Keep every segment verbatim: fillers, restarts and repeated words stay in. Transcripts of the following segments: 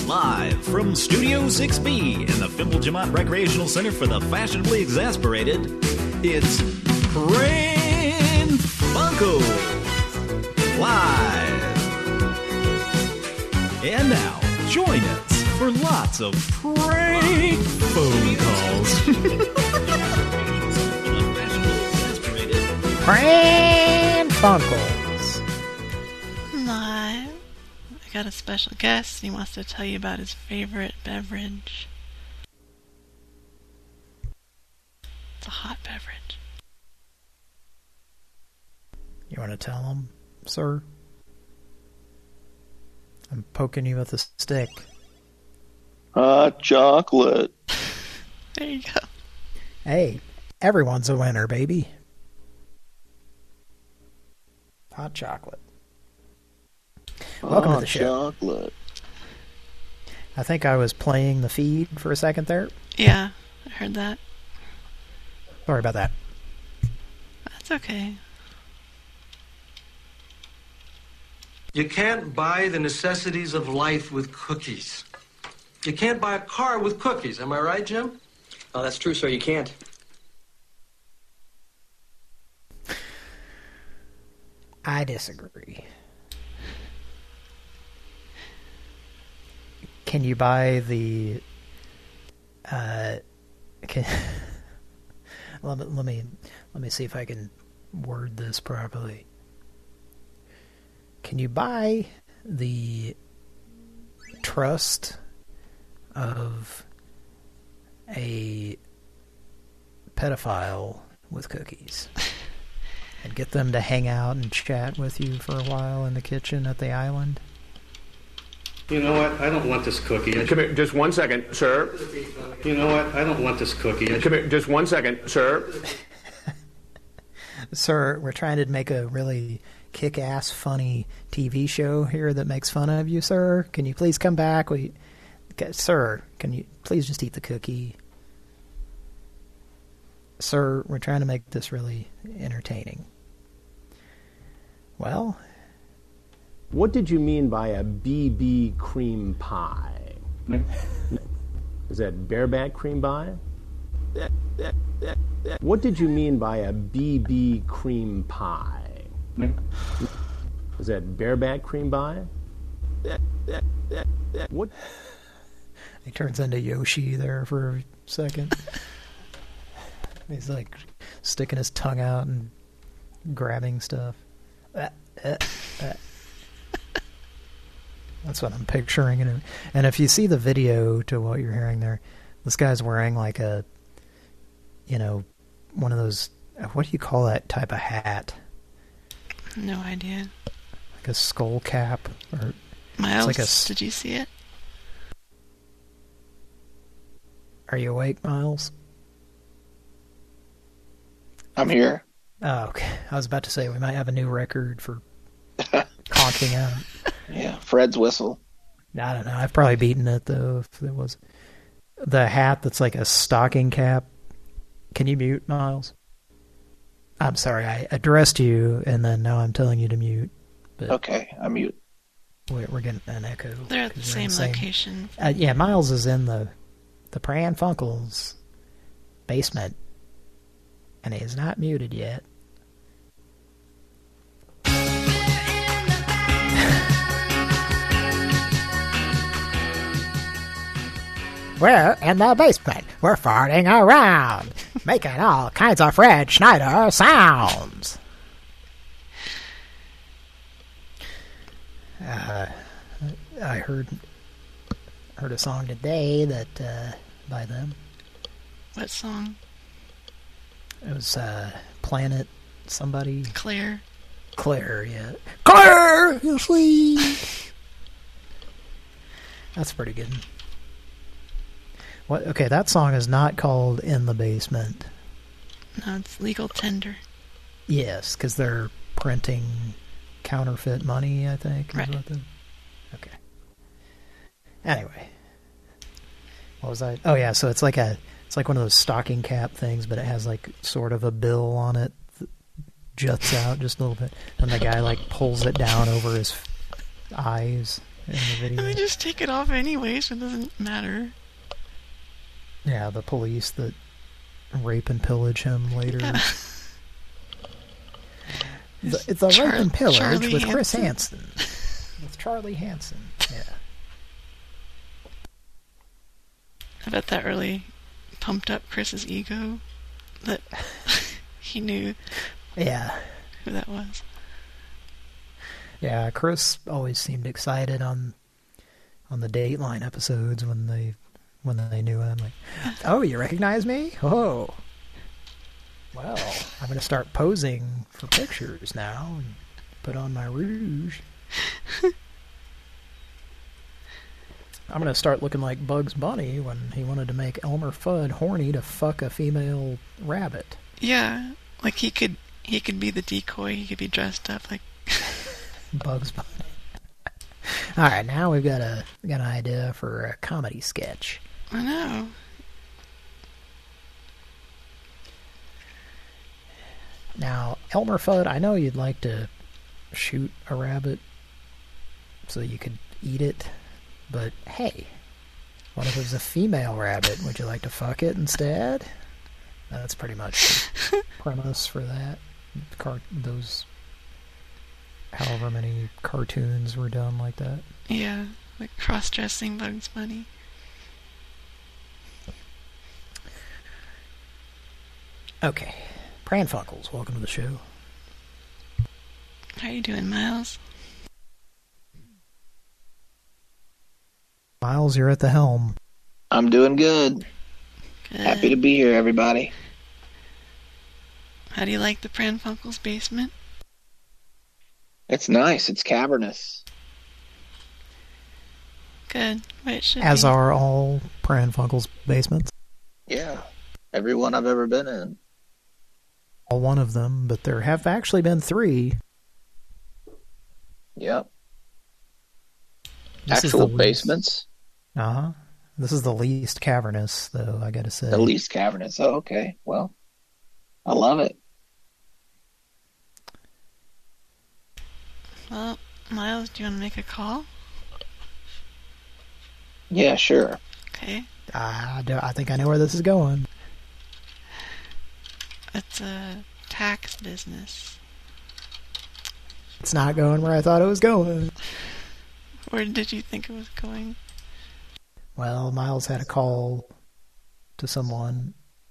Live from Studio six B in the Fimble Jamont Recreational Center for the Fashionably Exasperated, it's Pran Funkels Live. And now, join us for lots of prank phone calls. Pran Funkels. Live. I got a special guest. He wants to tell you about his favorite beverage. It's a hot beverage. You want to tell him, sir? I'm poking you with a stick. Hot chocolate. There you go. Hey, everyone's a winner, baby. Hot chocolate. Welcome Hot to the show. Chocolate. I think I was playing the feed for a second there. Yeah, I heard that. Sorry about that. That's okay. You can't buy the necessities of life with cookies. You can't buy a car with cookies. Am I right, Jim? Oh, that's true, sir. You can't. I disagree. Can you buy the... Uh, can, let, me, let me let me see if I can word this properly. Can you buy the trust of a pedophile with cookies and get them to hang out and chat with you for a while in the kitchen at the island? You know what? I don't want this cookie. Come here, just one second, sir. You know what? I don't want this cookie. Come here, just one second, sir. Sir, we're trying to make a really kick-ass, funny T V show here that makes fun of you, sir. Can you please come back? We, sir, can you please just eat the cookie? Sir, we're trying to make this really entertaining. Well... What did you mean by a B B cream pie? Is that bareback cream pie? What did you mean by a B B cream pie? Is that bareback cream pie? What? He turns into Yoshi there for a second. He's like sticking his tongue out and grabbing stuff. Uh, uh, uh. That's what I'm picturing. And, and if you see the video to what you're hearing there, this guy's wearing like a, you know, one of those, what do you call that type of hat? No idea. Like a skull cap? Or Miles, like a, did you see it? Are you awake, Miles? I'm here. Oh, okay. I was about to say we might have a new record for conking out. Yeah, Fred's whistle. I don't know. I've probably beaten it, though, if there was. The hat that's like a stocking cap. Can you mute, Miles? I'm sorry. I addressed you, and then now I'm telling you to mute. But okay, I mute. We're, we're getting an echo. They're at the same, same location. Uh, yeah, Miles is in the, the Pran Funkels basement, and he is not muted yet. We're in the basement. We're farting around, making all kinds of Fred Schneider sounds. Uh, I heard heard a song today that uh, by them. What song? It was uh, Planet somebody. Claire. Claire, yeah. Claire, you see. That's pretty good. What? Okay, that song is not called In the Basement. No, it's Legal Tender. Yes, because they're printing counterfeit money, I think. Right. Okay. Anyway. What was I? Oh, yeah, so it's like a, it's like one of those stocking cap things, but it has like sort of a bill on it that juts out just a little bit. And the guy like pulls it down over his eyes. in the video. And they just take it off anyway, so it doesn't matter. Yeah, the police that rape and pillage him later. Yeah. The, it's a Char- rape and pillage Charlie with Chris Hansen. Hansen. With Charlie Hansen, yeah. I bet that really pumped up Chris's ego that he knew Yeah. who that was. Yeah, Chris always seemed excited on on the Dateline episodes when they when they knew him. Like, oh, you recognize me? Oh. Well, I'm going to start posing for pictures now and put on my rouge. I'm going to start looking like Bugs Bunny when he wanted to make Elmer Fudd horny to fuck a female rabbit. Yeah, like he could he could be the decoy. He could be dressed up like Bugs Bunny. All right, now we've got a we got an idea for a comedy sketch. I know. Now, Elmer Fudd, I know you'd like to shoot a rabbit so you could eat it, but hey, what if it was a female rabbit? Would you like to fuck it instead? That's pretty much the premise for that. Car- those, however many cartoons were done like that. Yeah, like cross-dressing Bugs Bunny. Okay. Pranfuckles, welcome to the show. How you doing, Miles? Miles, you're at the helm. I'm doing good. Good. Happy to be here, everybody. How do you like the Pranfuckles basement? It's nice. It's cavernous. Good. Wait, it should As be. are all Pranfuckles basements. Yeah. Every one I've ever been in. All one of them, but there have actually been three. Yep. This is Actual the least- basements. Uh-huh. This is the least cavernous, though, I gotta say. The least cavernous. Oh, okay. Well, I love it. Well, Miles, do you want to make a call? Yeah, sure. Okay. I, do- I think I know where this is going. It's a tax business. It's not going where I thought it was going. Where did you think it was going? Well, Miles had a call to someone.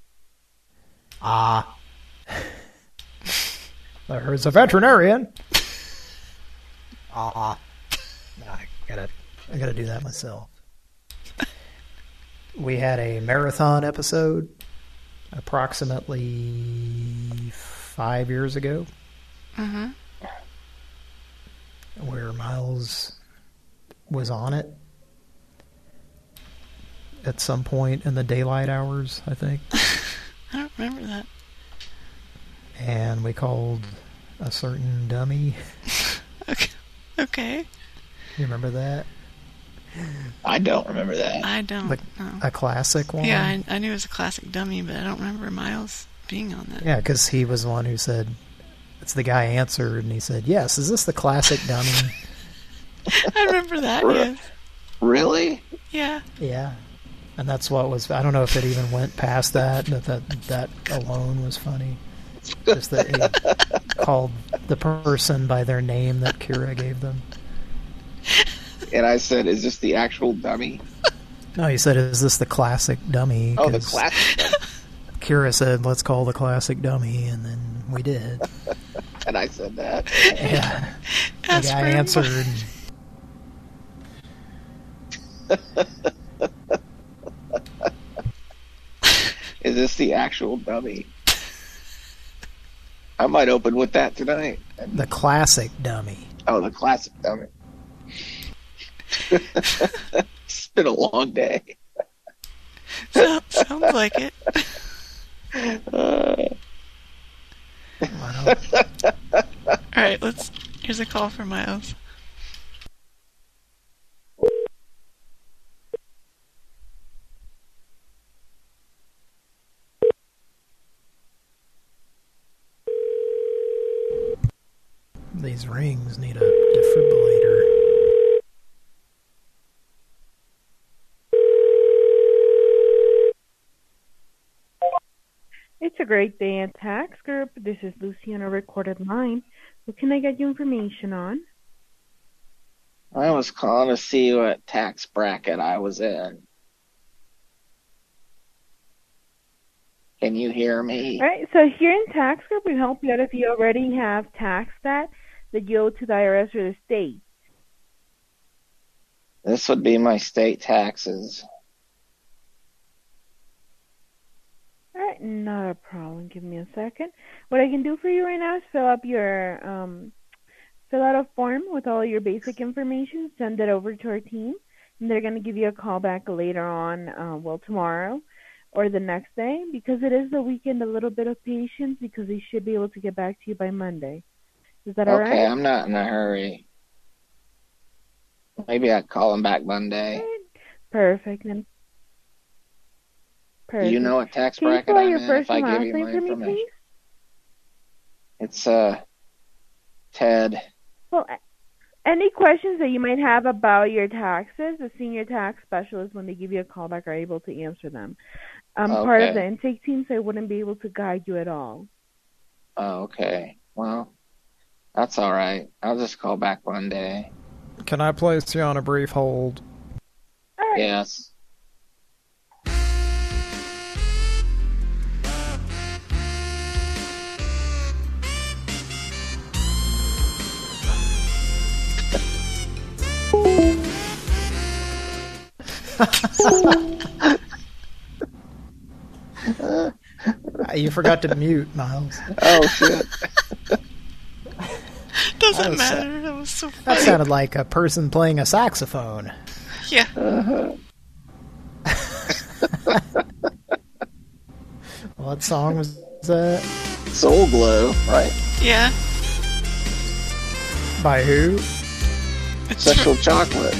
Ah. There's a veterinarian. Ah. I gotta, I gotta do that myself. We had a marathon episode approximately five years ago, Mm-hmm. where Miles was on it at some point in the daylight hours, I think. I don't remember that. And we called a certain dummy. Okay. Okay. You remember that? I don't remember that. I don't Like know. a classic one? Yeah, I, I knew it was a classic dummy, but I don't remember Miles being on that. Yeah, because he was the one who said, it's the guy answered, and he said, yes, is this the classic dummy? I remember that, Re- yes. Really? Yeah. Yeah. And that's what was, I don't know if it even went past that, but that, that alone was funny. Just that he called the person by their name that Kira gave them. And I said, is this the actual dummy? No, he said, is this the classic dummy? Oh, the 'Cause classic dummy. Kira said, let's call the classic dummy, and then we did. And I said that. Yeah. The Ask guy for him. answered. Is this the actual dummy? I might open with that tonight. The classic dummy. Oh, the classic dummy. It's been a long day. So, sounds like it. Uh, Wow. Alright, let's... Here's a call for Miles. These rings need a defibrillator. a great day at Tax Group. This is Lucy on a recorded line. What can I get you information on? I was calling to see what tax bracket I was in. Can you hear me? All right, so here in Tax Group, we help you out if you already have tax debt that you owe to the I R S or the state. This would be my state taxes. All right, not a problem. Give me a second. What I can do for you right now is fill up your, um, fill out a form with all your basic information, send it over to our team, and they're going to give you a call back later on, uh, well, tomorrow or the next day. Because it is the weekend, a little bit of patience because they should be able to get back to you by Monday. Is that all right? Okay, I'm not in a hurry. Maybe I'd call them back Monday. Perfect. Then. Perfect. Do you know what tax Can bracket you spell I'm your in first if I and give last you name my for me, information? please? It's, uh, Ted. Well, any questions that you might have about your taxes, the senior tax specialist, when they give you a call back, are able to answer them. I'm Okay. part of the intake team, so I wouldn't be able to guide you at all. Oh, okay. Well, that's all right. I'll just call back Monday. Can I place you on a brief hold? All right. Yes. You forgot to mute, Miles. Oh, shit. Doesn't was, matter. That was so That funny. sounded like a person playing a saxophone. Yeah. Uh-huh. What song was that? Soul Glow, right? Yeah. By who? It's Sexual Chocolate.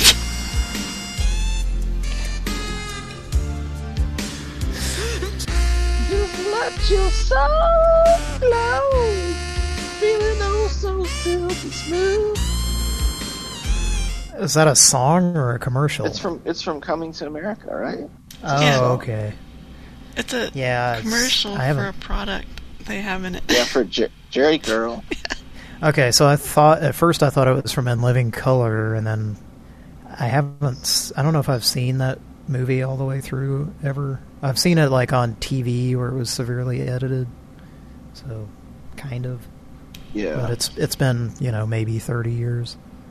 You've let your soul glow, feeling oh so silky smooth. Is that a song or a commercial? It's from it's from Coming to America, right? Oh, Yeah. okay. It's a Yeah, it's- commercial I for haven't- a product they have in it. Yeah, for Jer- Jerry Girl. Okay, so I thought at first I thought it was from In Living Color, and then I haven't. s- I don't know if I've seen that movie all the way through ever. I've seen it like on T V where it was severely edited, so kind of. Yeah. But it's it's been you know maybe thirty years.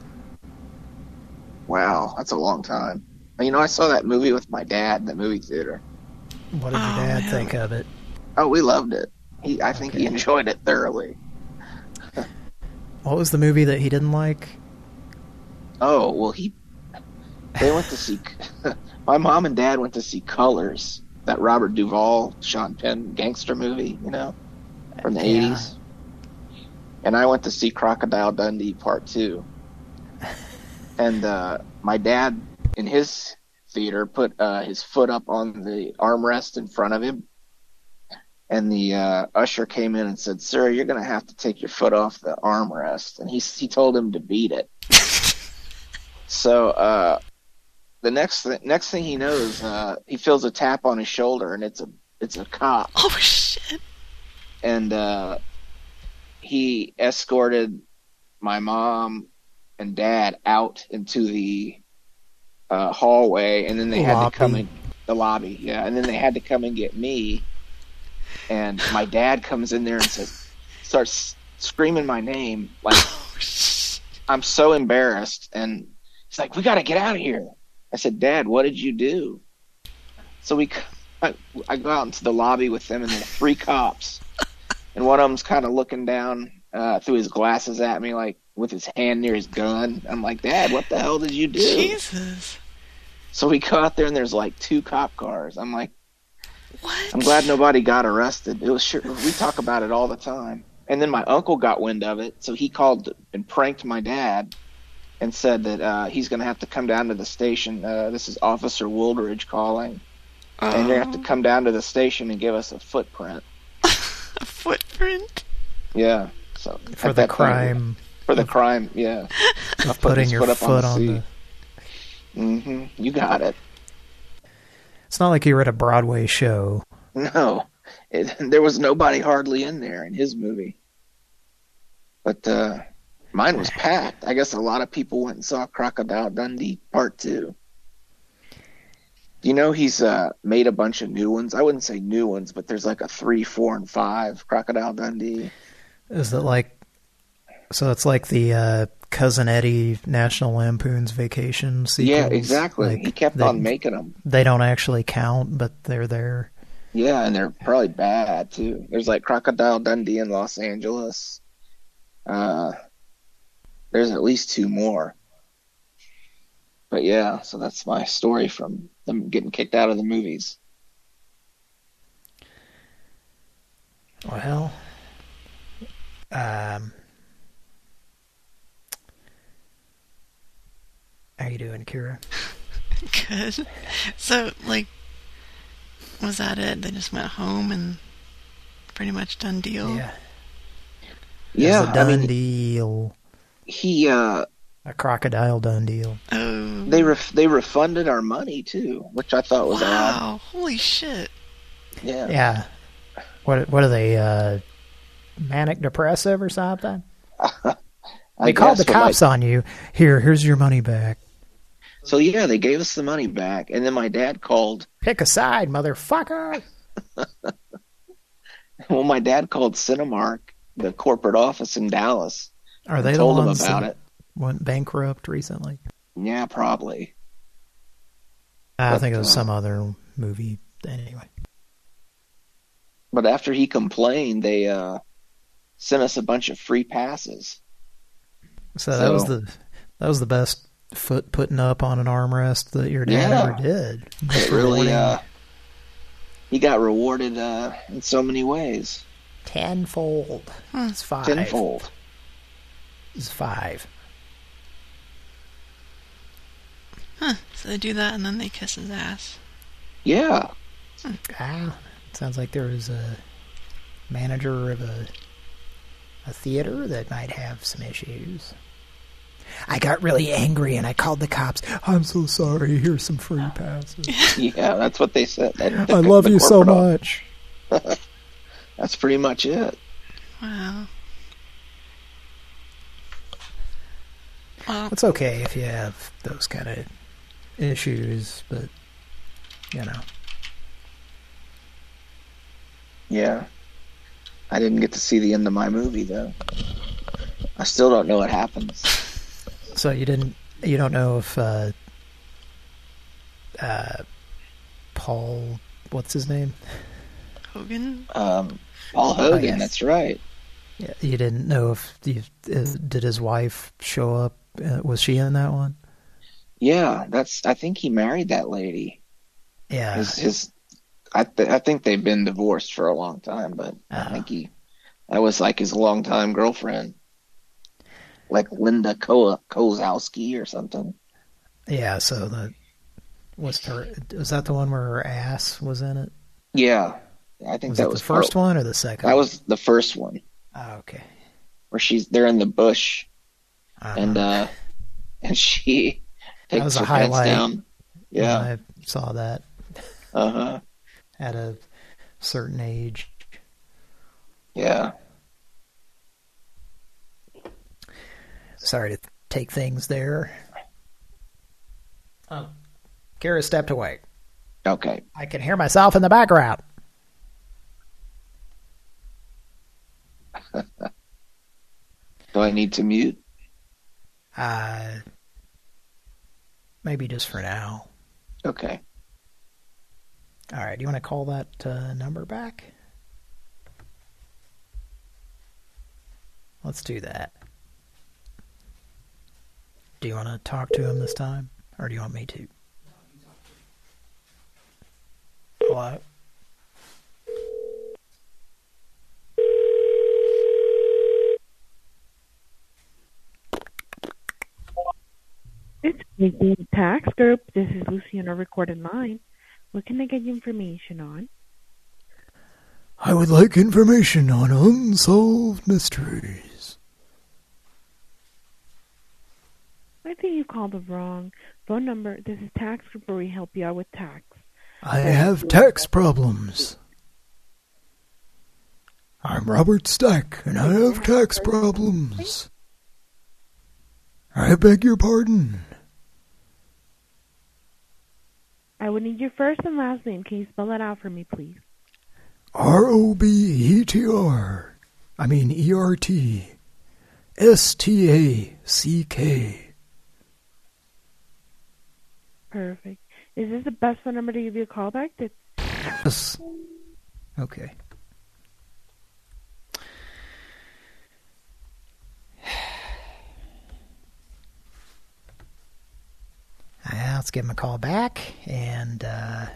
Wow, that's a long time. You know, I saw that movie with my dad in the movie theater. What did Oh, your dad man. think of it? Oh, we loved it. He, I think he Okay. enjoyed it thoroughly. What was the movie that he didn't like? Oh, well, he. They went to see. My mom and dad went to see Colors, that Robert Duvall, Sean Penn gangster movie, you know, from the Yeah. eighties. And I went to see Crocodile Dundee Part Two. And uh, my dad, in his theater, put uh, his foot up on the armrest in front of him. And the uh, usher came in and said, "Sir, you're going to have to take your foot off the armrest." And he he told him to beat it. So uh, the next th- next thing he knows, uh, he feels a tap on his shoulder, and it's a it's a cop. Oh, shit. And uh, he escorted my mom and dad out into the uh, hallway, and then they had Lobby. to come in the lobby. Yeah, and then they had to come and get me. And my dad comes in there and says, starts screaming my name. Like, Oh, shit. I'm so embarrassed. And he's like, "We got to get out of here." I said, "Dad, what did you do?" So we, I, I go out into the lobby with them, and there are three cops. And one of them's kind of looking down uh, through his glasses at me, like with his hand near his gun. I'm like, "Dad, what the hell did you do?" Jesus. So we go out there, and there's like two cop cars. I'm like, What? I'm glad nobody got arrested. It was sure we talk about it all the time. And then my uncle got wind of it, so he called and pranked my dad and said that uh, he's going to have to come down to the station. Uh, this is Officer Wooldridge calling, and you're going to have to come down to the station and give us a footprint. A footprint? Yeah. So For at the that point, crime for the crime, yeah. of putting your foot on the... Mm-hmm. You got it. It's not like you were at a Broadway show. No. it, there was nobody hardly in there in his movie. But uh, mine was packed. I guess a lot of people went and saw Crocodile Dundee Part Two. You know, he's uh, made a bunch of new ones. I wouldn't say new ones, but there's like a three, four, and five Crocodile Dundee. Is it like, so it's like the uh, Cousin Eddie National Lampoon's Vacation sequels? Yeah, exactly. Like he kept they, on making them. They don't actually count, but they're there. Yeah, and they're probably bad, too. There's like Crocodile Dundee in Los Angeles. Uh, there's at least two more. But yeah, so that's my story from them getting kicked out of the movies. Well, um, how you doing, Kira? Good. So, like, was that it? They just went home and pretty much done deal? Yeah. Yeah, a done I mean, deal. He, uh... A crocodile done deal. Oh. They ref- they refunded our money, too, which I thought was wow. odd. Wow, holy shit. Yeah. Yeah. What, what are they, uh, manic depressive or something? They called the cops my... on you. Here, here's your money back. So, yeah, they gave us the money back, and then my dad called... Pick a side, motherfucker! Well, my dad called Cinemark, the corporate office in Dallas. Are they the told ones them about that it. Went bankrupt recently? Yeah, probably. I but, think it was uh, some other movie anyway. But after he complained, they uh, sent us a bunch of free passes. So, so that was the that was the best foot putting up on an armrest that your dad yeah, ever did. It really, uh, he got rewarded uh, in so many ways. Tenfold. Hmm. It's five. Tenfold. It's five. Huh. So they do that and then they kiss his ass. Yeah. Hmm. Ah, it sounds like there was a manager of a a theater that might have some issues. I got really angry and I called the cops. I'm so sorry. Here's some free passes. Yeah, that's what they said. That, I love you so much. That's pretty much it. Wow. Well, it's okay if you have those kind of issues, but, you know. Yeah. I didn't get to see the end of my movie, though. I still don't know what happens. So you didn't, you don't know if, uh, uh, Paul, what's his name? Hogan? Um, Paul Hogan, oh, that's right. Yeah, you didn't know if, you, did his wife show up? Uh, was she in that one? Yeah, that's, I think he married that lady. Yeah. His, his I, th- I think they've been divorced for a long time, but uh, I think he, that was like his longtime girlfriend. Like Linda Ko- Kozlowski or something. Yeah, so the was her was that the one where her ass was in it? Yeah, I think was that it was the first part, one or the second. That one? was the first one. Oh, okay. Where she's they're in the bush, uh-huh. and uh, and she takes that was her a highlight. pants down. Yeah, I saw that. Uh huh. At a certain age. Yeah. Sorry to take things there. Oh, Kara stepped away. Okay. I can hear myself in the background. Do I need to mute? Uh, maybe just for now. Okay. All right. Do you want to call that uh, number back? Let's do that. Do you want to talk to him this time? Or do you want me to? Hello? It's Busy Tax Group. This is Lucy on a recorded line. What can I get you information on? I would like information on unsolved mysteries. I think you called the wrong phone number. This is Tax Group where we help you out with tax. I have tax problems. I'm Robert Stack, and I have tax problems. I beg your pardon. I would need your first and last name. Can you spell that out for me, please? R O B E T R. I mean E R T. S T A C K. Perfect. Is this the best phone number to give you a call back? That's... Yes. Okay. Yeah, let's give him a call back, and uh,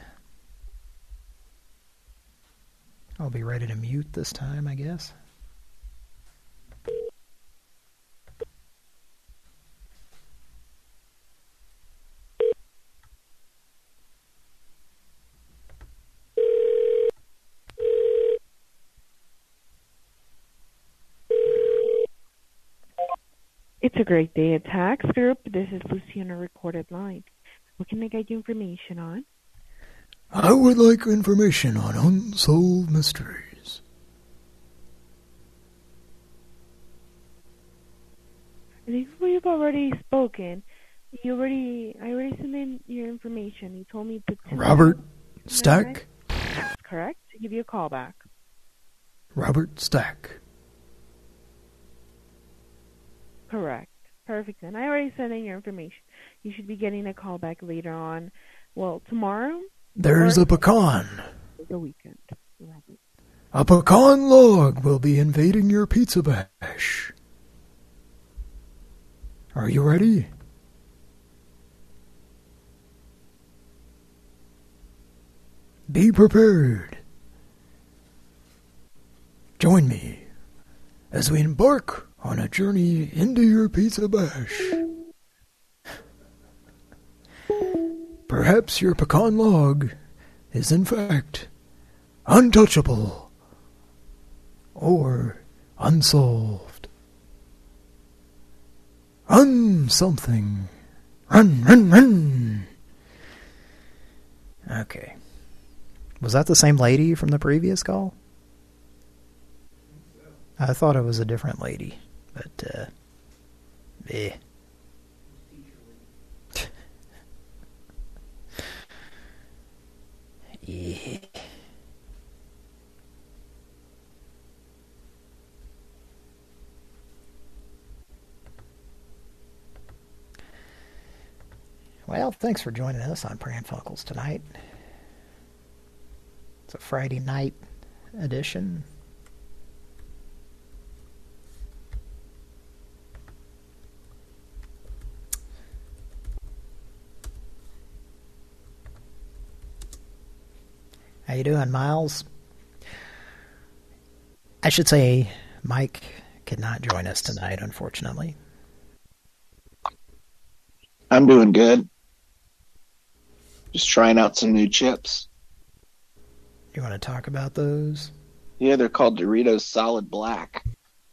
I'll be ready to mute this time, I guess. It's a great day at Tax Group. This is Lucy on a recorded line. What can I get you information on? I would like information on unsolved mysteries. I think we've already spoken. You already, I already sent in your information. You told me to... Robert Stack? That's correct. To give you a call back. Robert Stack. Correct. Perfect. Then I already sent in your information. You should be getting a call back later on. Well, tomorrow. There's a pecan. The weekend. Robert. A pecan log will be invading your pizza bash. Are you ready? Be prepared. Join me as we embark on a journey into your pizza bash. Perhaps your pecan log is in fact untouchable or unsolved. Run something. Run, run, run. Okay. Was that the same lady from the previous call? I thought it was a different lady. But, uh, eh. Yeah. Well, thanks for joining us on Pran Funkels tonight. It's a Friday night edition. How you doing, Miles? I should say Mike could not join us tonight, unfortunately. I'm doing good. Just trying out some new chips. You want to talk about those? Yeah, they're called Doritos Solid Black.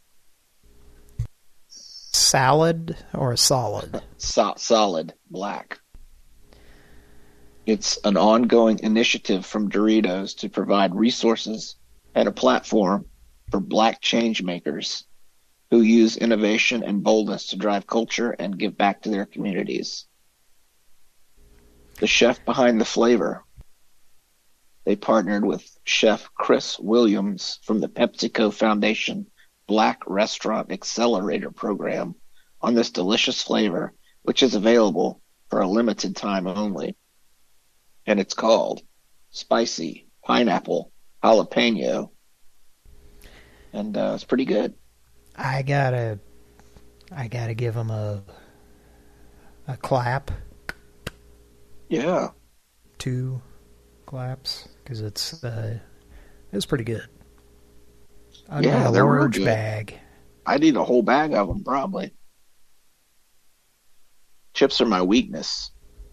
Salad or solid? So- solid Black. It's an ongoing initiative from Doritos to provide resources and a platform for black change makers who use innovation and boldness to drive culture and give back to their communities. The chef behind the flavor, they partnered with Chef Chris Williams from the PepsiCo Foundation Black Restaurant Accelerator Program on this delicious flavor, which is available for a limited time only. And it's called Spicy Pineapple Jalapeno. And uh, it's pretty good. I gotta, I gotta give them a, a clap. Yeah. Two claps, because it's, uh, it's pretty good. I yeah, got a they're large real good. bag. I'd eat a whole bag of them, probably. Chips are my weakness.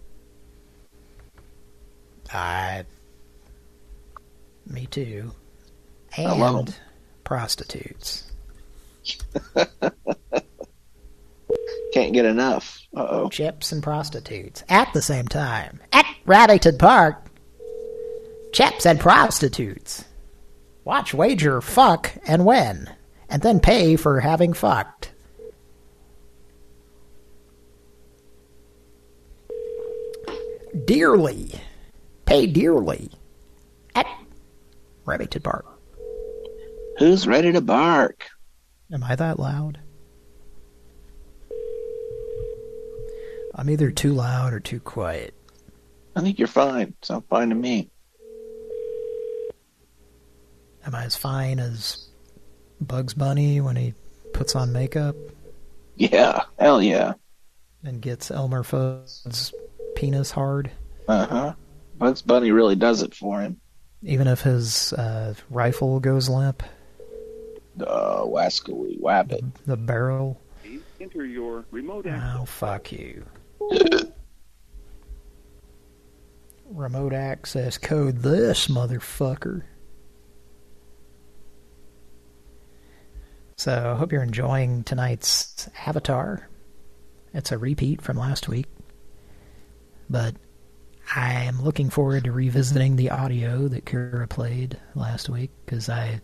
I, me too. And I love 'em. Prostitutes. Can't get enough. Uh-oh. Chips and prostitutes at the same time. At Radington Park. Chips and prostitutes. Watch, wager, fuck, and win. And then pay for having fucked. Dearly. Pay dearly. At Remington Park. Who's ready to bark? Am I that loud? I'm either too loud or too quiet. I think you're fine. Sound fine to me. Am I as fine as Bugs Bunny when he puts on makeup? Yeah, hell yeah. And gets Elmer Fudd's penis hard? Uh-huh. Bugs Bunny really does it for him. Even if his uh, rifle goes limp? Uh, wascally wabbit. The, the barrel? Enter your remote access. Oh, fuck you. Remote access code this, motherfucker. So, I hope you're enjoying tonight's Avatar. It's a repeat from last week. But I am looking forward to revisiting the audio that Kira played last week, because I...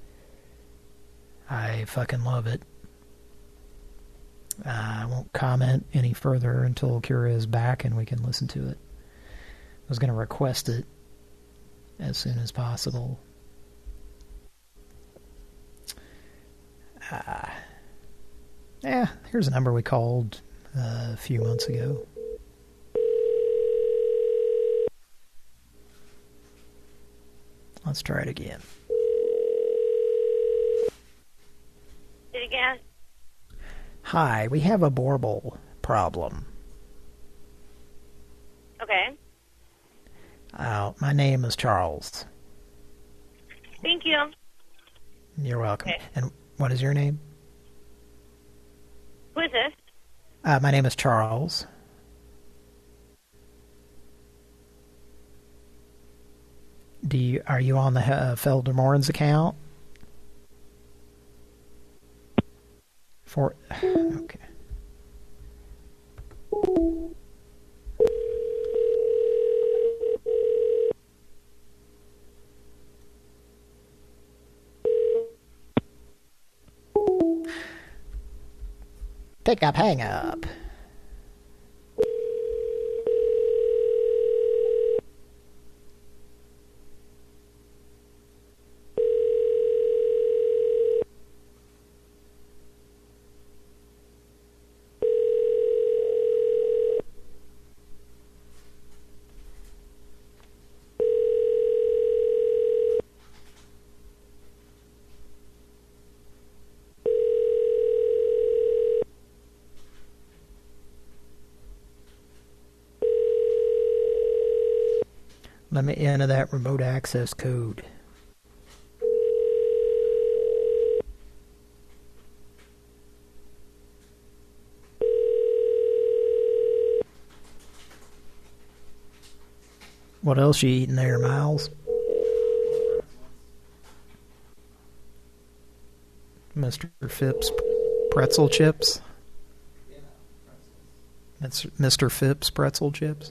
I fucking love it. Uh, I won't comment any further until Kira is back and we can listen to it. I was going to request it as soon as possible. Uh, yeah, here's a number we called uh, a few months ago. Let's try it again. It again. Hi, we have a Borble problem. Okay. Uh, my name is Charles. Thank you. You're welcome. Okay. And what is your name? Who is this? Uh, my name is Charles. Do you, are you on the uh, Felder Morans account? For okay. Pick up, hang up. Let me enter that remote access code. What else you eating there, Miles? Mister Phipps pretzel chips? That's Mister Phipps pretzel chips?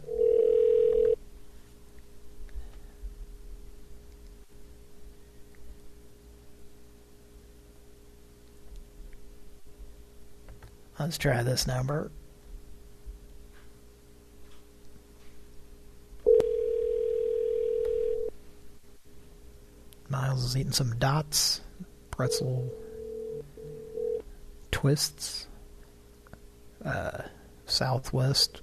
Let's try this number. Miles is eating some dots, pretzel twists, uh, Southwest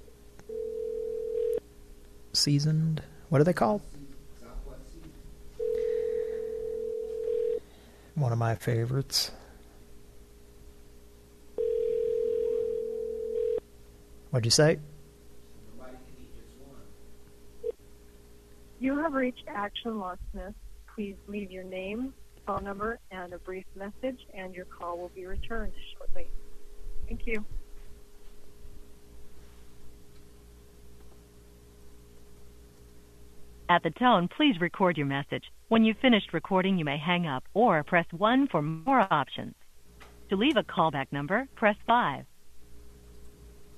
seasoned. What are they called? One of my favorites. What'd you say? You have reached Action Locksmith. Please leave your name, phone number, and a brief message, and your call will be returned shortly. Thank you. At the tone, please record your message. When you've finished recording, you may hang up or press one for more options. To leave a callback number, press five.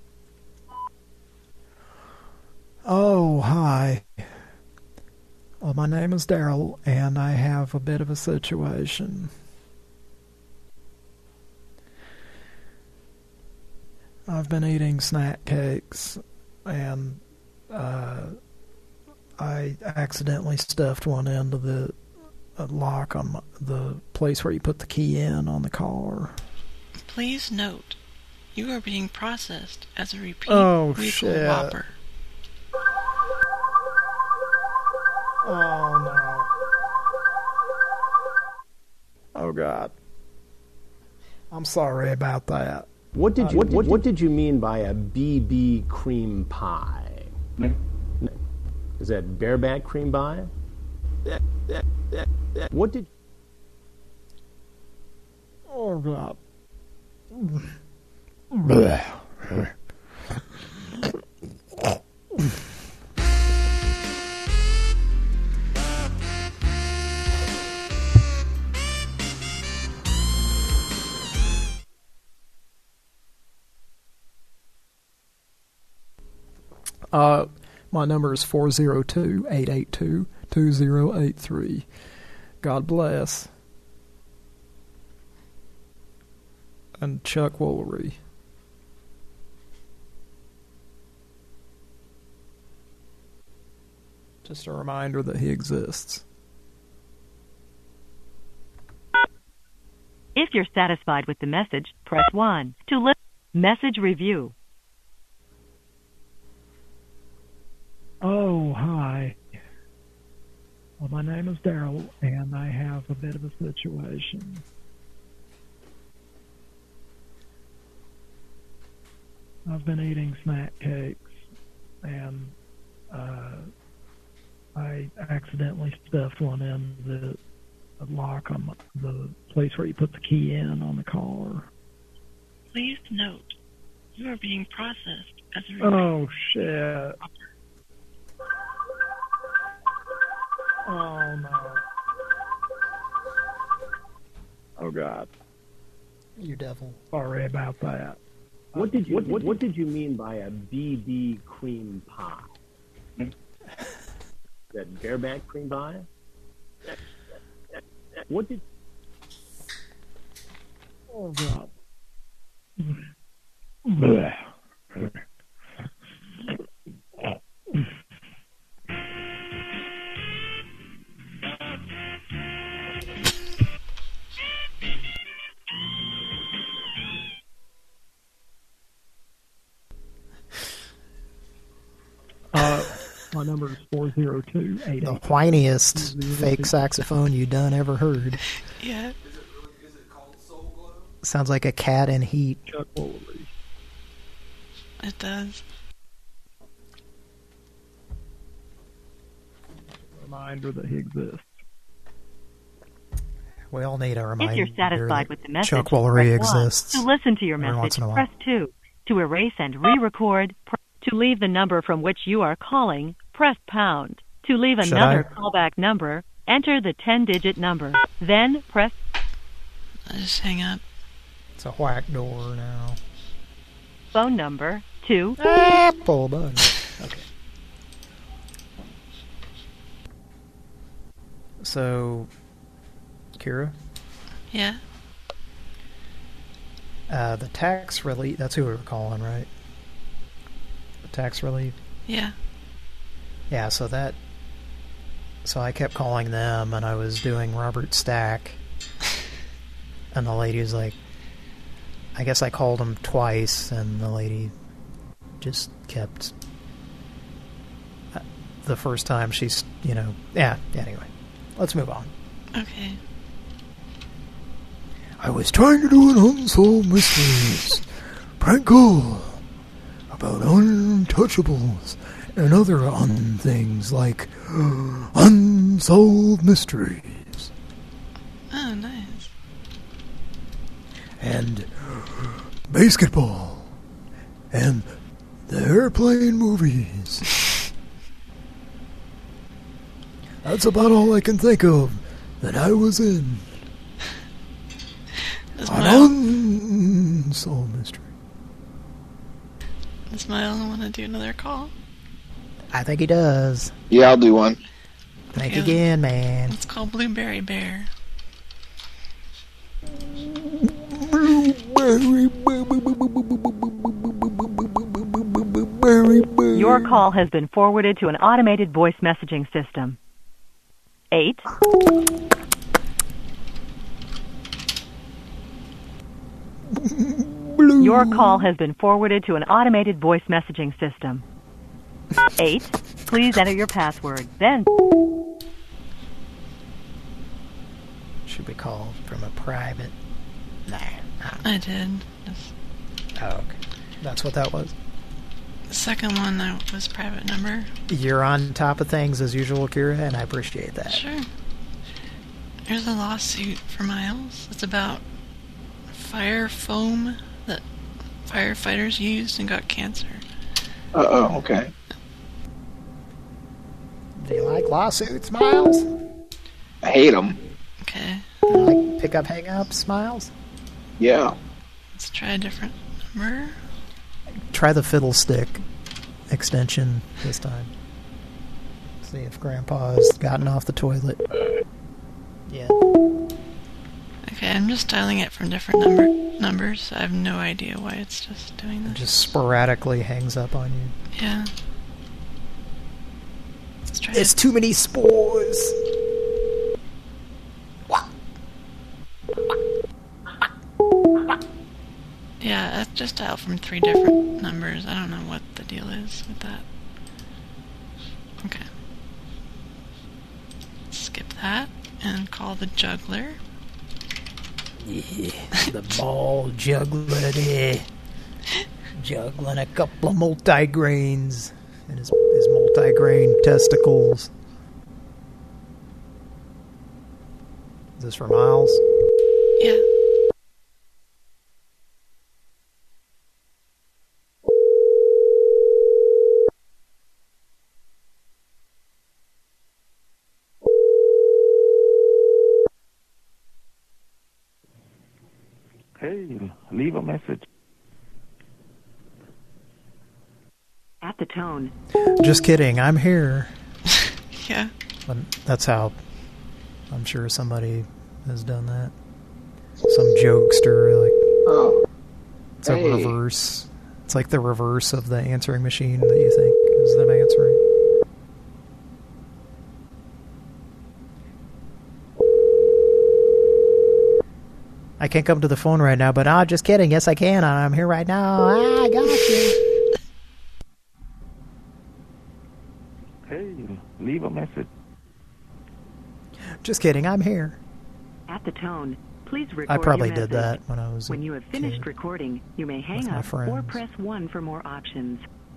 Oh, hi. A Well, my name is Daryl, and I have a bit of a situation. I've been eating snack cakes, and uh, I accidentally stuffed one into the uh, lock on my, the place where you put the key in on the car. Please note, you are being processed as a repeat Oh, lethal shit. whopper. Oh, no. Oh, God. I'm sorry about that. What did Uh, you what did what, you- what did you mean by a B B cream pie? Is that bareback cream pie? What did? Oh, God. Uh, my number is four zero two, eight eight two, two zero eight three. God bless. And Chuck Woolery. Just a reminder that he exists. If you're satisfied with the message, press one. To listen, message review. Oh, hi. Well, my name is Daryl, and I have a bit of a situation. I've been eating snack cakes, and uh, I accidentally stuffed one in the, the lock on my, the place where you put the key in on the car. Please note, you are being processed as a repeat Oh, shit. Oh, no. Oh, God. You devil. Sorry about that. What did you what, what, what did you mean by a B B cream pie? Is that bareback cream pie? What did? Oh, God. Blech. Uh, my number is four zero two, eight eight two. The whiniest fake saxophone you done ever heard. Yeah. Sounds like a cat in heat. It does. Reminder that he exists. We all need a reminder. If you're satisfied with the message, Chuck Woolery press one. exists. To listen to your every once message, in a while. press two. To erase and re-record, press to leave the number from which you are calling, press pound. To leave Should another I? callback number, enter the ten-digit number. Then press... I just hang up. It's a whack door now. phone number two... Apple button. Okay. So, Kira? Yeah. Uh, the tax relief, that's who we were calling, right? The tax relief? Yeah. Yeah, so that, so I kept calling them, and I was doing Robert Stack, and the lady was like, I guess I called him twice, and the lady just kept, uh, the first time she's, you know, yeah, anyway, let's move on. Okay. I was trying to do an Unsolved Mysteries prank call about untouchables and other un things like Unsolved Mysteries. Oh, nice. And basketball. And the airplane movies. That's about all I can think of that I was in. Does An Miles, unsolved mystery. does Miles want to do another call? I think he does. Yeah, I'll do one. Think Okay, again, man. Let's call Blueberry Bear. Your call has been forwarded to an automated voice messaging system. Eight. Your call has been forwarded to an automated voice messaging system. Eight. Please enter your password. Then. Should be called from a private. Nah. I did. Just Oh, okay. That's what that was. the second one that was private number. You're on top of things as usual, Kira, and I appreciate that. Sure. There's a lawsuit for Miles. It's about fire foam that firefighters used and got cancer. Uh oh, okay. Do you like lawsuits, Miles? I hate them. Okay. Do you like pick up hang ups, Miles? Yeah. Let's try a different number. Try the fiddlestick extension this time. See if Grandpa has gotten off the toilet. Yeah. Okay, I'm just dialing it from different number numbers. I have no idea why it's just doing It this. just sporadically hangs up on you. Yeah. Let's try It's it. too many spores. Yeah, that's just dialed from three different numbers. I don't know what the deal is with that. Okay. Skip that and call the juggler. Yeah, the ball juggler there. Juggling a couple of multigrains and his, his multigrain testicles. Is this for Miles? Yeah. Hey, leave a message. At the tone. Just kidding, I'm here. Yeah. But that's how I'm sure somebody has done that. Some jokester, like Oh. it's a Hey. reverse. It's like the reverse of the answering machine that you think is them answering. I can't come to the phone right now, but ah, just kidding. Yes, I can. I'm here right now. Ah, I got you. Hey, leave a message. Just kidding. I'm here. At the tone, please record I probably your did message. that when I was a When you have finished kid. recording, you may hang With my up or friends. press one for more options.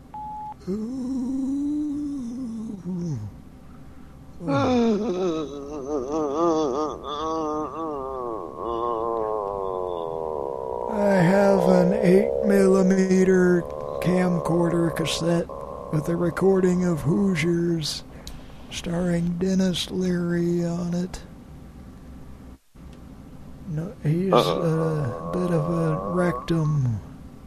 I have an eight millimeter camcorder cassette with a recording of Hoosiers, starring Dennis Leary on it. No, he's a bit of a rectum.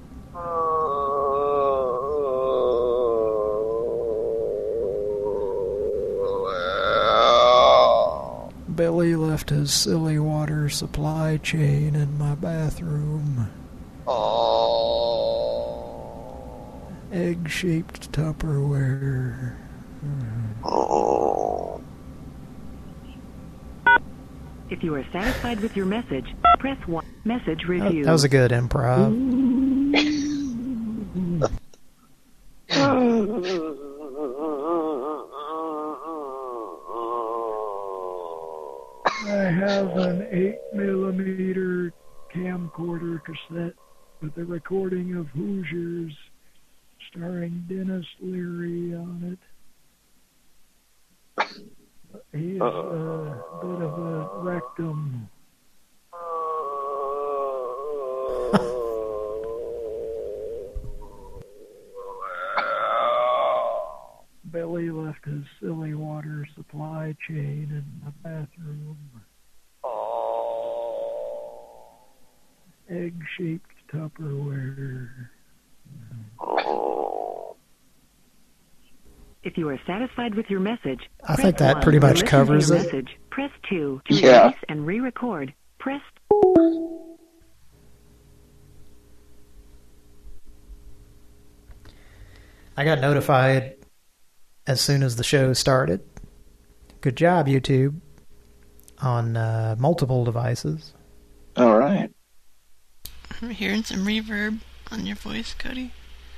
Billy left his silly water supply chain in my bathroom. Egg-shaped Tupperware. If you are satisfied with your message, press one. Message review. That was a good improv. I have an eight millimeter camcorder cassette with a recording of Hoosiers, starring Dennis Leary on it. He's a bit of a rectum. Billy left his silly water supply chain in my bathroom. Egg-shaped Tupperware. If you are satisfied with your message, I press think that one. pretty To much listen to covers your it. Message, press two. To Yeah. erase and re-record, press. I got notified as soon as the show started. Good job, YouTube. On uh, multiple devices. All right. I'm hearing some reverb on your voice, Cody.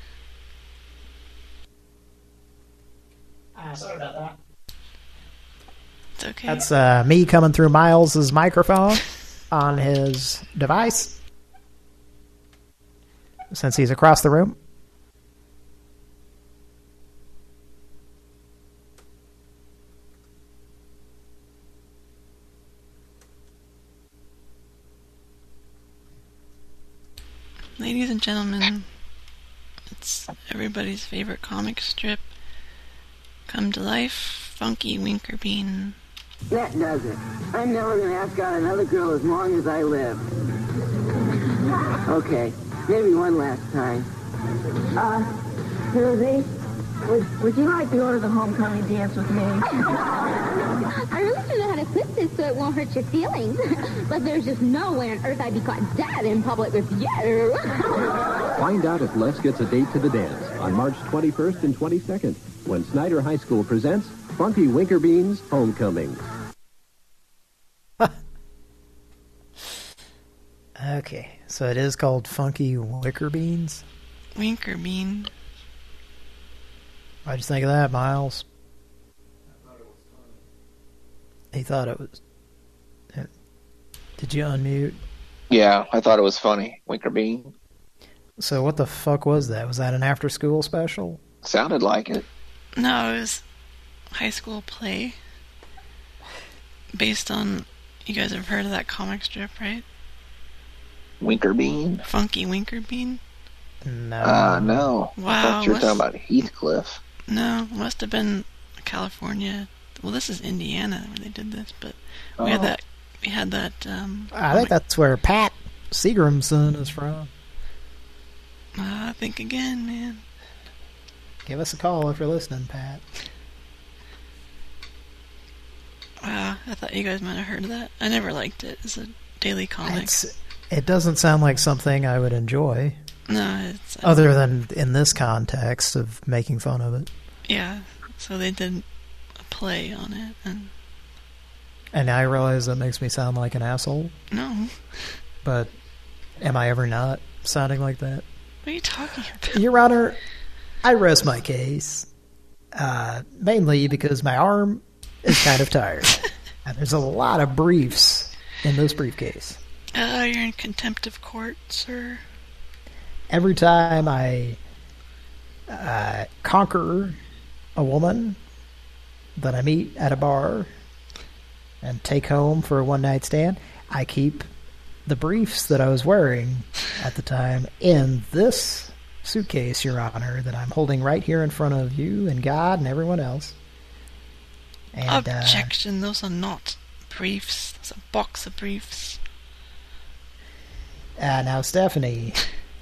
Ah, sorry about that. It's okay. That's uh, me coming through Miles' microphone on his device. Since he's across the room. Ladies and gentlemen, it's everybody's favorite comic strip. Come to life, Funky Winkerbean. That does it. I'm never going to ask out another girl as long as I live. Okay, maybe one last time. Uh, Susie, would, would you like to go to the homecoming dance with me? I really don't know how to put this so it won't hurt your feelings. But there's just no way on earth I'd be caught dead in public with you. Find out if Les gets a date to the dance on March twenty-first and twenty-second when Snyder High School presents Funky Winkerbean's Homecoming. Okay, so it is called Funky Winkerbeans? Winkerbean. What'd you think of that, Miles? He thought it was... Did you unmute? Yeah, I thought it was funny. Winkerbean. So what the fuck was that? Was that an after-school special? Sounded like it. No, it was a high school play. Based on... You guys have heard of that comic strip, right? Winkerbean? Funky Winkerbean? No. Uh, no. Wow. I thought you were must- talking about Heathcliff. No, it must have been California. Well, this is Indiana where they did this, but we Oh. had that. We had that. Um, I think that's where Pat Seagramson is from. uh, think again, man. Give us a call if you're listening, Pat. Wow, I thought you guys might have heard of that. I never liked it as a daily comic. It's, it doesn't sound like something I would enjoy. No, it's... Uh, Other than in this context of making fun of it. Yeah, so they did a play on it, and... And I realize that makes me sound like an asshole. No. But am I ever not sounding like that? What are you talking about? Your Honor, I rest my case. Uh, mainly because my arm is kind of tired. And there's a lot of briefs in this briefcase. Oh, you're in contempt of court, sir. Every time I uh, conquer a woman that I meet at a bar and take home for a one-night stand, I keep the briefs that I was wearing at the time in this suitcase, Your Honor, that I'm holding right here in front of you and God and everyone else. And, Objection, uh, those are not briefs. Those are a box of briefs. Uh, now, Stephanie,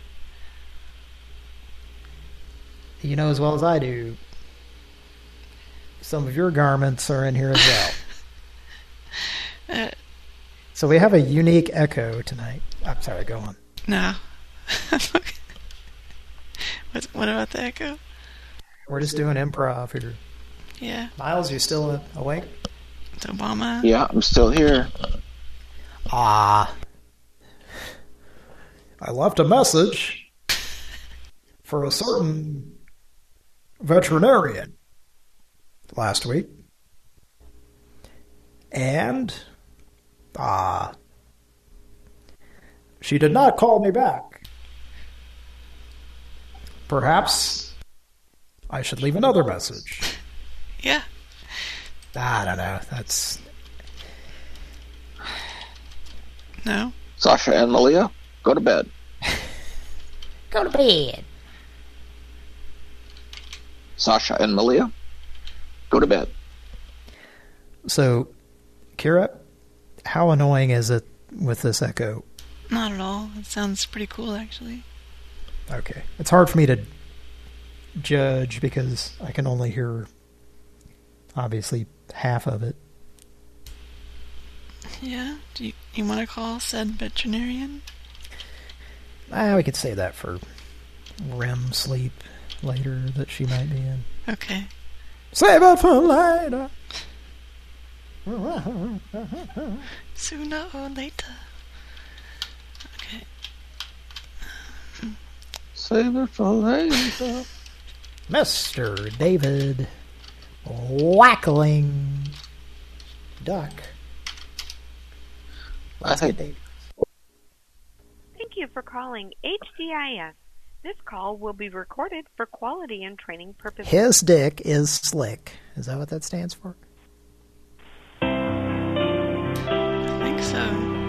you know as well as I do, some of your garments are in here as well. uh, so we have a unique echo tonight. I'm sorry, go on. No. what, what about the echo? We're just doing improv here. Yeah. Miles, you still awake? It's Obama. Yeah, I'm still here. Ah. I left a message for a certain veterinarian last week. And, ah, she did not call me back. Perhaps I should leave another message. Yeah. I don't know. That's... No. Sasha and Malia, go to bed. Go to bed. Sasha and Malia, go to bed. So, Kira, how annoying is it with this echo? Not at all. It sounds pretty cool, actually. Okay. It's hard for me to judge because I can only hear, obviously, half of it. Yeah? Do you, you want to call said veterinarian? Ah, we could say that for R E M sleep later that she might be in. Okay. Save it for later. Sooner or later. Okay. Save it for later. Mister David Wackling Duck. Let's get David. Thank you for calling H D I S. This call will be recorded for quality and training purposes. His dick is slick. Is that what that stands for? I think so.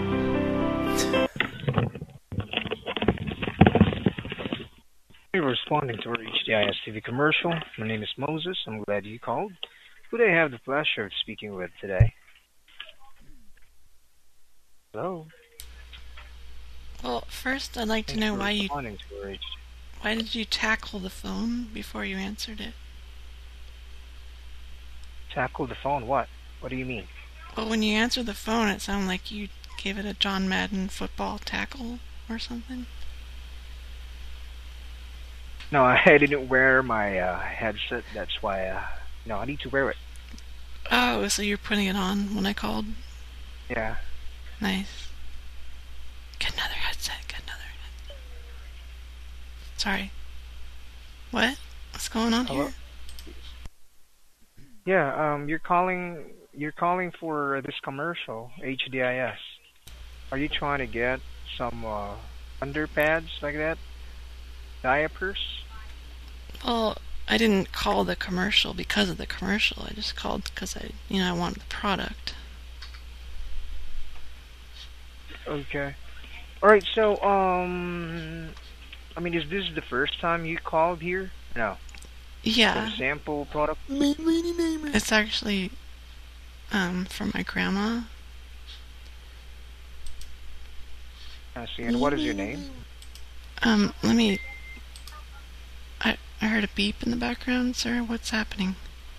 We're responding to our H D I S T V commercial. My name is Moses. I'm glad you called. Who do I have the pleasure of speaking with today? Hello? Well, first I'd like to Thanks know for why you responding to our H D I S. why did you tackle the phone before you answered it? Tackle the phone? What? What do you mean? Well, when you answered the phone, it sounded like you gave it a John Madden football tackle or something. No, I didn't wear my uh, headset. That's why, uh, no, I need to wear it. Oh, so you're putting it on when I called? Yeah. Nice. Get another headset. Get another headset. Sorry. What? What's going on Hello? here? Yeah, um, you're calling, you're calling for this commercial, H D I S. Are you trying to get some uh, underpads like that? Diapers? Well, I didn't call the commercial because of the commercial. I just called because I, you know, I wanted the product. Okay. Alright, so, um, I mean, is this the first time you called here? No. Yeah. For sample product? It's actually, um, from my grandma. I see. And what is your name? Um, let me... I, I heard a beep in the background, sir. What's happening?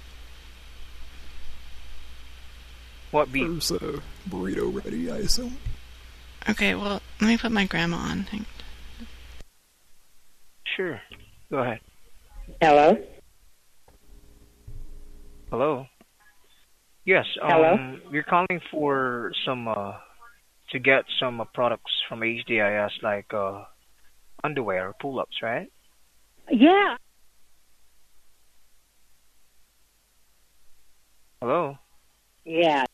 What beep? There's a burrito ready, I assume. Okay, well, let me put my grandma on. Hang- Sure. Go ahead. Hello? Hello? Yes, um, Hello? you're calling for some, uh, to get some uh, products from H D I S, like, uh, underwear or pull-ups, right? Yeah. Hello? Yeah.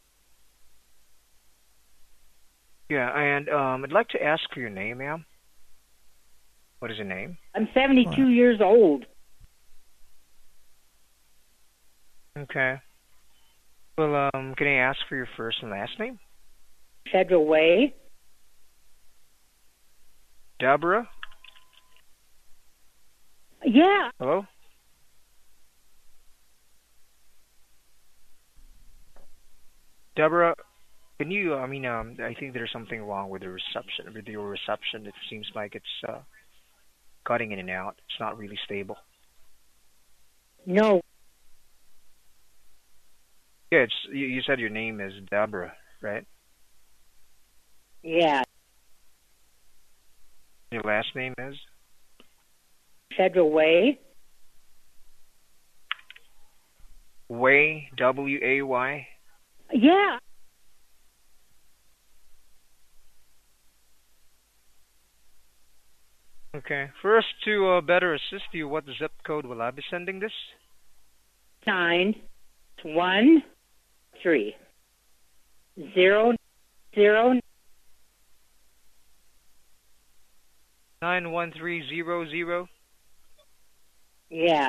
Yeah, and, um, I'd like to ask for your name, ma'am. What is your name? I'm seventy-two years old. Okay. Well, um, can I ask for your first and last name? Federal Way. Deborah? Yeah. Hello? Deborah, can you, I mean, um, I think there's something wrong with the reception, with your reception. It seems like it's, uh, cutting in and out. It's not really stable. No. Yeah, it's, you, you said your name is Deborah, right? Yeah. Your last name is? Federal Way. Way, W A Y? Yeah. Okay. For us to uh, better assist you, what zip code will I be sending this? Nine, one, three, zero, zero. Nine one three zero zero. Yeah.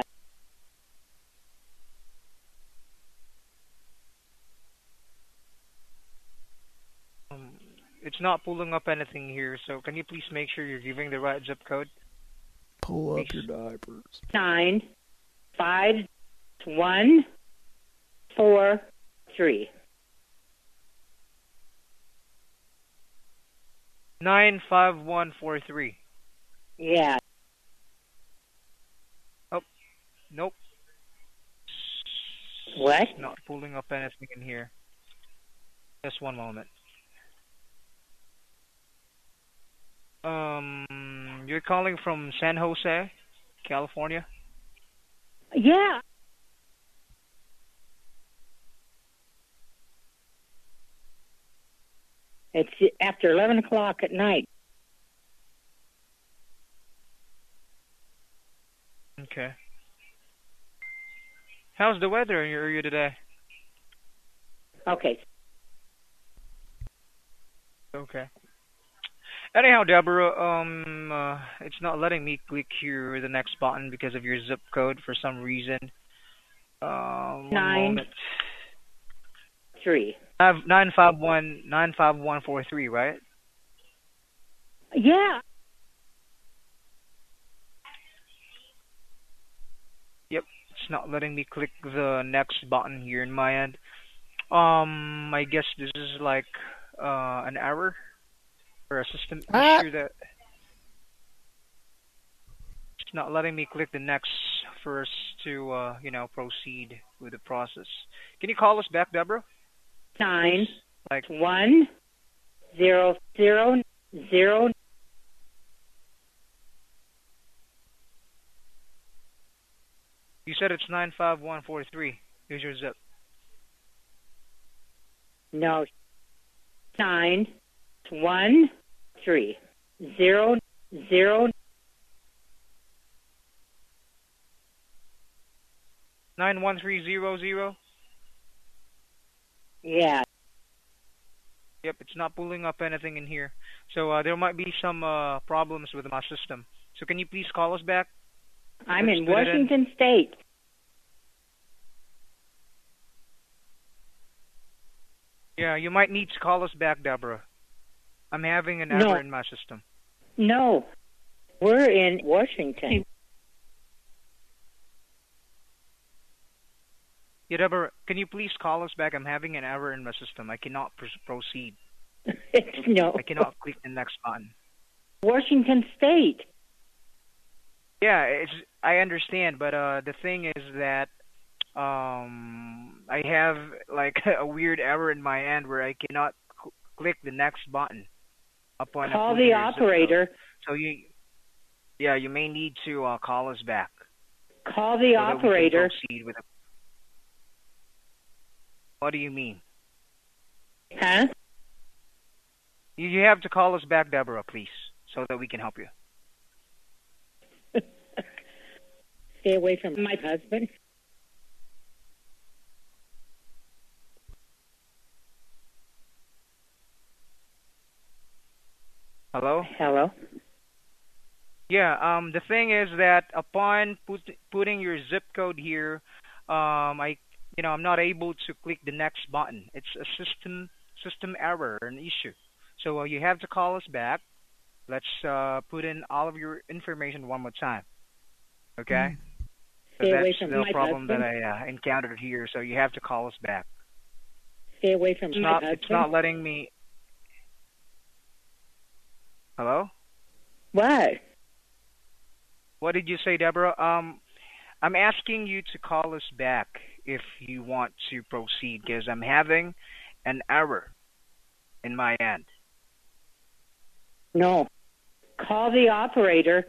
Um, it's not pulling up anything here, so can you please make sure you're giving the right zip code? Pull up Please. your diapers. Nine, five, one, four, three. Nine five one four three. Yeah. Oh, What? It's not pulling up anything in here. Just one moment. Um, you're calling from San Jose, California? Yeah. It's after eleven o'clock at night. Okay. How's the weather in your area today? Okay. Okay. Anyhow, Deborah, um, uh, it's not letting me click here the next button because of your zip code for some reason. Um, one Nine. moment. Three. I have nine five one nine five one four three, right? Yeah. Yep. It's not letting me click the next button here in my end. Um, I guess this is like uh an error or a system Ah. issue that it's not letting me click the next for us to uh you know proceed with the process. Can you call us back, Deborah? Nine. Like one zero zero zero. You said it's nine five one four three. Here's your zip. No. Nine one three zero zero Nine one three zero zero. Yeah. Yep, it's not pulling up anything in here. So uh, there might be some uh, problems with my system. So can you please call us back? I'm Let's in put it in. Washington State. Yeah, you might need to call us back, Deborah. I'm having an No. error in my system. No. We're in Washington. Yeah, Deborah, can you please call us back? I'm having an error in my system. I cannot pr- proceed. No. I cannot click the next button. Washington State. Yeah, it's I understand, but uh, the thing is that um, I have like a weird error in my end where I cannot cl- click the next button upon Call approving the your zip code. operator. So you, yeah, you may need to uh, call us back. Call the so that we can operator. proceed with. A... What do you mean? Huh? You, you have to call us back, Deborah, please, so that we can help you. Stay away from my husband. Hello? Hello? Yeah, um, the thing is that upon put, putting your zip code here, um, I, you know, I'm not able to click the next button. It's a system system error, an issue. So uh, you have to call us back. Let's uh, put in all of your information one more time. Okay? So Stay away that's from the my problem that husband. I uh, encountered here. So you have to call us back. Stay away from It's my not. husband. It's not letting me. Hello? What? What did you say, Deborah? Um, I'm asking you to call us back if you want to proceed because I'm having an error in my end. No. Call the operator.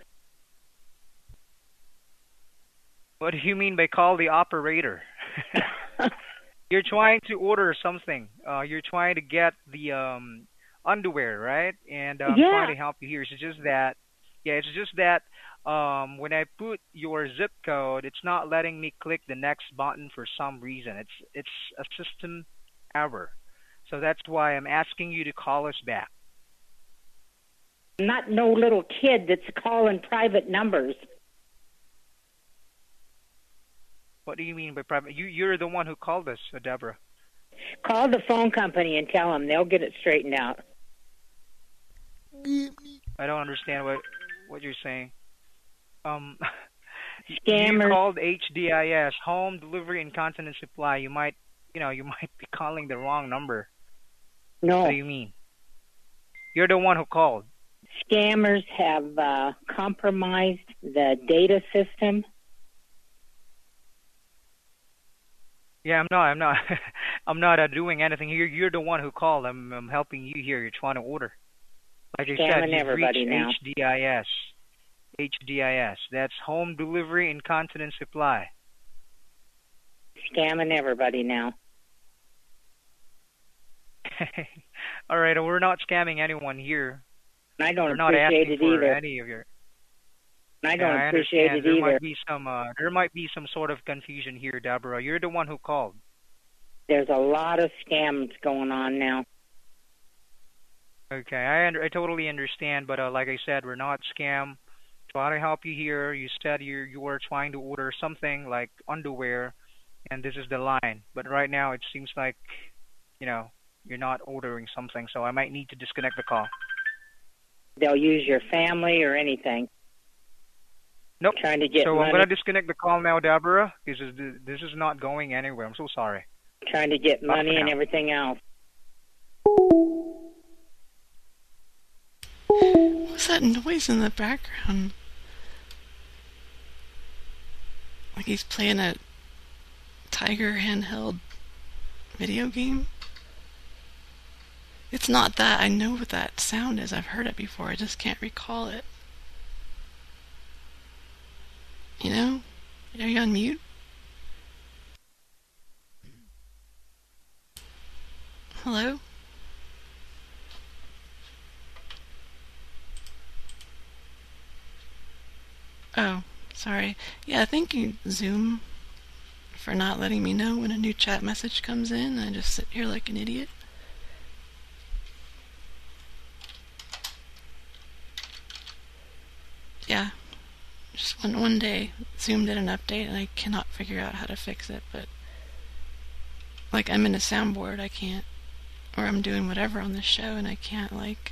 What do you mean by call the operator? You're trying to order something. Uh, you're trying to get the um, underwear, right? And uh, I'm Yeah. trying to help you here. It's just that, yeah, it's just that um, when I put your zip code, it's not letting me click the next button for some reason. It's it's a system error. So that's why I'm asking you to call us back. I'm not no little kid that's calling private numbers. What do you mean by private? You you're the one who called us, uh, Deborah. Call the phone company and tell them. They'll get it straightened out. I don't understand what what you're saying. Um, Scammers. you called H D I S, Home Delivery and Continent Supply. You might, you know, you might be calling the wrong number. No. What do you mean? You're the one who called. Scammers have uh, compromised the data system. Yeah, I'm not. I'm not. I'm not uh, doing anything here. You're the one who called. I'm, I'm helping you here. You're trying to order. Like I said, Scamming you've everybody reached now. H D I S. H D I S. That's Home Delivery Incontinence Supply. Scamming everybody now. All right, we're not scamming anyone here. I don't we're not appreciate asking it for either. any of your. I don't yeah, I appreciate understand. it there either. Might be some, uh, there might be some sort of confusion here, Deborah. You're the one who called. There's a lot of scams going on now. Okay, I under, I totally understand, but uh, like I said, we're not scam. Trying to help you here. You said you you were trying to order something like underwear, and this is the line. But right now, it seems like, you know, you're not ordering something, so I might need to disconnect the call. They'll use your family or anything. Nope. Trying to get so money. I'm going to disconnect the call now, Deborah, because this is not going anywhere. I'm so sorry. Trying to get Not money for and now. everything else. What's that noise in the background? Like he's playing a Tiger handheld video game? It's not that. I know what that sound is. I've heard it before. I just can't recall it. You know? Are you on mute? Hello? Oh, sorry. Yeah, thank you, Zoom, for not letting me know when a new chat message comes in. I just sit here like an idiot. Yeah. Just one, one day, Zoom did an update and I cannot figure out how to fix it, but like I'm in a soundboard, I can't, or I'm doing whatever on this show and I can't like,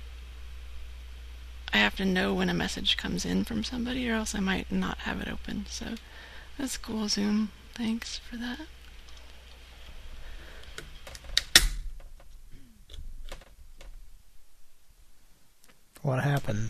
I have to know when a message comes in from somebody or else I might not have it open, so that's cool, Zoom. Thanks for that. What happened?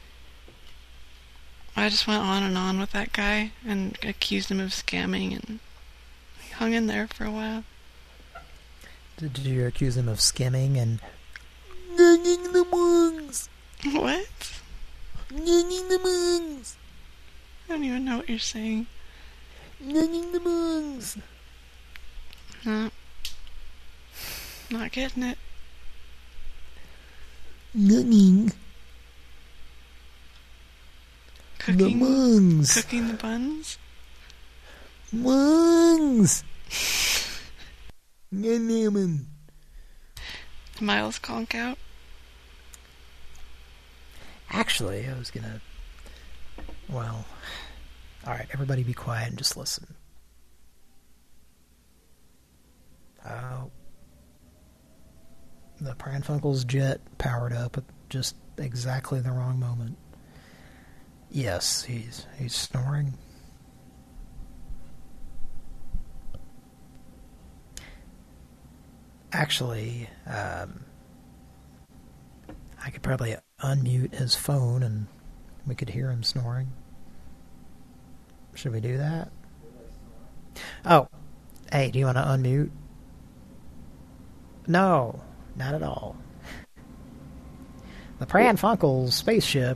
I just went on and on with that guy and accused him of scamming and he hung in there for a while. Did you accuse him of skimming and Nging the monks? What? Nging the monks. I don't even know what you're saying. Nging the monks. No. Not getting it. Nging. Cooking the monks. Cooking the buns? Monks. Nging. Miles conk out? Actually, I was gonna... Well... Alright, everybody be quiet and just listen. Oh. The Pranfunkel's jet powered up at just exactly the wrong moment. Yes, he's he's snoring. Actually, um, I could probably unmute his phone and we could hear him snoring. Should we do that? Oh, hey, do you want to unmute? No, not at all. The Pranfunkel's spaceship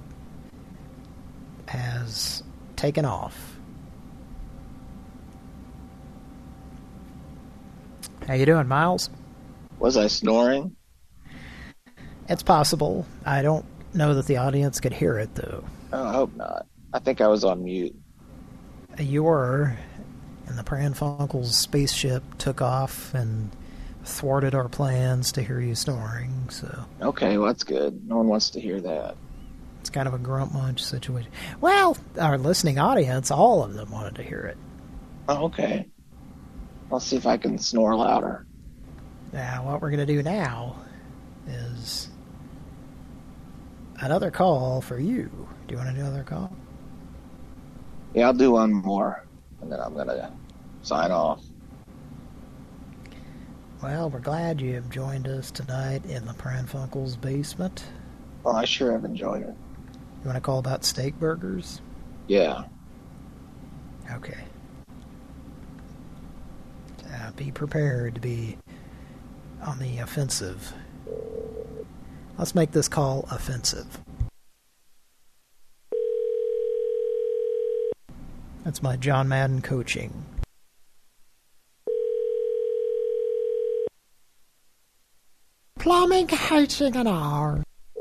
has taken off. How you doing, Miles? Was I snoring? It's possible. I don't know that the audience could hear it, though. Oh, I hope not. I think I was on mute. You were, and the Pranfunkel's spaceship took off and thwarted our plans to hear you snoring, so... Okay, well, that's good. No one wants to hear that. It's kind of a grunt munch situation. Well, our listening audience, all of them wanted to hear it. Oh, okay. I'll see if I can snore louder. Now, what we're going to do now is another call for you. Do you want to do another call? Yeah, I'll do one more, and then I'm going to sign off. Well, we're glad you have joined us tonight in the Pranfunkel's basement. Well, I sure have enjoyed it. You want to call about steak burgers? Yeah. Okay. Uh, be prepared to be on the offensive. Let's make this call offensive. That's my John Madden coaching. Plumbing, heating, and all.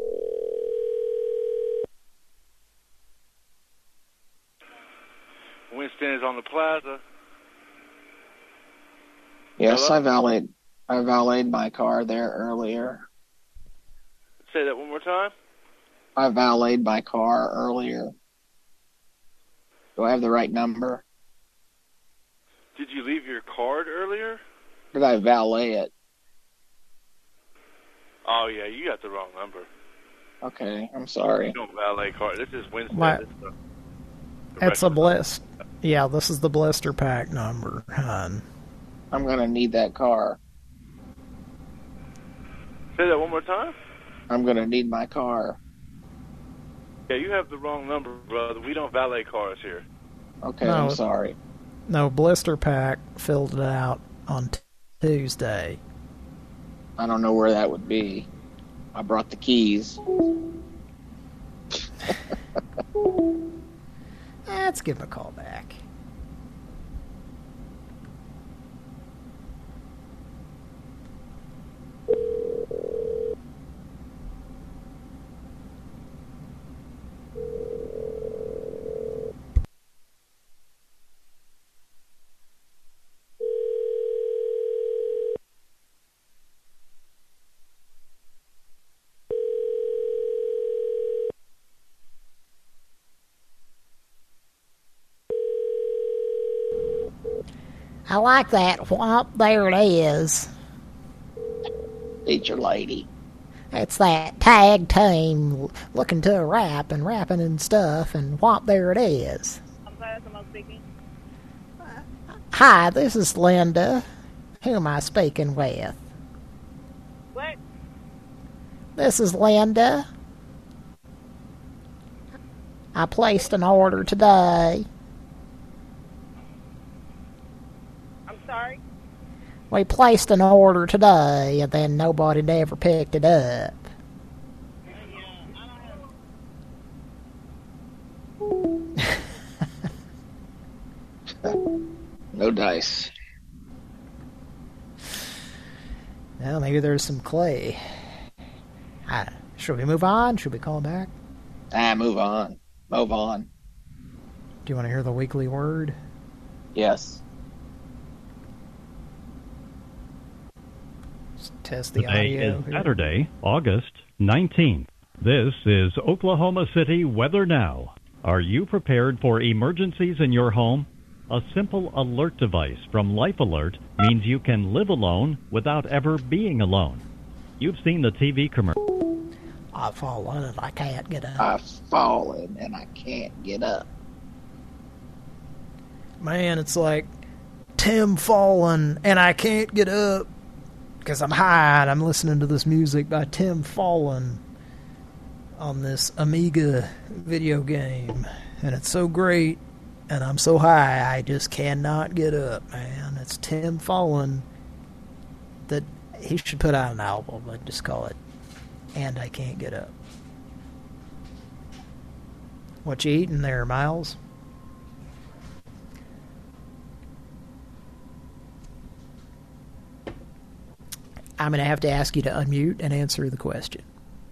Winston is on the plaza. Yes, Hello? I valeted. I valeted my car there earlier. Say that one more time. I valeted my car earlier. Do I have the right number? Did you leave your card earlier? Did I valet it? Oh, yeah, you got the wrong number. Okay, I'm sorry. You don't valet card. This is Winston. My- This is the- It's a blist. Yeah, this is the blister pack number, hon. I'm gonna need that car. Say that one more time. I'm gonna need my car. Yeah, you have the wrong number, brother. We don't valet cars here. Okay, No. I'm sorry. No, blister pack filled it out on t- Tuesday. I don't know where that would be. I brought the keys. Let's give him a call back. I like that. Whop, there it is. Teacher lady. It's that tag team looking to a rap and rapping and stuff, and whop, there it is. I'm sorry, someone speaking. Hi, this is Linda. Who am I speaking with? What? This is Linda. I placed an order today. I'm sorry? We placed an order today, and then nobody ever picked it up. No dice. Well, maybe there's some clay. I, should we move on? Should we call back? Ah, move on. Move on. Do you want to hear the weekly word? Yes. Let's test the Today audio is here. Saturday, August nineteenth. This is Oklahoma City Weather Now. Are you prepared for emergencies in your home? A simple alert device from Life Alert means you can live alone without ever being alone. You've seen the T V commercial. I've fallen and I can't get up. I've fallen and I can't get up. Man, it's like Tim fallen and I can't get up because I'm high and I'm listening to this music by Tim Fallen on this Amiga video game, and it's so great, and I'm so high I just cannot get up, man. It's Tim Fallen. That he should put out an album and just call it And I Can't Get Up. What you eating there, Miles? I'm going to have to ask you to unmute and answer the question.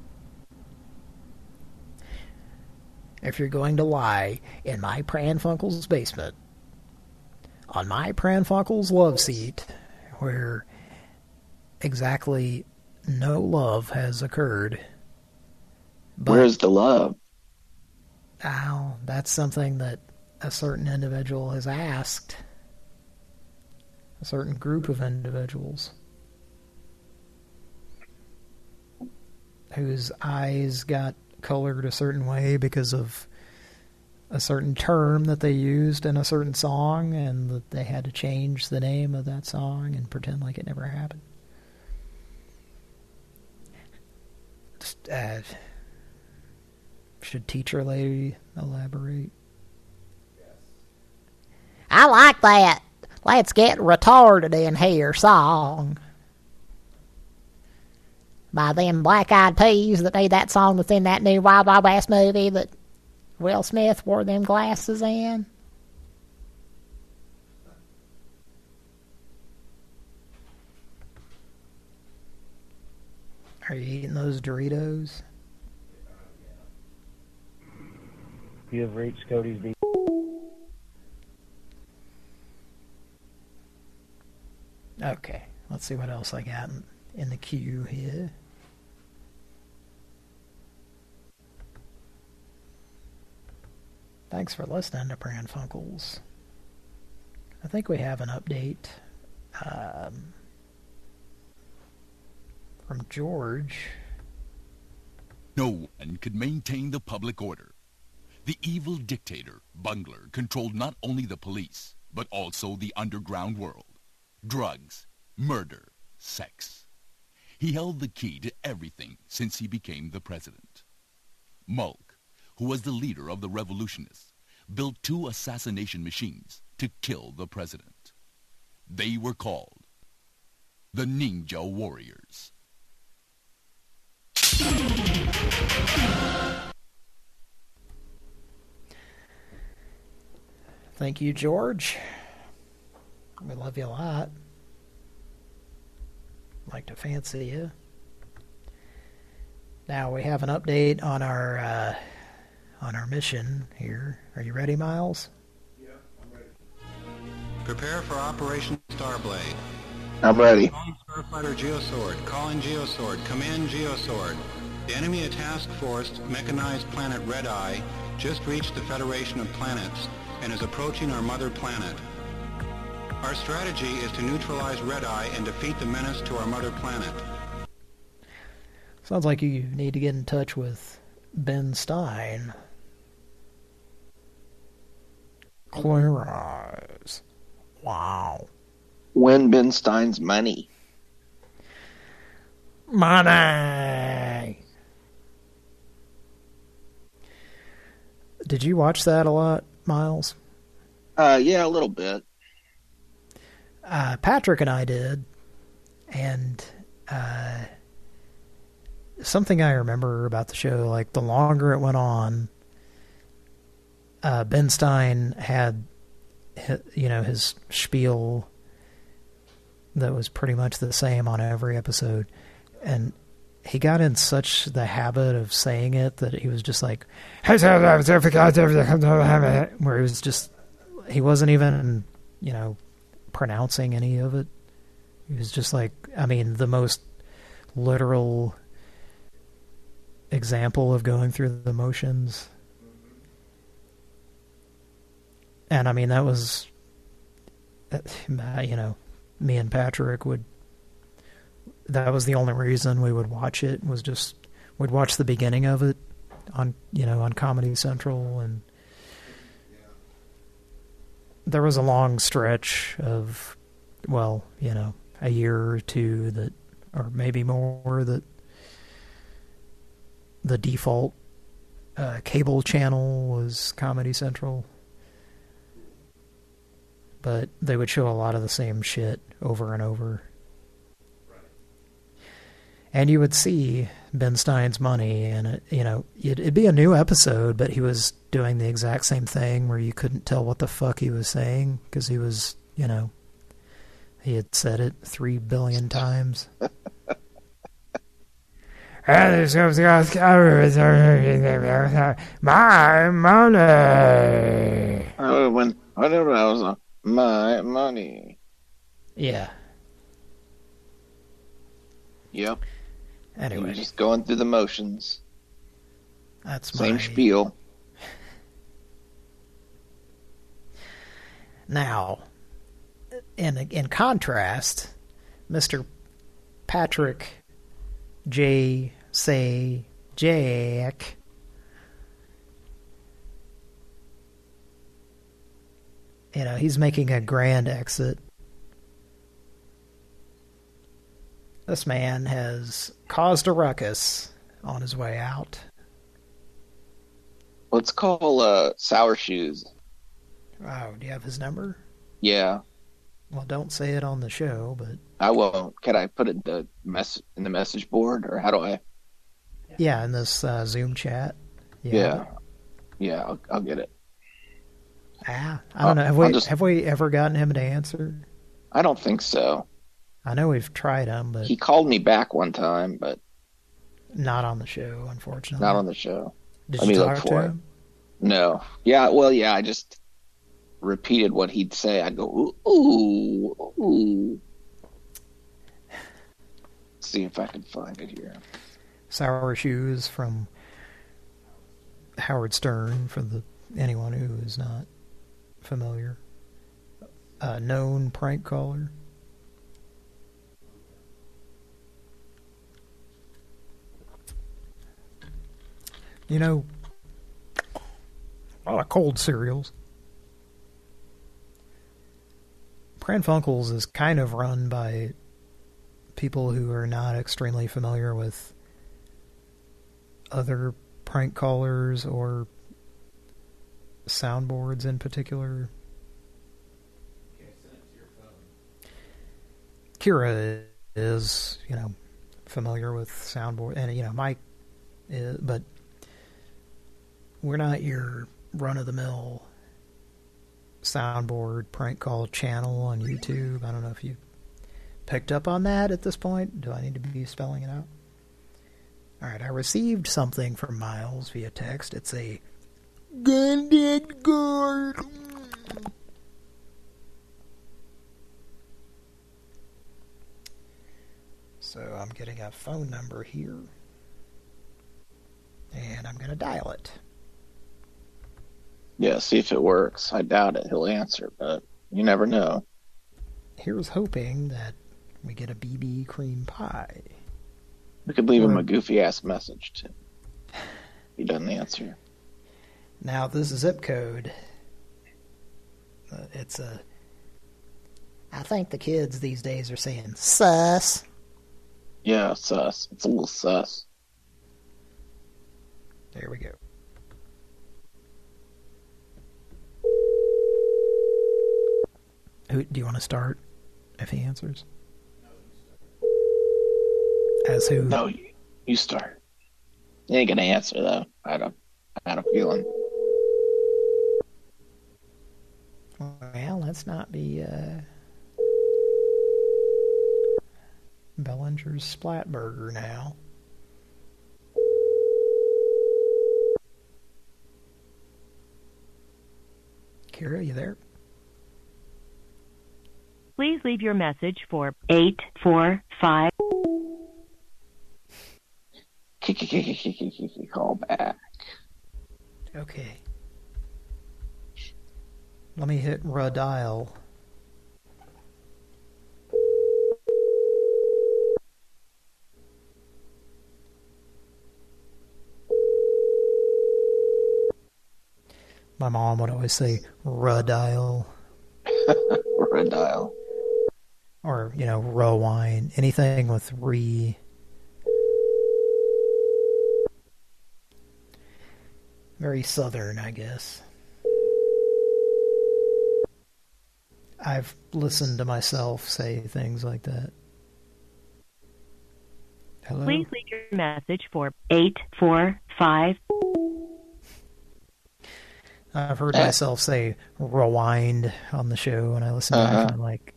If you're going to lie in my Pranfunkel's basement, on my Pranfunkel's love seat, where exactly no love has occurred. But, Where's the love? Oh, that's something that a certain individual has asked. A certain group of individuals. Whose eyes got colored a certain way because of a certain term that they used in a certain song, and that they had to change the name of that song and pretend like it never happened. Just, uh, should teacher lady elaborate? I like that. Let's get retarded in here song by them Black Eyed Peas that made that song that's in that new Wild Wild West movie that Will Smith wore them glasses in. Are you eating those Doritos? You have reached Cody's D. Okay, let's see what else I got in, in the queue here. Thanks for listening to Pran Funkels. I think we have an update um, from George. No one could maintain the public order. The evil dictator, Bungler, controlled not only the police, but also the underground world. Drugs, murder, sex. He held the key to everything since he became the president. Mulk, who was the leader of the revolutionists, built two assassination machines to kill the president. They were called the Ninja Warriors. Thank you, George. We love you a lot. Like to fancy you. Now we have an update on our uh, on our mission here. Are you ready, Miles? Yeah, I'm ready. Prepare for Operation Starblade. I'm ready. Calling Starfighter Geosword. Calling Geosword. Come in, Geosword. The enemy task force mechanized planet Red Eye just reached the Federation of Planets and is approaching our mother planet. Our strategy is to neutralize Red Eye and defeat the menace to our mother planet. Sounds like you need to get in touch with Ben Stein. Clear eyes. Wow. Win Ben Stein's money. Money! Did you watch that a lot, Miles? Uh, yeah, a little bit. Uh, Patrick and I did, and uh, something I remember about the show, like the longer it went on, uh, Ben Stein had, you know, his spiel that was pretty much the same on every episode, and he got in such the habit of saying it that he was just like, where he was just, he wasn't even, you know, pronouncing any of it. He was just like, I mean, the most literal example of going through the motions. And I mean, that was, you know, me and Patrick would, that was the only reason we would watch it, was just, we'd watch the beginning of it on, you know, on Comedy Central, and there was a long stretch of, well, you know, a year or two that, or maybe more, that the default uh, cable channel was Comedy Central. But they would show a lot of the same shit over and over. And you would see Ben Stein's money, and it, you know, it'd, it'd be a new episode, but he was doing the exact same thing where you couldn't tell what the fuck he was saying because he was, you know, he had said it three billion times. My money. Oh, when I never I was uh, my money. Yeah. Yep. Anyway, You're just going through the motions. That's same my... spiel. Now, in in contrast, Mister Patrick J. Say Jack you know, he's making a grand exit. This man has caused a ruckus on his way out. Let's call uh, Sour Shoes. Oh, do you have his number? Yeah. Well, don't say it on the show, but I won't. Can I put it in the mess in the message board, or how do I? yeah, in this uh, Zoom chat. Yeah, yeah, I'll, I'll get it. Ah, I don't know. I'll- Have we I'll just- have we ever gotten him to answer? I don't think so. I know we've tried him, but He called me back one time, but not on the show, unfortunately. not on the show. Did Let you me talk look to for him? it. No. Yeah. Well, yeah. I just repeated what he'd say. I'd go ooh, ooh, ooh. See if I can find it here. Sour Shoes from Howard Stern, for the anyone who is not familiar. A known prank caller. You know, a lot of cold cereals. Pran Funkels is kind of run by people who are not extremely familiar with other prank callers or soundboards in particular. Kira is, you know, familiar with soundboard, and you know, Mike is, but we're not your run-of-the-mill soundboard prank call channel on YouTube. I don't know if you picked up on that at this point. Do I need to be spelling it out? Alright, I received something from Miles via text. It's a Gundam guard. So I'm getting a phone number here. And I'm going to dial it. Yeah. See if it works. I doubt it. He'll answer, but you never know. Here's hoping that we get a B B cream pie. We could leave him a goofy ass message too. He doesn't answer. Now this zip code. Uh, it's a. I think the kids these days are saying sus. Yeah, sus. It's a little sus. There we go. Who do you want to start? If he answers, as who? No, you, you start. He ain't gonna answer though. I don't. I had a feeling. Well, let's not be uh, Bellinger's Splatburger now. Kira, you there? Please leave your message for eight four five. Call back. Okay. Let me hit redial. My mom would always say redial. Redial. Or, you know, rewind. Anything with re. Very southern, I guess. I've listened to myself say things like that. Hello? Please leave your message for eight four five. I've heard myself say rewind on the show, and I listen to Uh-huh. it and I'm like,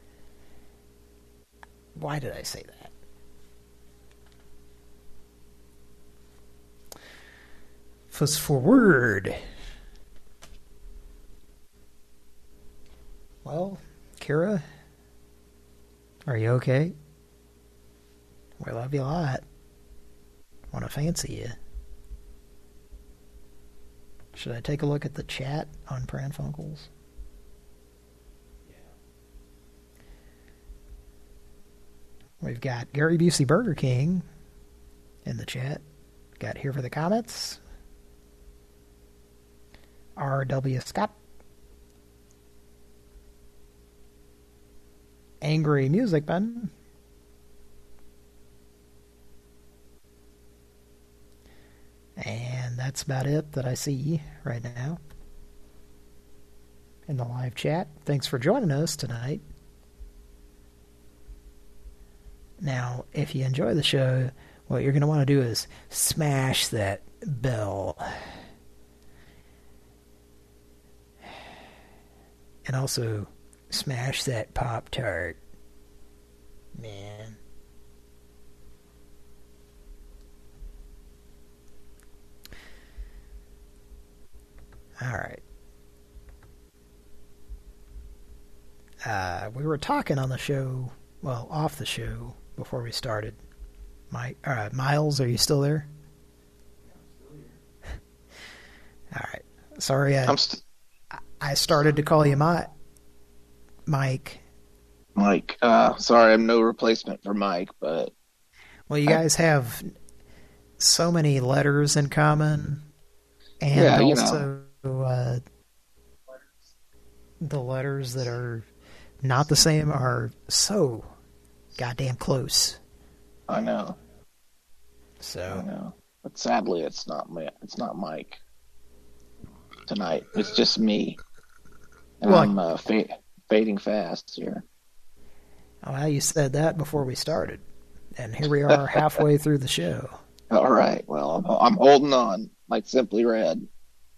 why did I say that? Fast forward. Well, Kira, are you okay? We love you a lot. Want to fancy you. Should I take a look at the chat on Pran Funkels? We've got Gary Busey Burger King in the chat. Got here for the comments. R W Scott. Angry Music Man. And that's about it that I see right now in the live chat. Thanks for joining us tonight Now, if you enjoy the show, what you're going to want to do is smash that bell. And also, smash that Pop-Tart. Man. Alright. Uh, we were talking on the show, well, off the show, before we started. My, uh, Miles, are you still there? Yeah, I'm still here. Alright. Sorry, I, I'm st- I started to call you my, Mike. Mike. Uh, sorry, I'm no replacement for Mike, but... Well, you guys I, have so many letters in common, and yeah, you also know. Uh, the letters that are not the same are so goddamn close. I know. So. I know. But sadly, it's not my, it's not Mike tonight. It's just me. And well, I'm uh, fa- fading fast here. Oh, well, you said that before we started. And here we are halfway through the show. All right. Well, I'm, I'm holding on like Simply Red.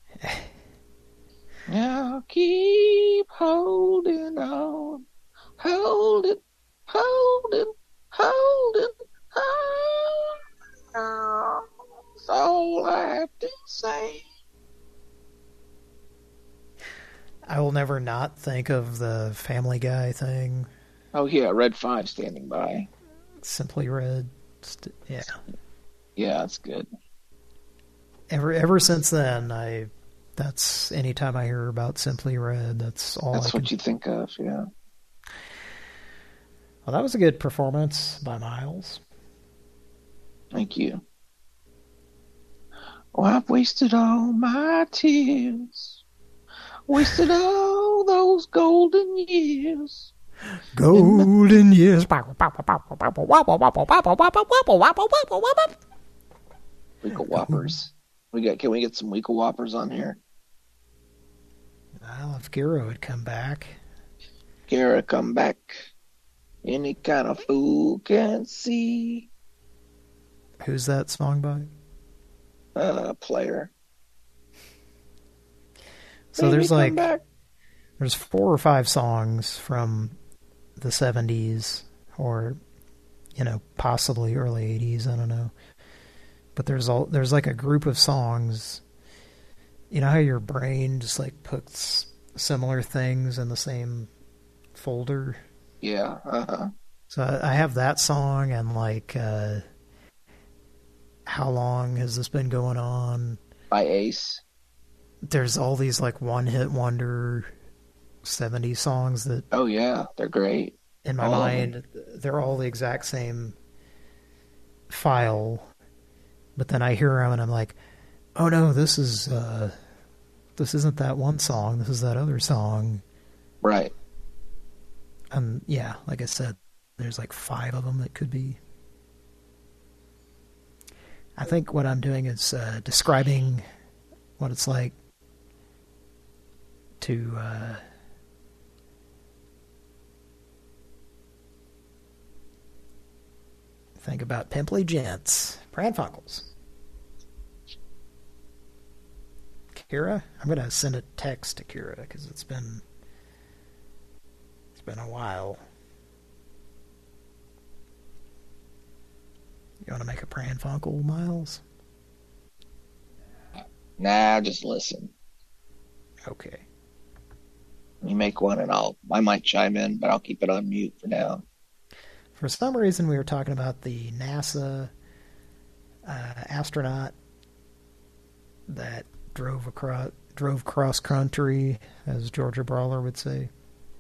Now keep holding on. Hold it, hold it, hold it, hold on. That's all I have to say. I will never not think of the Family Guy thing. Oh, yeah, Red five standing by. Simply Red. Yeah. Yeah, it's good. Ever ever since then, I that's anytime I hear about Simply Red, that's all That's I what can... you think of, yeah. Well, that was a good performance by Miles. Thank you. Oh, I've wasted all my tears. Wasted all those golden years. Golden years. Weekle Whoppers. We got. Can we get some Weekle Whoppers on here? Well, if Kira would come back. Kira, come back. Any kind of fool can see. Who's that song by? Uh, Player. So Baby, there's like, back. there's four or five songs from the seventies or, you know, possibly early eighties, I don't know. But there's all, there's like a group of songs, you know how your brain just like puts similar things in the same folder? Yeah, uh-huh. So I, I have that song and like, uh, How Long Has This Been Going On? By Ace. There's all these like one-hit wonder seventies songs that... Oh, yeah. They're great. In my all mind, they're all the exact same file. But then I hear them and I'm like, oh no, this is... Uh, this isn't that one song. This is that other song. Right. And yeah, like I said, there's like five of them that could be... I think what I'm doing is uh, describing what it's like to uh, think about pimply gents, pranfuckles. Kira, I'm gonna send a text to Kira because it's been it's been a while. You want to make a pranfuckle, Miles? Nah, just listen. Okay. You make one and I'll, I might chime in, but I'll keep it on mute for now. For some reason, we were talking about the NASA uh, astronaut that drove across, drove cross country, as Georgia Brawler would say,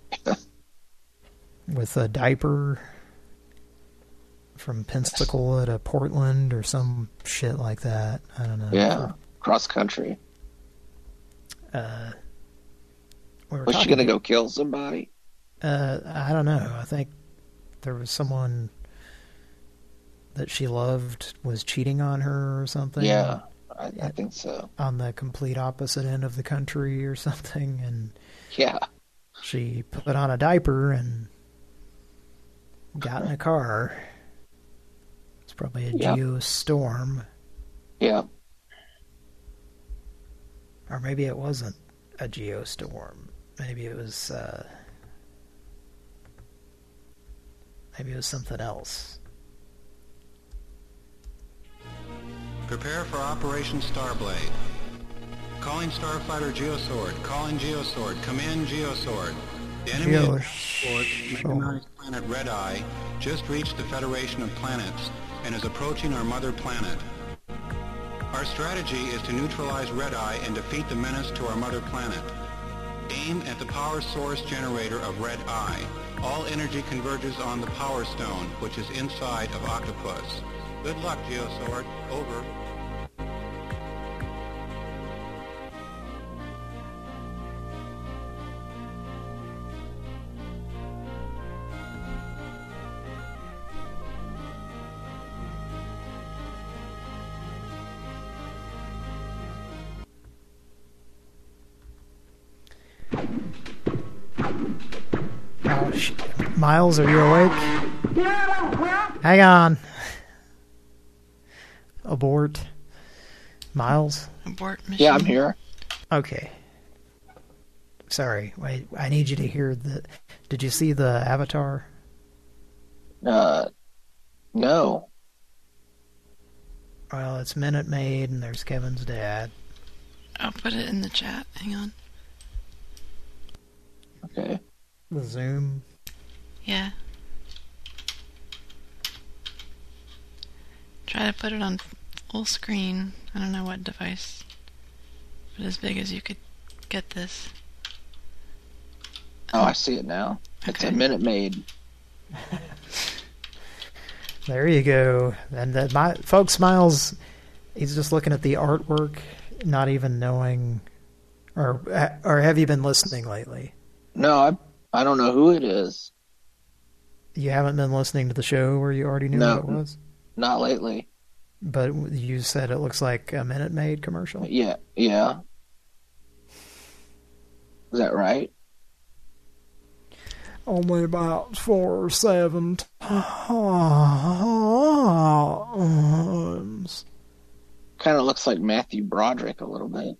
with a diaper from Pensacola to Portland or some shit like that. I don't know. Yeah, cross country. Uh, we were was she talking, gonna go kill somebody? Uh, I don't know. I think there was someone that she loved was cheating on her or something. Yeah, I, I think so. On the complete opposite end of the country or something, and yeah, she put on a diaper and got in a car. Probably a Yep. geostorm. Yeah. Or maybe it wasn't a geostorm. Maybe it was, uh... Maybe it was something else. Prepare for Operation Starblade. Calling Starfighter Geosword. Calling Geosword. Come in, Geosword. The enemy Geosword. mechanized planet Red Eye just reached the Federation of Planets and is approaching our mother planet. Our strategy is to neutralize Red Eye and defeat the menace to our mother planet. Aim at the power source generator of Red Eye. All energy converges on the Power Stone, which is inside of Octopus. Good luck, Geosword. Over. Oh, sh- Miles, are you awake? Hang on. Abort. Miles? Abort mission. Yeah, I'm here. Okay. Sorry, wait, I need you to hear the... Did you see the Avatar? Uh, no. Well, it's Minute Maid, and there's Kevin's dad. I'll put it in the chat. Hang on. Okay. The Zoom. Yeah. Try to put it on full screen. I don't know what device, but as big as you could get this. Oh, I see it now. It's Okay. a Minute Maid. There you go. And that, my folks, Miles, he's just looking at the artwork, not even knowing, or or have you been listening lately? No, I I don't know who it is. You haven't been listening to the show where you already knew No. what it was? Not lately. But you said it looks like a Minute Maid commercial? Yeah, yeah. Is that right? Only about four or seven times. Kind of looks like Matthew Broderick a little bit.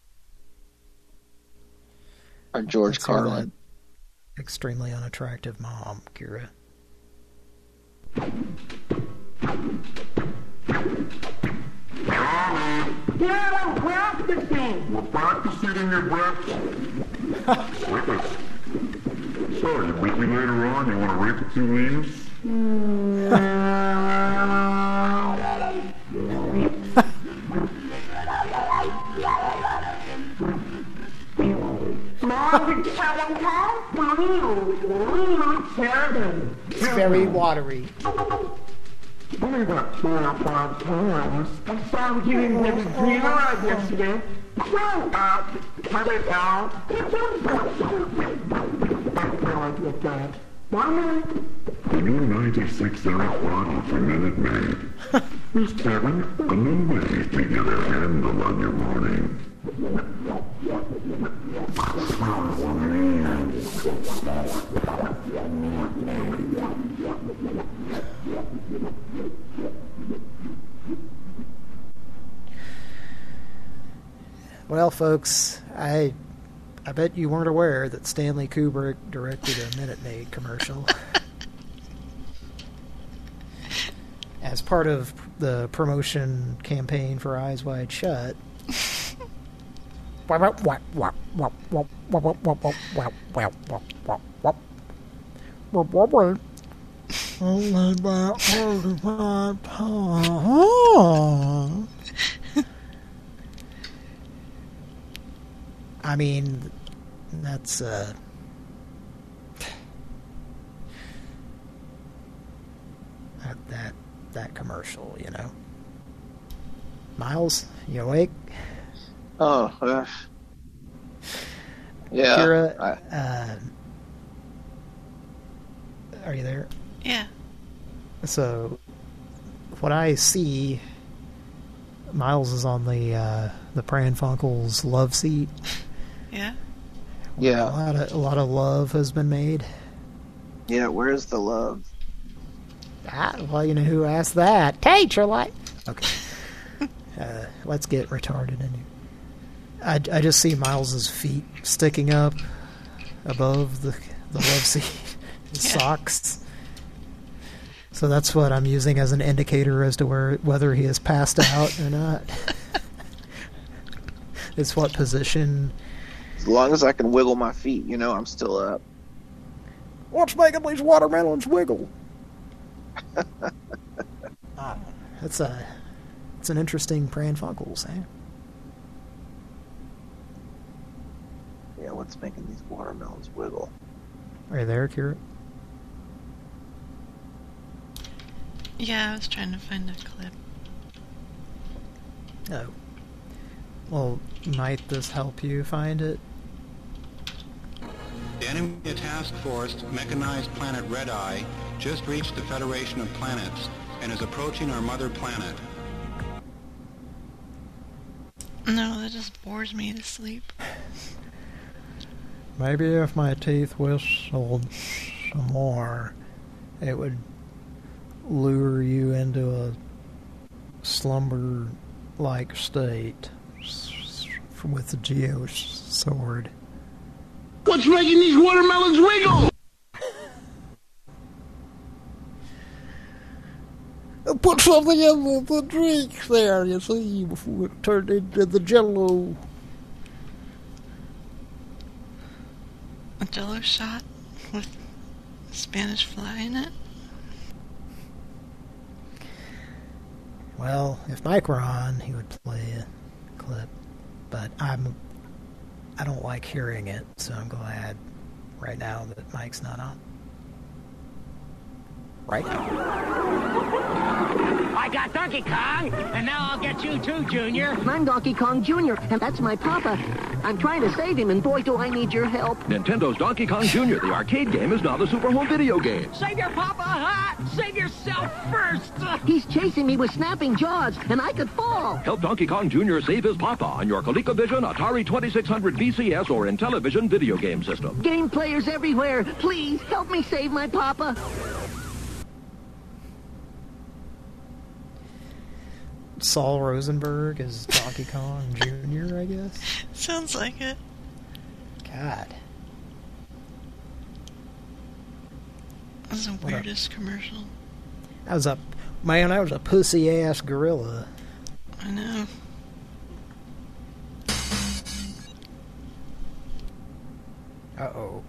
Or George That's your, uh, Carlin. Extremely unattractive mom, Kira. Yeah, practicing. We're practicing your breath. So, you meet me later on? You want to rake the two leaves? It's very watery. Only about four or five times. I started getting heavy green eyes yesterday. Grow up, cut it out. That's how I get that. Mommy? The new ninety-six Eric bottle for Minute Maid. Here's Kevin, a new way to get a handle on your morning. Well, folks, I I bet you weren't aware that Stanley Kubrick directed a Minute Maid commercial. As part of the promotion campaign for Eyes Wide Shut. Only about forty-five times. I mean, that's uh that that, that commercial, you know. Miles, you awake? Oh, gosh. Yeah. Kira, I, uh, are you there? Yeah. So, what I see, Miles is on the uh, the Pran Funkels love seat. Yeah. Yeah. A lot of a lot of love has been made. Yeah, where's the love? Ah, well, you know who asked that? Teacher, like. Okay. Uh, let's get retarded in here. I, I just see Miles's feet sticking up above the the love seat. His Yeah. socks. So that's what I'm using as an indicator as to where whether he has passed out or not. It's what position. As long as I can wiggle my feet, you know, I'm still up. What's making these watermelons wiggle? Ah, that's a, it's an interesting Pran Funkels, eh? Yeah, what's making these watermelons wiggle? Are you there, Kira? Yeah, I was trying to find a clip. No. Well, might this help you find it? The enemy task force, mechanized planet Red Eye, just reached the Federation of Planets and is approaching our mother planet. No, that just bores me to sleep. Maybe if my teeth whistled some more, it would lure you into a slumber-like state with the Geo sword. What's making these watermelons wiggle? Put something in the, the drink there, you see, before it turned into the Jello. A Jello shot with Spanish fly in it. Well, if Mike were on, he would play a clip, but I'm I don't like hearing it, so I'm glad right now that Mike's not on. Right? I got Donkey Kong, and now I'll get you too, Junior. I'm Donkey Kong Junior, and that's my papa. I'm trying to save him, and boy, do I need your help. Nintendo's Donkey Kong Junior, the arcade game, is now the Super Home video game. Save your papa, huh? Save yourself first. He's chasing me with snapping jaws, and I could fall. Help Donkey Kong Junior save his papa on your ColecoVision, Atari twenty-six hundred V C S, or Intellivision video game system. Game players everywhere, please help me save my papa. Saul Rosenberg is Donkey Kong Junior, I guess. Sounds like it. God. That was the What weirdest commercial. I was a man. I was a pussy ass gorilla. I know. Uh oh.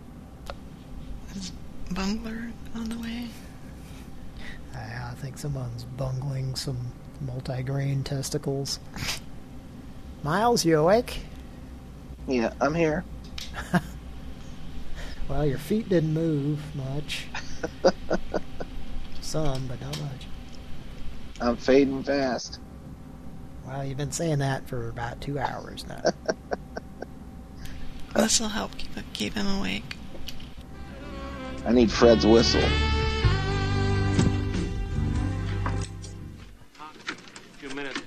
Is Bungler on the way? I, I think someone's bungling some multi-grain testicles. Miles, you awake? Yeah, I'm here. Well, your feet didn't move much. Some, but not much. I'm fading fast. Well, you've been saying that for about two hours now. This will help keep keep him awake. I need Fred's whistle. Few minutes.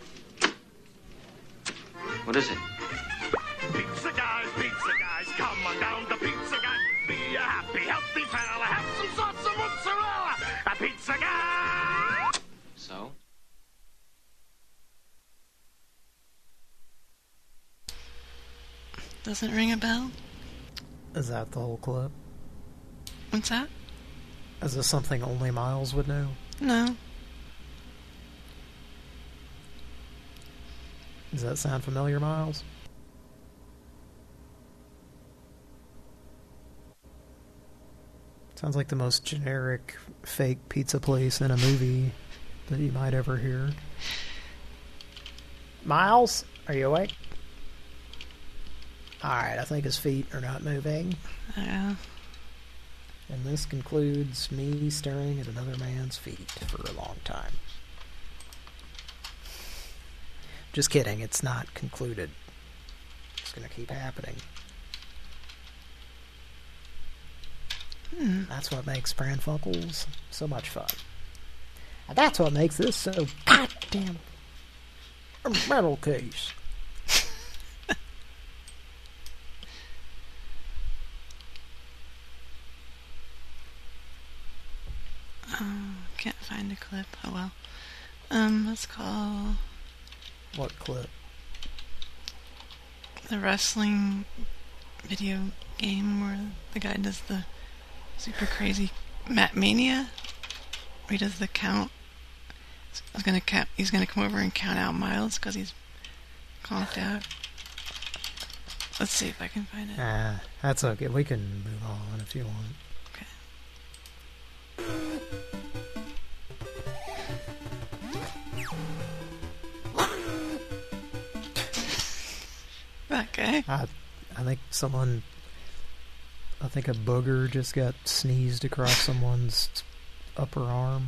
What is it? Pizza guys, pizza guys, come on down to Pizza Guy. Be a happy, healthy fella. Have some sauce and mozzarella. A pizza guy. So? Doesn't ring a bell? Is that the whole clip? What's that? Is this something only Miles would know? No. Does that sound familiar, Miles? Sounds like the most generic fake pizza place in a movie that you might ever hear. Miles, are you awake? Alright, I think his feet are not moving. Yeah. And this concludes me staring at another man's feet for a long time. Just kidding, it's not concluded. It's gonna keep happening. Hmm, that's what makes Pran Funkels so much fun. And that's what makes this so goddamn a metal case. Um. can't find a clip. Oh well. Um, let's call What clip? the wrestling video game where the guy does the super crazy Matt Mania. Where he does the count. He's gonna count. He's gonna come over and count out miles because he's conked out. Let's see if I can find it. Ah, that's okay. We can move on if you want. Okay. I, I think someone, I think a booger just got sneezed across someone's upper arm.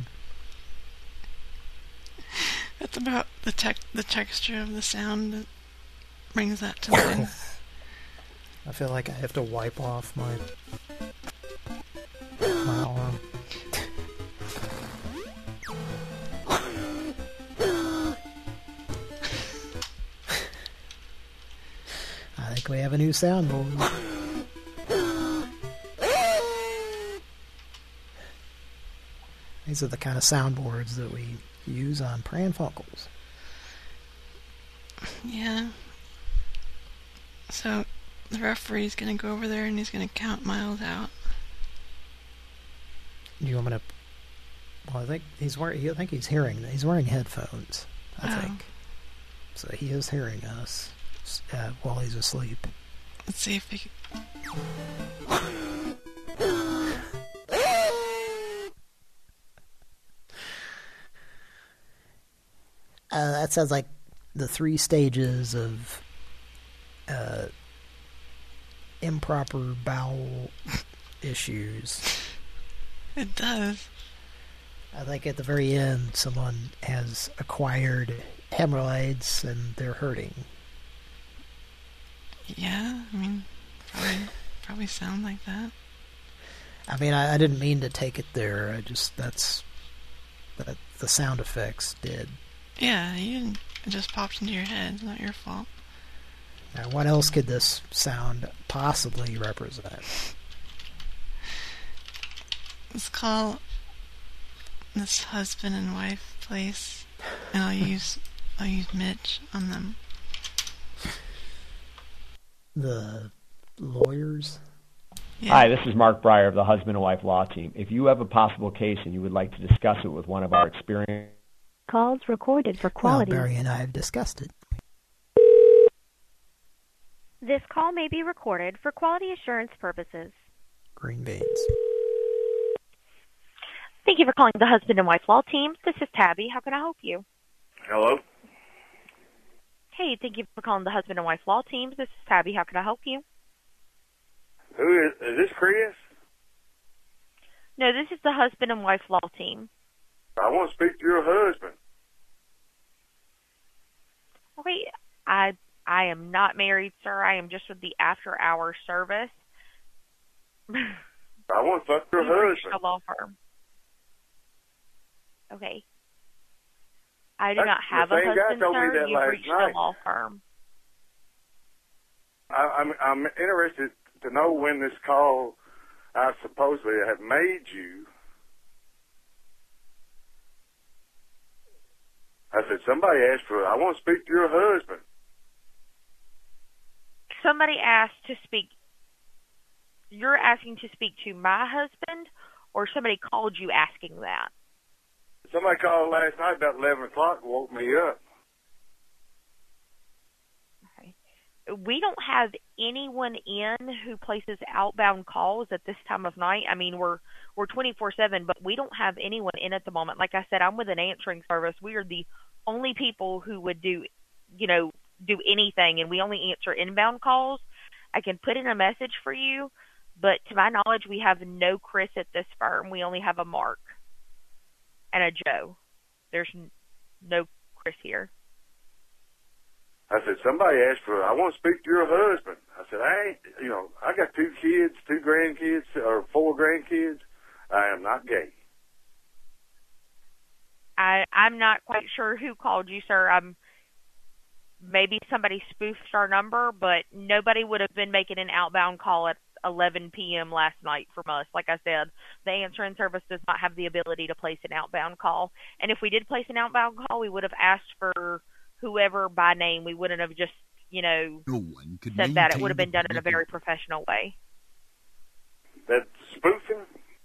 That's about the tec the texture of the sound that brings that to mind. I feel like I have to wipe off my my arm. I think we have a new soundboard. These are the kind of soundboards that we use on Pran Funkels. Yeah. So the referee's gonna go over there and he's gonna count miles out. Do you want me to? Well, I think he's wearing. I think he's hearing. He's wearing headphones. I Oh. think. So he is hearing us uh, while he's asleep. Let's see if we can... Uh, that sounds like the three stages of uh, improper bowel issues. It does. I think at the very end, someone has acquired hemorrhoids and they're hurting. Yeah, I mean, probably, probably sound like that. I mean, I, I didn't mean to take it there. I just, that's, that the sound effects did. Yeah, you didn't, it just popped into your head. It's not your fault. Now, what else could this sound possibly represent? Let's call this husband and wife place, and I'll use I'll use Mitch on them. The lawyers? Yeah. Hi, this is Mark Breyer of the Husband and Wife Law Team. If you have a possible case and you would like to discuss it with one of our experienced... Calls recorded for quality. Well, Barry and I have discussed it. This call may be recorded for quality assurance purposes. Green beans. Thank you for calling the Husband and Wife Law Team. This is Tabby. How can I help you? Hello? Hey, thank you for calling the Husband and Wife Law Team. This is Tabby. How can I help you? Who is, is this Chris? No, this is the Husband and Wife Law Team. I want to speak to your husband. Okay, I I am not married, sir. I am just with the after-hour service. I want to talk to your You've reached husband. a law firm. Okay. I do That's not have the a same guy husband, told me sir. that You've last reached night. a law firm. I, I'm I'm interested to know when this call I supposedly have made you. I said, somebody asked for, I want to speak to your husband. Somebody asked to speak. You're asking to speak to my husband, or somebody called you asking that? Somebody called last night about eleven o'clock and woke me up. We don't have anyone in who places outbound calls at this time of night. I mean, we're we're twenty-four seven, but we don't have anyone in at the moment. Like I said, I'm with an answering service. We are the only people who would do, you know, do anything, and we only answer inbound calls. I can put in a message for you, but to my knowledge, we have no Chris at this firm. We only have a Mark and a Joe. There's n- no Chris here. I said, somebody asked for, I want to speak to your husband. I said, I ain't, you know, I got two kids, two grandkids, or four grandkids. I am not gay. I, I'm not quite sure who called you, sir. I'm, maybe somebody spoofed our number, but nobody would have been making an outbound call at, eleven p.m. last night from us. Like I said, the answering service does not have the ability to place an outbound call. And if we did place an outbound call, we would have asked for whoever by name. We wouldn't have just, you know, No one could said that. It maintain would have been the done in a public very order. professional way. That's spoofing?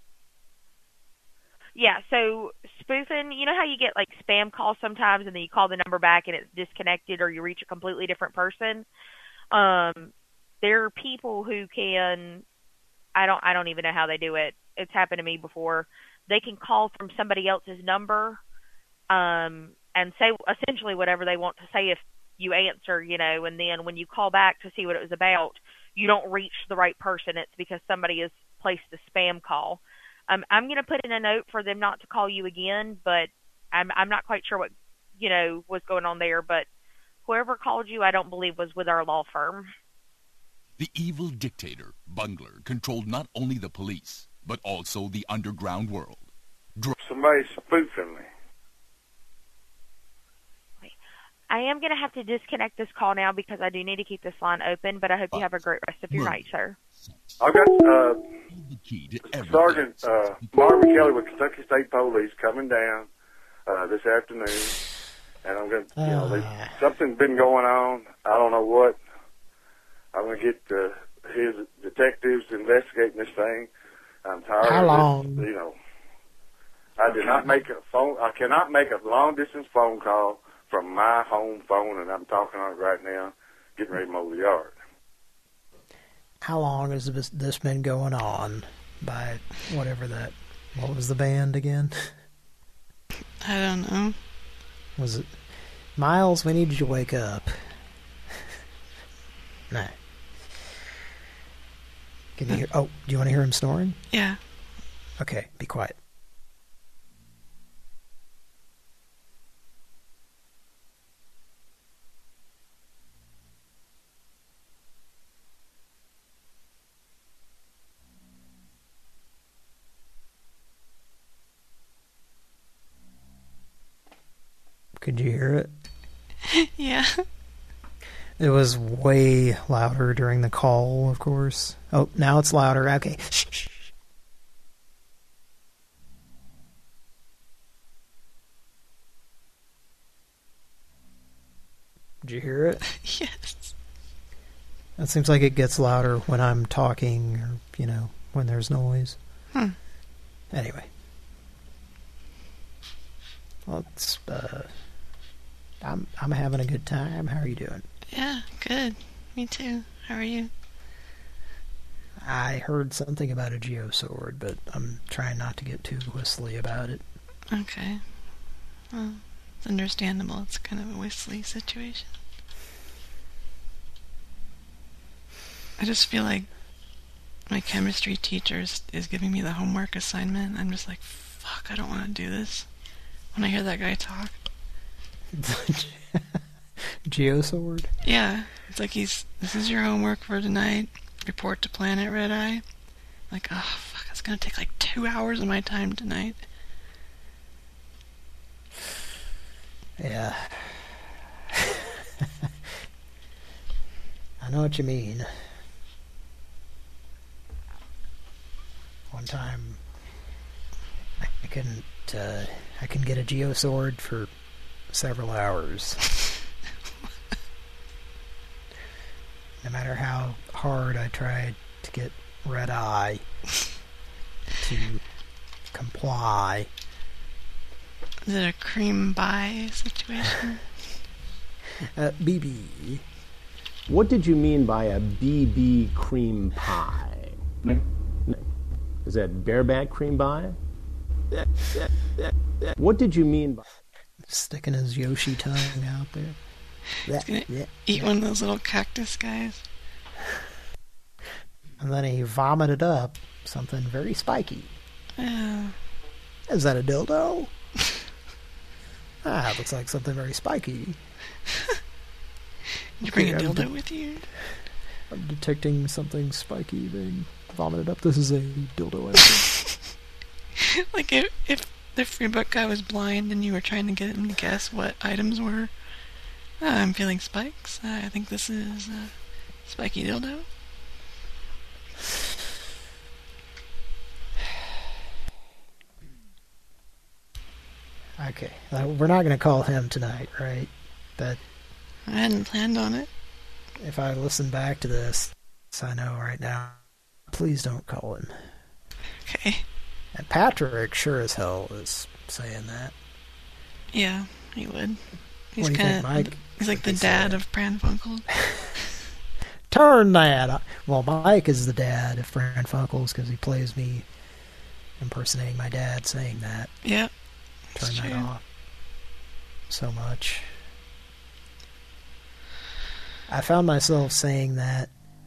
Yeah, so spoofing, you know how you get like spam calls sometimes and then you call the number back and it's disconnected or you reach a completely different person? Um, there are people who can, I don't, I don't even know how they do it. It's happened to me before. They can call from somebody else's number, um, and say essentially whatever they want to say if you answer, you know, and then when you call back to see what it was about, you don't reach the right person. It's because somebody has placed a spam call. Um, I'm going to put in a note for them not to call you again, but I'm I'm not quite sure what, you know, was going on there. But whoever called you, I don't believe was with our law firm. The evil dictator, Bungler, controlled not only the police, but also the underground world. Dr- Somebody's spoofing me. I am going to have to disconnect this call now because I do need to keep this line open, but I hope you have a great rest of your night, sir. I've got uh, Sergeant uh, Marvin Kelly with Kentucky State Police coming down uh, this afternoon, and I'm going to, you know, they, something's been going on. I don't know what. I'm going to get uh, his detectives investigating this thing. I'm tired How of long? this, you know. I did not make a phone. I cannot make a long distance phone call from my home phone, and I'm talking on it right now, getting ready to mow the yard. How long has this, this been going on by whatever that, what was the band again? I don't know. Was it, Miles, we need you to wake up. No. Can you hear, oh, do you want to hear him snoring? Yeah. Okay, be quiet. Could you hear it? Yeah. It was way louder during the call, of course. Oh, now it's louder. Okay. Shh, shh. Did you hear it? Yes. It seems like it gets louder when I'm talking or, you know, when there's noise. Hmm. Anyway. Let's, uh... I'm I'm having a good time. How are you doing? Yeah, good. Me too. How are you? I heard something about a geosword, but I'm trying not to get too whistly about it. Okay. Well, it's understandable. It's kind of a whistly situation. I just feel like my chemistry teacher is, is giving me the homework assignment. I'm just like, fuck, I don't want to do this. When I hear that guy talk. Geosword? Yeah. It's like he's, this is your homework for tonight. Report to Planet Red Eye. Like, oh, fuck, it's going to take like two hours of my time tonight. Yeah. I know what you mean. One time, I, I couldn't, uh, I can get a geosword for several hours. No matter how hard I tried to get Red Eye to comply. Is it a cream pie situation? uh, B B. What did you mean by a B B cream pie? No. Is that bareback cream pie? What did you mean by... Sticking his Yoshi tongue out there. He's gonna yeah, eat yeah. one of those little cactus guys. And then he vomited up something very spiky. Yeah. Is that a dildo? Ah, it looks like something very spiky. You bring okay, a dildo I'm with you? I'm detecting something spiky being vomited up. This is a dildo episode. Like if, if the free book guy was blind and you were trying to get him to guess what items were. Oh, I'm feeling spikes. Uh, I think this is a spiky dildo. Okay, uh, we're not going to call him tonight, right? But I hadn't planned on it. If I listen back to this, I know right now, please don't call him. Okay. And Patrick sure as hell is saying that. Yeah, he would. He's what do you kinda, think, Mike? He's like the dad of Pran Funkels. Turn that. Well, Mike is the dad of Pran Funkels because he plays me impersonating my dad saying that. Yep. Turn that true. off. So much. I found myself saying that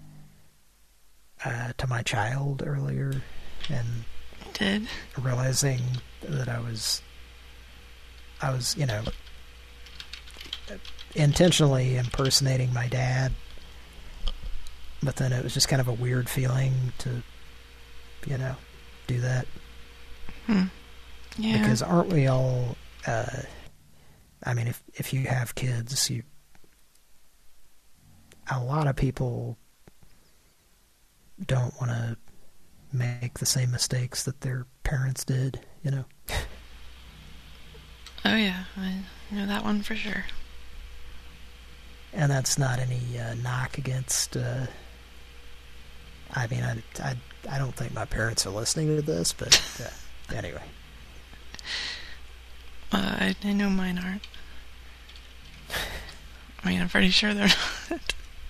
uh, to my child earlier, and did realizing that I was, I was, you know, intentionally impersonating my dad, but then it was just kind of a weird feeling to, you know, do that. Hmm. Yeah. Because aren't we all? Uh, I mean, if if you have kids, you. A lot of people don't want to make the same mistakes that their parents did, you know? Oh, yeah. I know that one for sure. And that's not any uh, knock against... Uh, I mean, I, I, I don't think my parents are listening to this, but uh, anyway. Uh, I, I know mine aren't. I mean, I'm pretty sure they're not.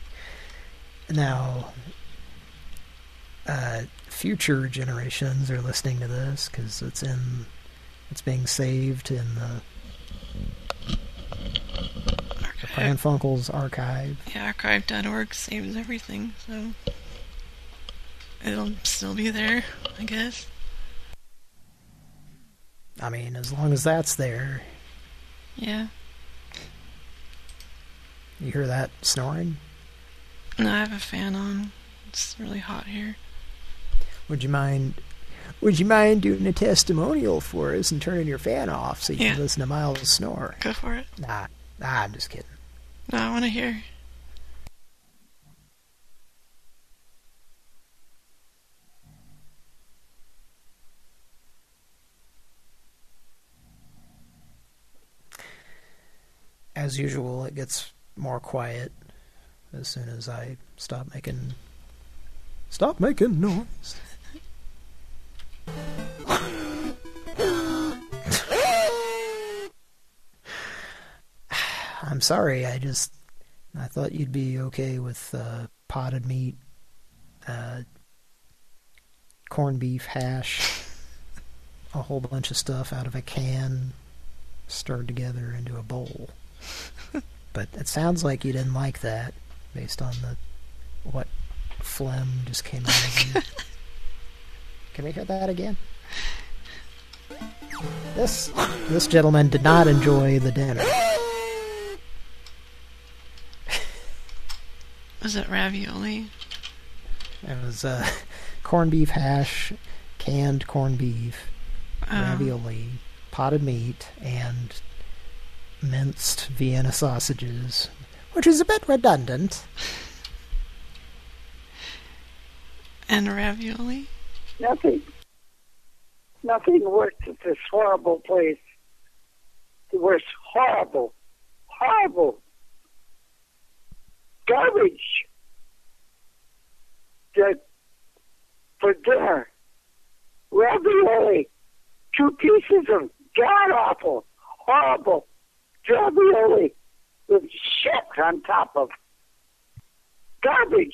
Now, uh, future generations are listening to this because it's in, it's being saved in the, the Pran Funkels archive. Yeah, archive dot org saves everything, so it'll still be there, I guess. I mean, as long as that's there. Yeah. You hear that snoring? No, I have a fan on. It's really hot here. Would you mind Would you mind doing a testimonial for us and turning your fan off so you yeah. can listen to Miles snore? Go for it. Nah, nah, I'm just kidding. No, I want to hear. As usual, it gets more quiet as soon as I stop making stop making noise. I'm sorry, I just I thought you'd be okay with uh, potted meat, uh, corned beef hash, a whole bunch of stuff out of a can, stirred together into a bowl. But it sounds like you didn't like that, based on the what phlegm just came out of you. Can we hear that again? This this gentleman did not enjoy the dinner. Was it ravioli? It was uh, corned beef hash, canned corned beef, oh. ravioli, potted meat, and minced Vienna sausages, which is a bit redundant. And ravioli? Nothing. Nothing works at this horrible place. It was horrible. Horrible. Garbage. The, for dinner. Ravioli. Two pieces of god-awful, horrible ravioli with shit on top of. Garbage.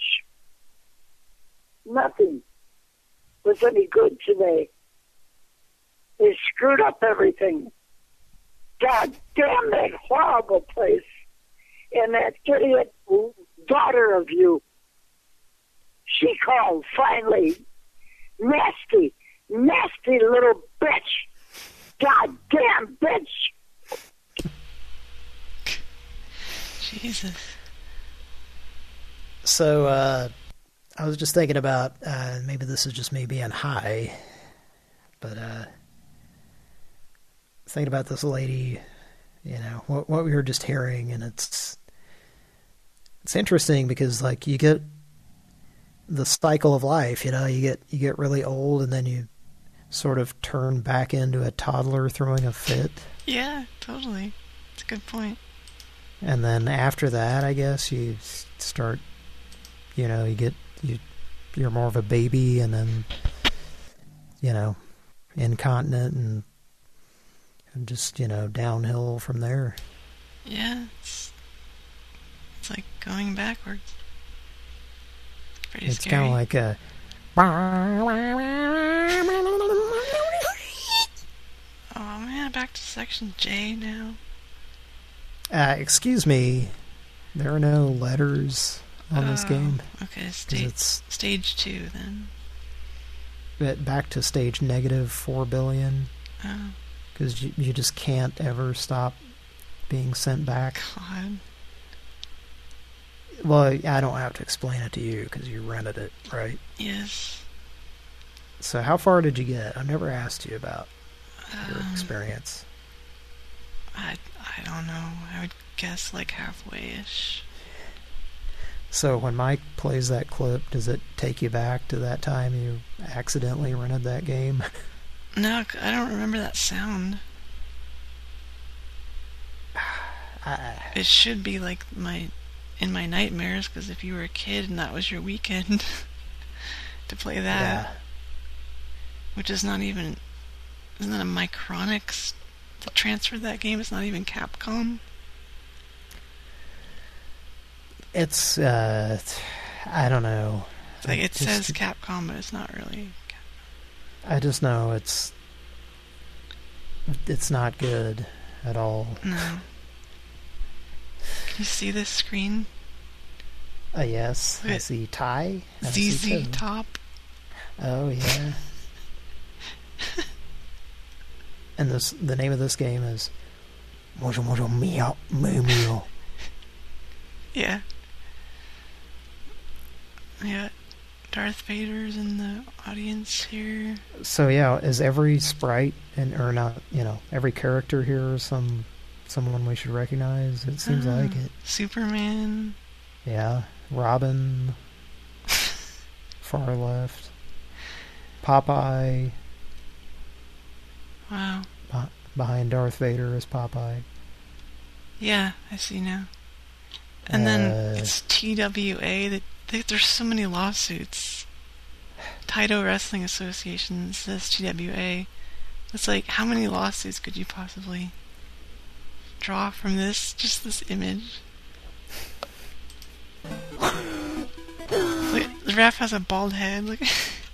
Nothing was any good today. They screwed up everything. God damn that horrible place. And that idiot daughter of you. She called finally. Nasty, nasty little bitch. God damn bitch. Jesus. So, uh, I was just thinking about, uh, maybe this is just me being high, but, uh, thinking about this lady, you know, what, what we were just hearing, and it's, it's interesting because, like, you get the cycle of life, you know, you get, you get really old, and then you sort of turn back into a toddler throwing a fit. Yeah, totally. It's a good point. And then after that, I guess, you start, you know, you get, you, you're more of a baby, and then, you know, incontinent, and, and just, you know, downhill from there. Yeah, it's, it's like going backwards. It's pretty it's scary. kind of like a... Oh man, back to section J now. Uh, excuse me, there are no letters on oh, this game. Okay, stage, it's stage two then. But back to stage negative four billion. Oh. Because you, you just can't ever stop being sent back. God. Well, I don't have to explain it to you because you rented it, right? Yes. So how far did you get? I've never asked you about your um, experience. I, I don't know. I would guess like halfway-ish. So when Mike plays that clip, does it take you back to that time you accidentally rented that game? No, I don't remember that sound. I, it should be like my in my nightmares, because if you were a kid and that was your weekend to play that, yeah. which is not even, isn't that a Micronix that transferred that game? It's not even Capcom. It's, uh, I don't know. Like it just, says Capcom, but it's not really Capcom. I just know it's, it's not good at all. No. Can you see this screen? Uh, yes. I see Ty. Z Z Top. Oh, yeah. And this, the name of this game is Mojo Mojo Meow Moo Meow. Yeah. Yeah. Darth Vader's in the audience here. So yeah, is every sprite and or not, you know, every character here some someone we should recognize? It seems uh, like it. Superman. Yeah, Robin. Far left. Popeye. Wow. Be behind Darth Vader is Popeye. Yeah, I see now. And uh, then it's T W A. That there's so many lawsuits. Taito Wrestling Association says T W A. It's like, how many lawsuits could you possibly draw from this? Just this image. Look, the ref has a bald head. Look.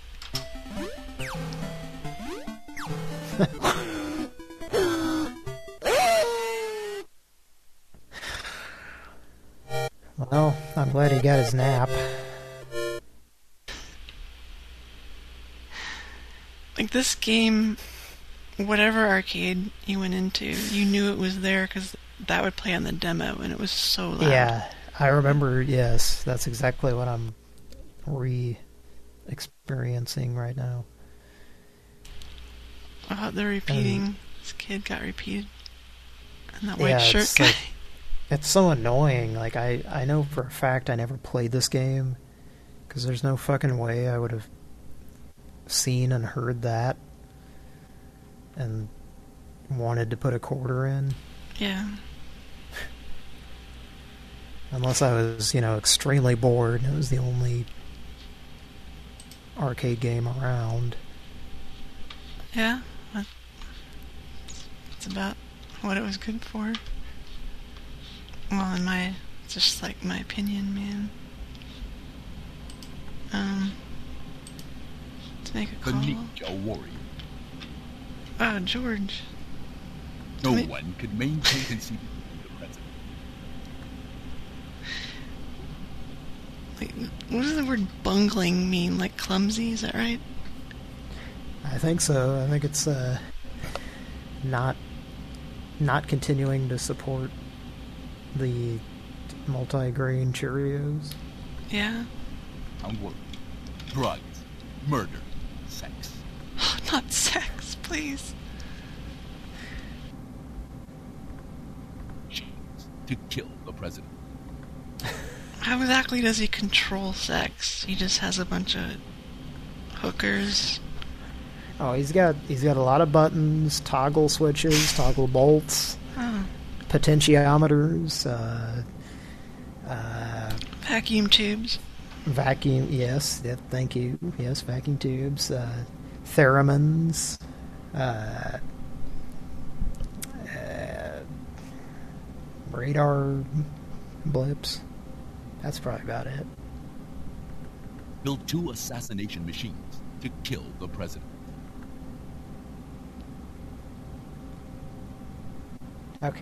Well, I'm glad he got his nap. Like this game, whatever arcade you went into, you knew it was there because that would play on the demo, and it was so loud. Yeah, I remember, yes, that's exactly what I'm re-experiencing right now. Oh, they're repeating. Um, this kid got repeated. And that white yeah, shirt it's guy. Like, it's so annoying. Like, I, I know for a fact I never played this game, because there's no fucking way I would have seen and heard that and wanted to put a quarter in. Yeah. Unless I was, you know, extremely bored and it was the only arcade game around. Yeah. That's about what it was good for. Well, in my, just like my opinion, man. Um, let's make a The call. Ninja Warrior. Oh, George. No I mean, one could maintain conceivability of the president. Like, what does the word bungling mean? Like clumsy, is that right? I think so. I think it's uh, not not continuing to support the multi-grain Cheerios. Yeah. On work, drugs, murder, sex. Not sex, please. Chains to kill the president. How exactly does he control sex? He just has a bunch of hookers Oh, he's got he's got a lot of buttons, toggle switches, toggle bolts, Oh. potentiometers, uh, uh, Vacuum tubes. vacuum. Yes, yeah, thank you. Yes, vacuum tubes, uh, theremins, uh, uh, radar blips. That's probably about it. Built two assassination machines to kill the president. Okay.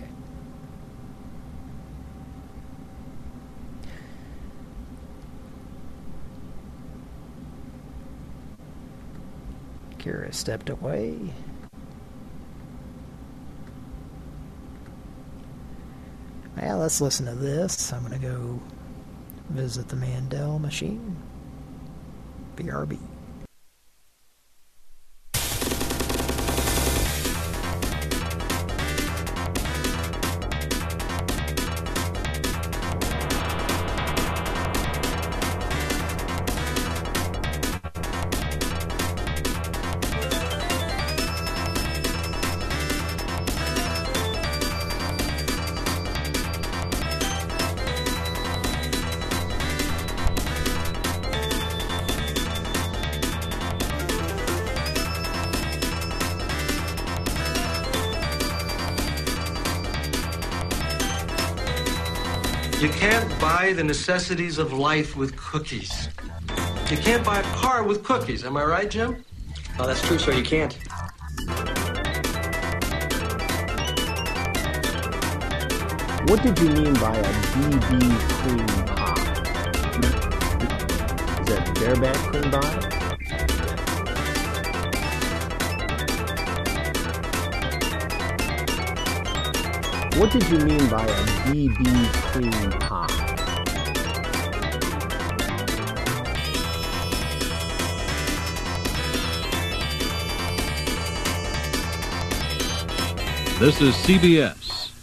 Kira stepped away. Well, let's listen to this. I'm going to go visit the Mandel machine. B R B. You can't buy the necessities of life with cookies. You can't buy a car with cookies. Am I right, Jim? Oh, that's true, sir. You can't. What did you mean by a B B cream pie? Is that bareback cream pie? What did you mean by a B B cream pie? This is C B S.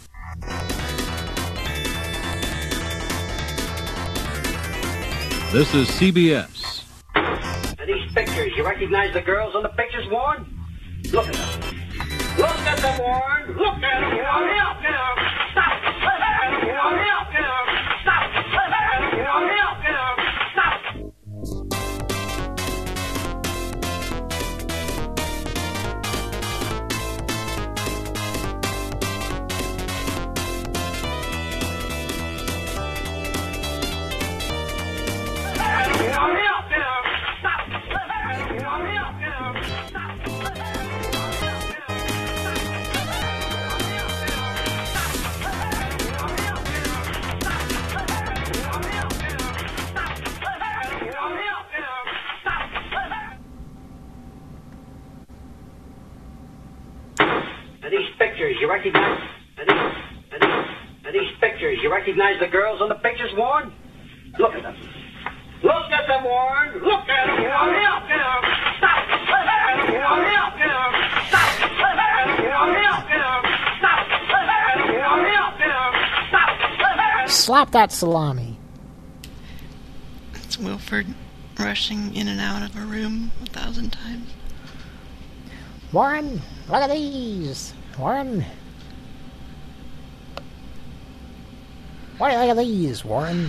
This is C B S. Are these pictures, you recognize the girls on the pictures, Warren? Look at them. Look at them, Warren. Look at them, Warren. Look at them. Stop. Look at them, Warren. Look at them. Stop. Look at them, Warren. Look at them. Stop. Are these pictures, you recognize? Are these, are these, are these pictures, you recognize the girls on the pictures, Warren? Look at them. Look at them, Warren. Look at them, Warren. Look at them. Stop. Look at them, Warren. Look at them. Stop. Look at them, Warren. Look at them. Stop. Look at them, Warren. Look at them. Stop. Look at them. Slap that salami. It's Wilford rushing in and out of a room a thousand times. Warren, look at these. Warren. What do you think of these, Warren?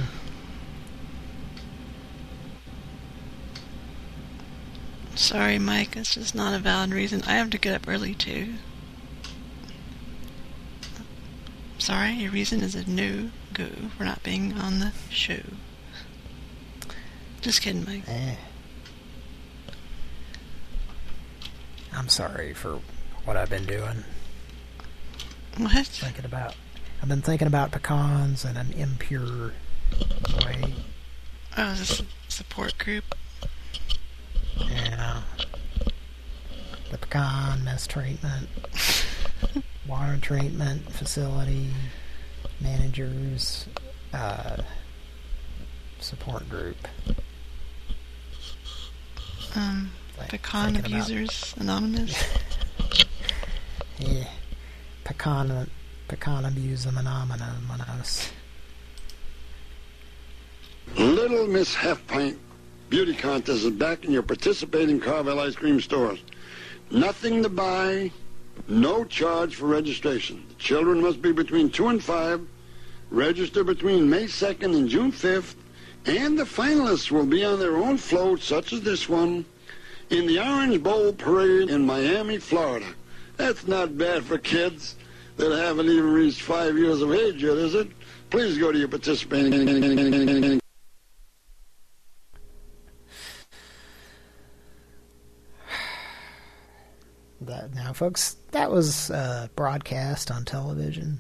Sorry, Mike, it's just not a valid reason. I have to get up early, too. Sorry, your reason is a no-go for not being on the show. Just kidding, Mike. Eh. I'm sorry for what I've been doing. What? Thinking about... I've been thinking about pecans in an impure way. Oh, is this a support group? Yeah. The pecan mistreatment, water treatment facility, managers, uh, support group. Um, Like, Pecan thinking about- Abusers Anonymous. Yeah. Pecan, pecan abuse anonymous. Little Miss Half Pint Beauty Contest is back in your participating Carvel ice cream stores. Nothing to buy, no charge for registration. The children must be between two and five, register between May second and June fifth, and the finalists will be on their own float, such as this one, in the Orange Bowl Parade in Miami, Florida. That's not bad for kids that haven't even reached five years of age yet, is it? Please go to your participating... That, now, folks, that was uh, broadcast on television.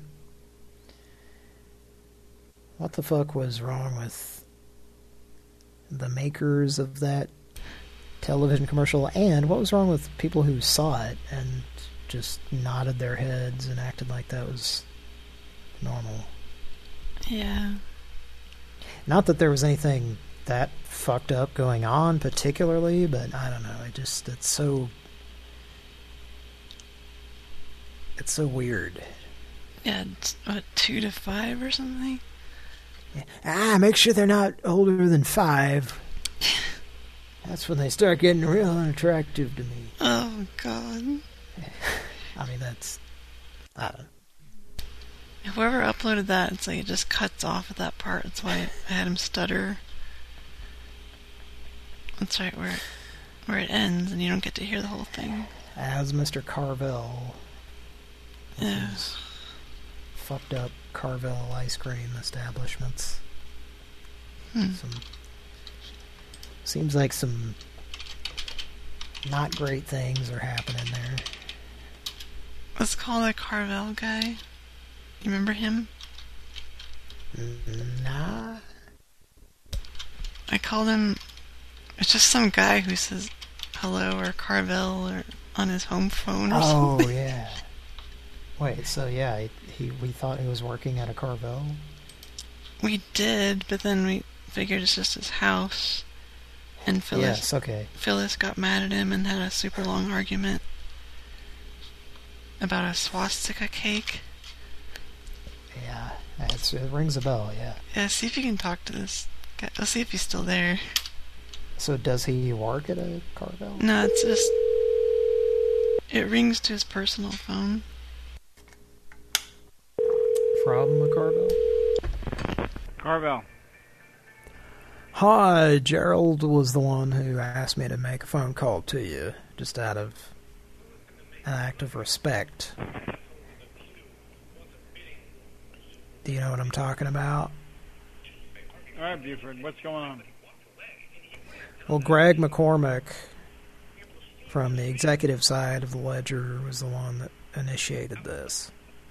What the fuck was wrong with the makers of that television commercial, and what was wrong with people who saw it and just nodded their heads and acted like that was normal? Yeah. Not that there was anything that fucked up going on particularly, but I don't know, it just, it's so... It's so weird. Yeah, it's, what, two to five or something? Yeah. Ah, make sure they're not older than five. That's when they start getting real unattractive to me. Oh, God. I mean, that's... I don't know. Whoever uploaded that, it's like it just cuts off at that part. That's why I had him stutter. That's right, where, where it ends and you don't get to hear the whole thing. As Mister Carvel... Yeah. Fucked up Carvel ice cream establishments. Hmm. Some seems like some not great things are happening there. Let's call the Carvel guy. You remember him? Nah. I called him. It's just some guy who says hello or Carvel or on his home phone or oh, something. Oh yeah. Wait, so yeah, he, he we thought he was working at a Carvel? We did, but then we figured it's just his house. And Phyllis, yes, okay. Phyllis got mad at him and had a super long argument about a swastika cake. Yeah, it's, it rings a bell, yeah. Yeah, see if you can talk to this guy. Let's see if he's still there. So does he work at a Carvel? No, it's just... It rings to his personal phone. From a Carvel? Carvel. Hi, Gerald was the one who asked me to make a phone call to you, just out of an act of respect. Do you know what I'm talking about? All right, Buford, what's going on? Well, Greg McCormick, from the executive side of the Ledger, was the one that initiated this.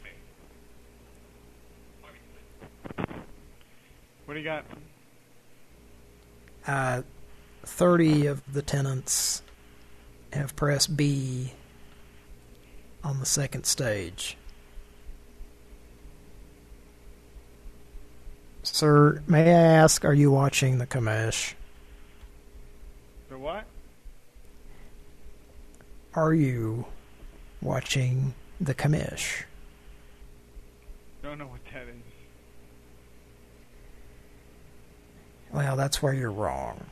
What do you got? Uh, thirty of the tenants have pressed B on the second stage. Sir, may I ask, are you watching the commish? The what? Are you watching the commish? Don't know what that is. Well, that's where you're wrong.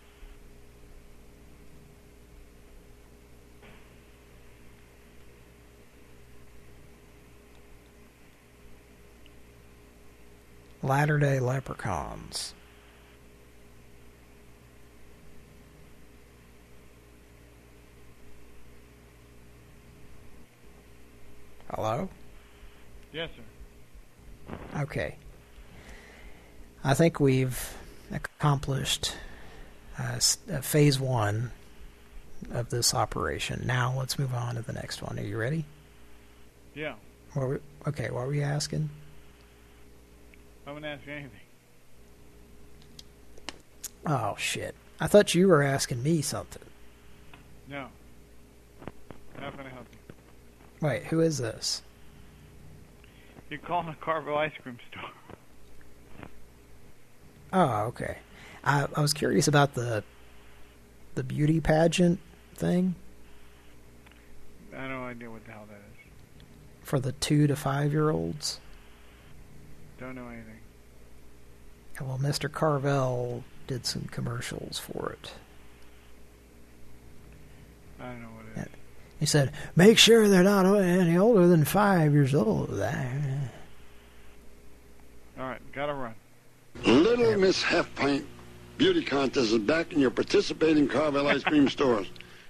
Latter-day Leprechauns. Hello? Yes, sir. Okay. I think we've accomplished uh, phase one of this operation. Now let's move on to the next one. Are you ready? Yeah. What were, okay, what were you asking? I wouldn't ask you anything. Oh, shit. I thought you were asking me something. No. Not going to help you. Wait, who is this? You're calling a Carvel ice cream store. Oh, okay. I, I was curious about the the beauty pageant thing. I have no idea what the hell that is. For the two to five year olds. Don't know anything. Well, Mister Carvel did some commercials for it. I don't know what it is. He said, make sure they're not any older than five years old. All right, gotta run. Little Miss Half Pint Beauty Contest is back in your participating Carvel ice cream stores.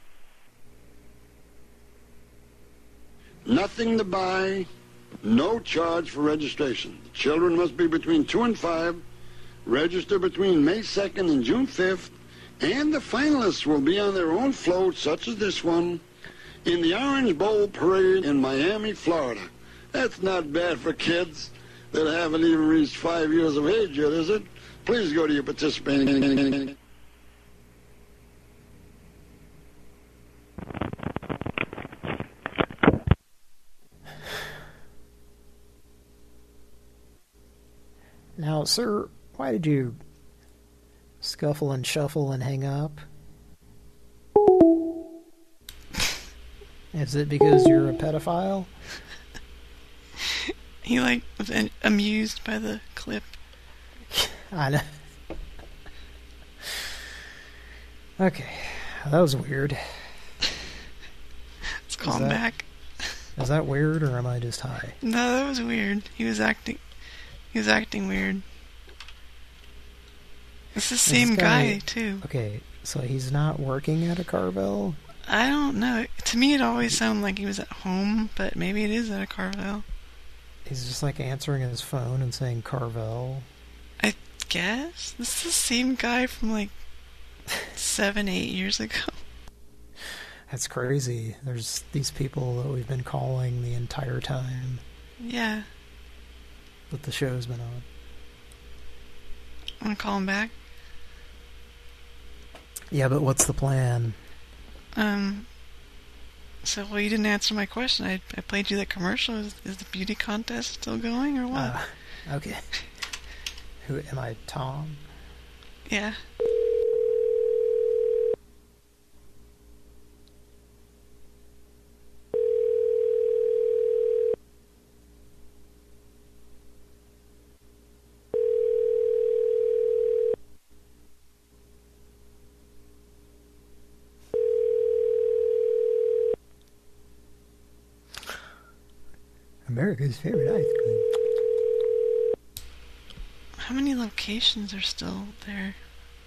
Nothing to buy, no charge for registration. The children must be between two and five, register between May second and June fifth, and the finalists will be on their own float, such as this one, in the Orange Bowl Parade in Miami, Florida. That's not bad for kids that haven't even reached five years of age yet, is it? Please go to your participating... Now, sir, why did you scuffle and shuffle and hang up? Is it because you're a pedophile? He, like, was amused by the clip. I know. Okay, that was weird. Let's call him back. Is that weird, or am I just high? No, that was weird. He was acting... He was acting weird. It's the same guy, guy, too. Okay, so he's not working at a Carvel? I don't know. To me, it always sounded like he was at home, but maybe it is at a Carvel. He's just, like, answering his phone and saying Carvel. I guess? This is the same guy from, like, seven, eight years ago. That's crazy. There's these people that we've been calling the entire time. Yeah. That the show's been on. Want to call him back? Yeah, but what's the plan? Um. So, well, you didn't answer my question. I I played you the commercial. Is, is the beauty contest still going, or what? Uh, okay. Who am I, Tom? Yeah. America's favorite ice cream. How many locations are still there?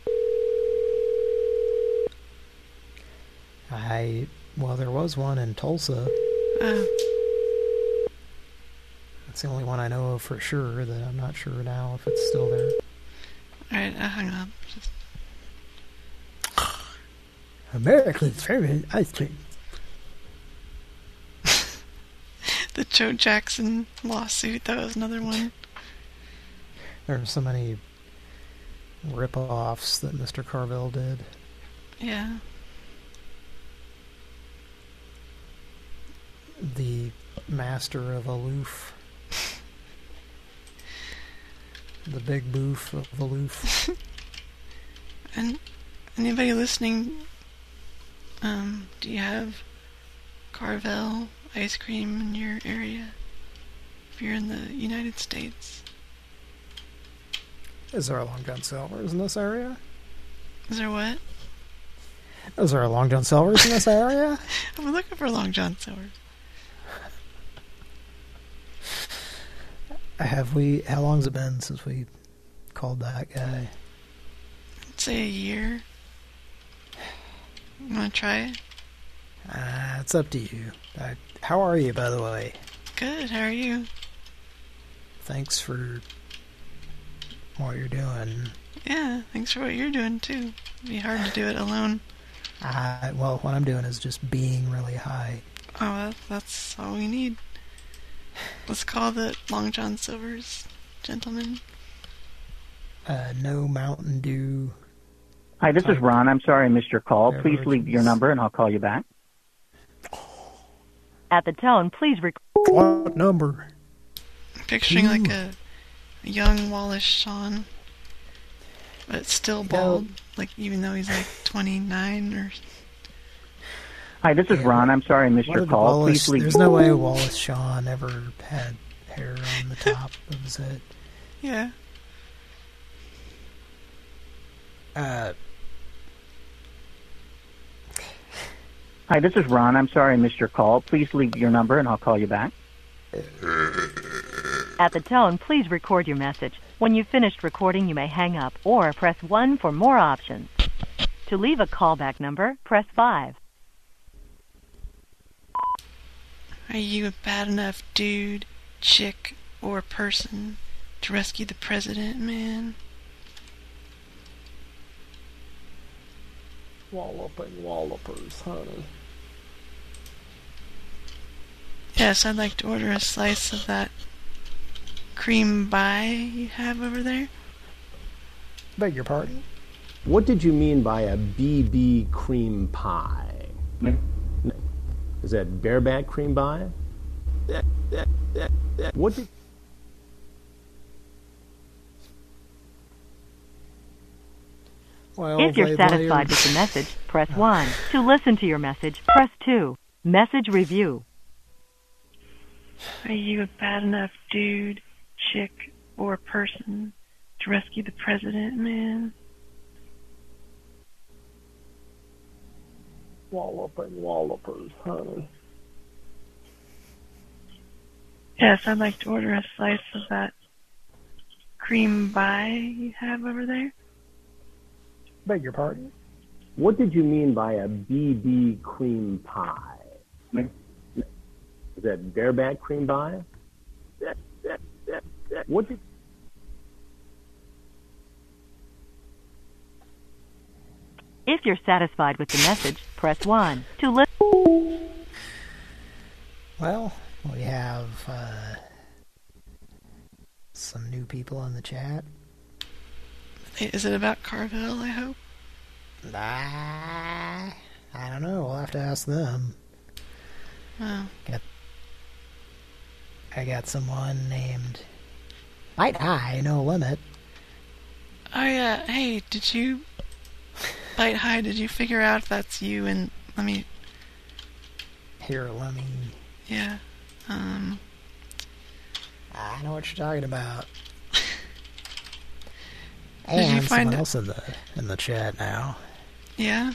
I, well, there was one in Tulsa. Oh. That's the only one I know of for sure, that I'm not sure now if it's still there. Alright, I hung up. Just... America's favorite ice cream. The Joe Jackson lawsuit, that was another one. There were so many rip-offs that Mister Carvel did. Yeah. The master of aloof. The big boof of aloof. And anybody listening, um, do you have Carvel ice cream in your area if you're in the United States? Is there a Long John Silver's in this area? Is there what? Is there a Long John Silver's in this area? I'm looking for Long John Silver's. Have we, how long's it been since we called that guy? I'd say a year. You want to try it? Uh, it's up to you. Uh, how are you, by the way? Good, how are you? Thanks for what you're doing. Yeah, thanks for what you're doing, too. It'd be hard to do it alone. Uh, well, what I'm doing is just being really high. Oh, that, that's all we need. Let's call the Long John Silver's gentleman. Uh, no Mountain Dew. Hi, this is Ron. I'm sorry I missed your call. Please leave your number and I'll call you back. At the tone, please record. What number? I'm picturing Ooh. like a, a young Wallace Shawn, but still bald. No. Like even though he's like twenty-nine or. Hi, this is Ron. I'm sorry I missed your call. Wallace, Please leave. There's no way Wallace Shawn ever had hair on the top of his head. Yeah. Uh. Hi, this is Ron. I'm sorry I missed your call. Please leave your number and I'll call you back. At the tone, please record your message. When you've finished recording, you may hang up or press one for more options. To leave a callback number, press five. Are you a bad enough dude, chick, or person to rescue the president, man? Walloping wallopers, honey. Yes, I'd like to order a slice of that cream pie you have over there. Beg your pardon? What did you mean by a B B cream pie? No. Is that bareback cream pie? What did... Well, If you're they satisfied layered- with the message, press one. To listen to your message, press two. Message review. Are you a bad enough dude, chick, or person to rescue the president, man? Walloping wallopers, honey. Yes, I'd like to order a slice of that cream pie you have over there. Beg your pardon? What did you mean by a B B cream pie? No. Is that bareback cream pie? What did... If you're satisfied with the message, press one. To listen... Well, we have uh, some new people in the chat. Is it about Carvel, I hope? Nah, I don't know. We'll have to ask them. Oh. Got, I got someone named Bite High, No Limit. Oh yeah, hey, did you... Bite High, did you figure out if that's you and... Let me... Here, let me... Yeah, um... I know what you're talking about. Did and you find someone it? else in the, in the chat now. Yeah?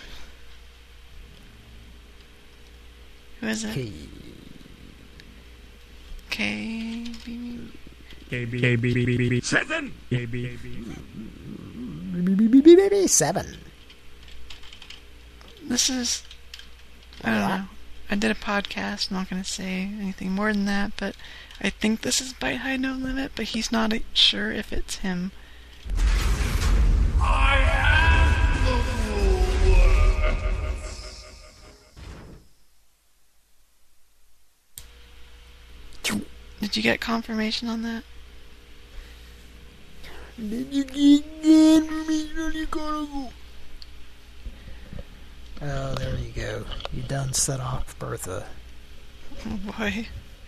Who is it? K. K... K B K B B B seven. K B Seven. This is... I don't know. I did a podcast, I'm not going to say anything more than that, but I think this is Bite High No Limit, but he's not sure if it's him. I am the Woolworths. Did you get confirmation on that? Did you get confirmation on your cargo? Oh, there you go. You done set off Bertha. Oh boy.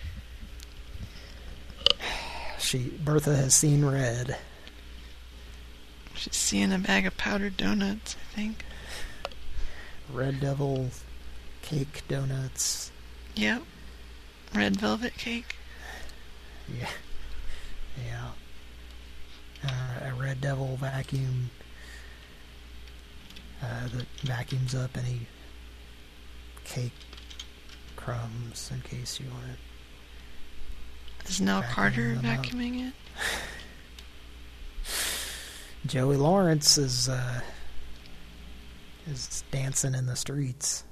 She Bertha has seen red. She's seeing a bag of powdered donuts, I think. Red Devil cake donuts. Yep. Red velvet cake. Yeah. Yeah. Uh, a Red Devil vacuum uh, that vacuums up any cake crumbs in case you want it. Is Nell Carter vacuuming it? Joey Lawrence is uh, is dancing in the streets.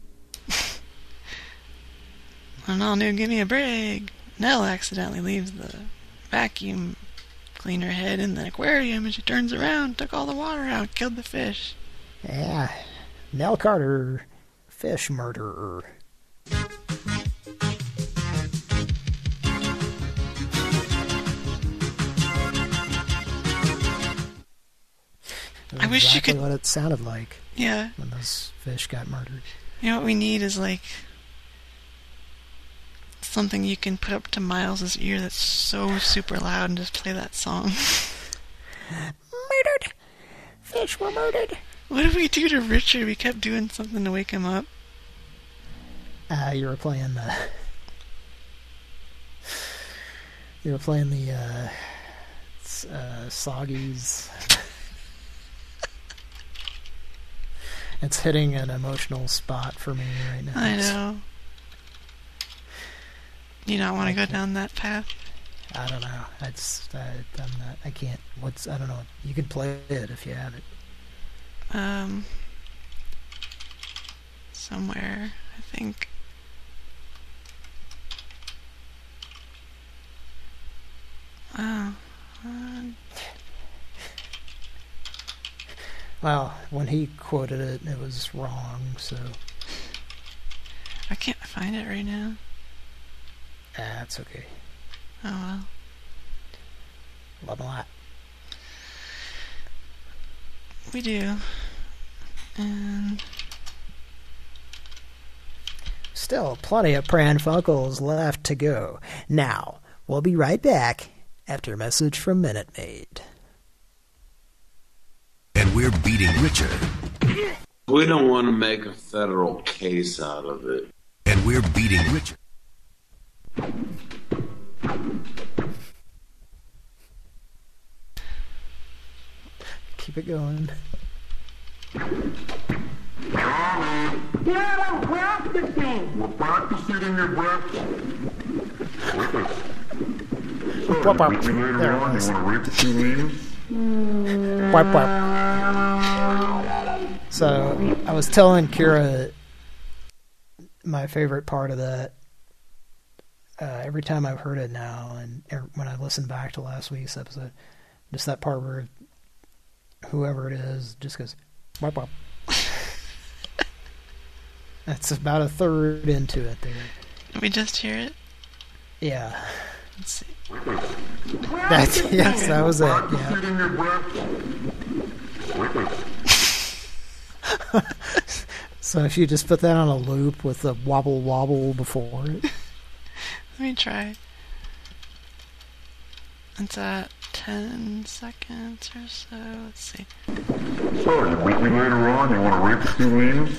An all new Give Me a Break. Nell accidentally leaves the vacuum cleaner head in the aquarium and she turns around, took all the water out, killed the fish. Yeah. Nell Carter, fish murderer. I wish you exactly could... what it sounded like. Yeah. When those fish got murdered. You know what we need is like something you can put up to Miles's ear that's so super loud and just play that song. Murdered! Fish were murdered! What did we do to Richard? We kept doing something to wake him up. Uh, you were playing the... You were playing the, uh... uh Soggies... It's hitting an emotional spot for me right now. I know. You don't want to go down that path? I don't know. It's I, I'm not. I can't. What's I don't know. You can play it if you have it. Um, somewhere I think. Oh. Um, well, when he quoted it, it was wrong. So I can't find it right now. That's okay. Oh well. Love a lot. We do. And still plenty of Pran Funkels left to go. Now, we'll be right back after a message from Minute Maid. And we're beating Richard. We don't want to make a federal case out of it. And we're beating Richard. Keep it going. Yeah, we're practicing. We're practicing your breath. Wop, wop. Later There it on, was. you want to rape the two leaves? Wop, wop. So, I was telling Kira my favorite part of that. Uh, every time I've heard it now, and er, when I listen back to last week's episode, just that part where whoever it is just goes, wop, wop. That's about a third into it there. We just hear it? Yeah. Let's see. That's, yes, that was it, yeah. So if you just put that on a loop with the wobble wobble before it. Let me try. It's at ten seconds or so. Let's see. So, you wait me later on, you want to rape the two leaves?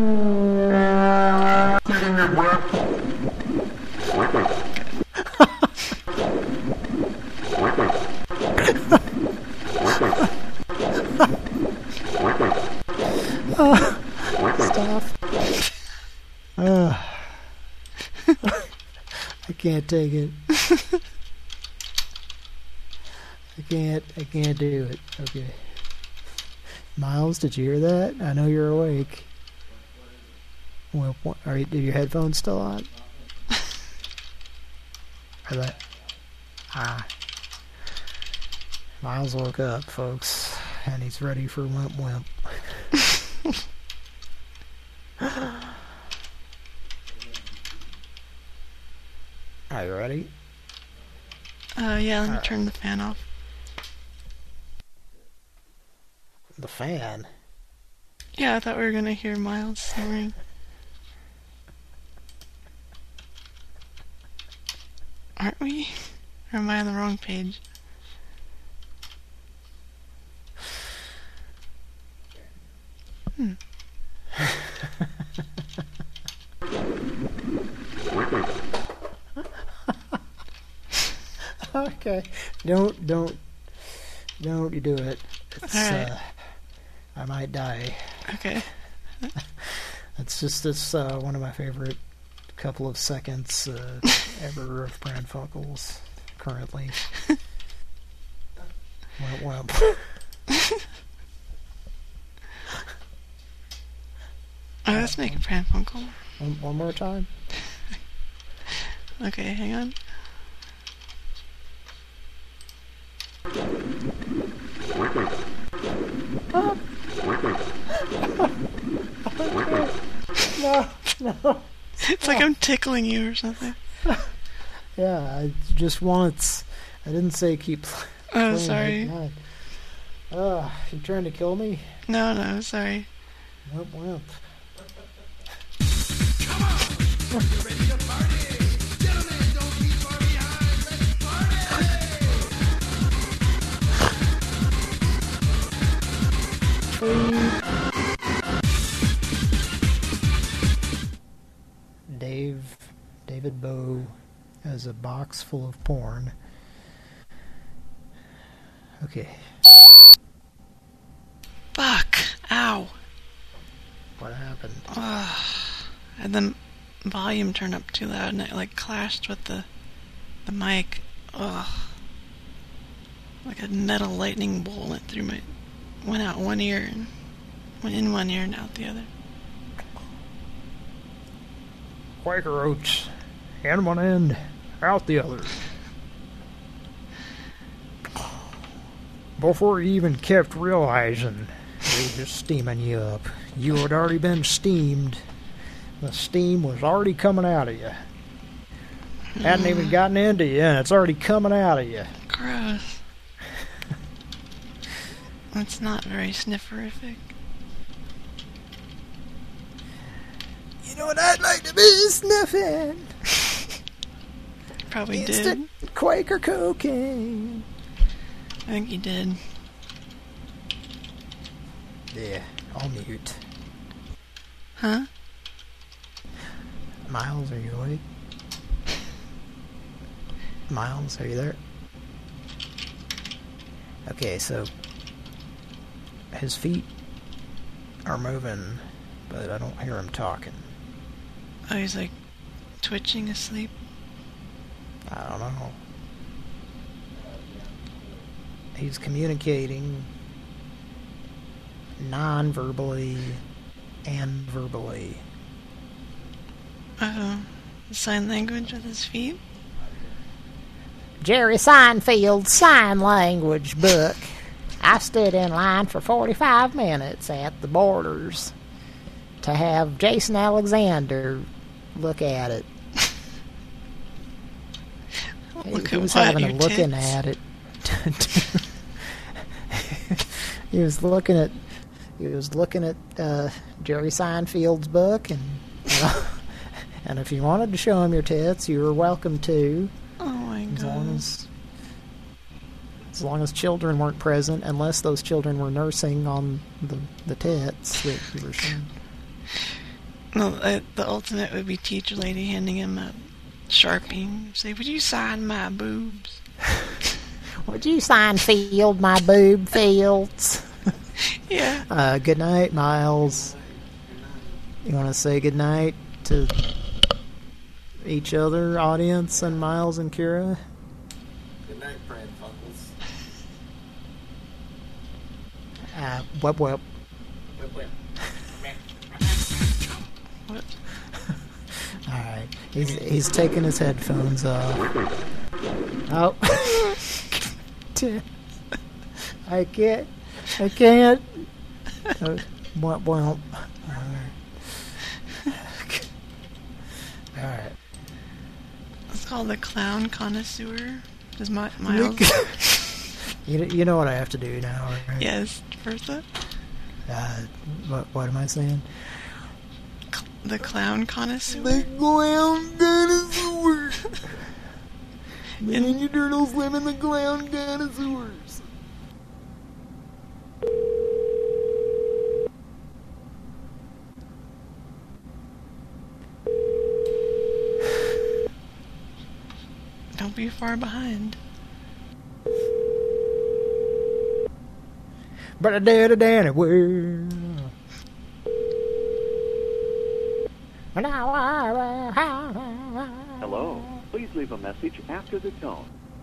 Getting your breath. Oh, stop. Uh, I can't take it. I can't, I can't do it. Okay. Miles, did you hear that? I know you're awake. Well, what, are, you, are your headphones still on? Are that? Ah. Miles woke up, folks, and he's ready for Wimp Wimp. Are you ready? Uh, yeah, let me All right. turn the fan off. The fan? Yeah, I thought we were gonna hear Miles snoring. Aren't we? Or am I on the wrong page? Hmm. Okay. Don't, don't, don't you do it. It's, All right. uh, I might die. Okay. It's just, it's uh, one of my favorite couple of seconds uh, ever of Pran Funkels currently. Wimp wimp. Oh, let's make a Pran Funkel. One, one more time. Okay, hang on. No, no. It's like I'm tickling you or something. Yeah, I just once. I didn't say keep. Oh, sorry. Uh, you trying to kill me? No, no, sorry. Wimp wimp. Dave, David Bowie has a box full of porn. Okay. Fuck. Ow. what happened. Uh, and the volume turned up too loud, and it like clashed with the the mic. Ugh. Like a metal lightning bolt went through my, went out one ear and went in one ear and out the other. Quaker Oats, in one end, out the other. Before you even kept realizing they were just steaming you up, you had already been steamed. The steam was already coming out of you. Hadn't even gotten into you, and it's already coming out of you. Gross. It's not very snifferific. You know what I'd like to be sniffing? Probably Instant did. Quaker cocaine. I think you did. Yeah, I'll mute. Huh? Miles, are you awake? Miles, are you there? Okay, so his feet are moving, but I don't hear him talking. Oh, he's like twitching asleep? I don't know. He's communicating non-verbally and verbally. Uh-oh. Sign language with his feet? Jerry Seinfeld's sign language book. I stood in line for forty-five minutes at the Borders to have Jason Alexander look at it. Look he at was what, having a your looking tits? at it. He was looking at he was looking at uh, Jerry Seinfeld's book, and uh, and if you wanted to show him your tits, you were welcome to. Oh my god! As long as as long as children weren't present, unless those children were nursing on the the tits that you were showing. No, uh, the ultimate would be teacher lady handing him a Sharpie. Say, would you sign my boobs? Would you sign field my boob fields? Yeah. Uh, good night, Miles. You want to say good night to each other, audience, and Miles and Kira? Good night, Pran Funkels. Uh, web web. Whip, whip. What? Alright. He's he's taking his headphones off. Oh. I can't. I can't. Uh, well, well. Alright. It's called the Clown Connoisseur. Does my Miles? you, you know what I have to do now, right? Yes, Bertha. Uh, what, what am I saying? The Clown Connoisseur. The Clown Connoisseur. Me and Ninja Turtles live in the Clown Connoisseurs. Don't be far behind. But I did it anyway. Hello. Please leave a message after the tone.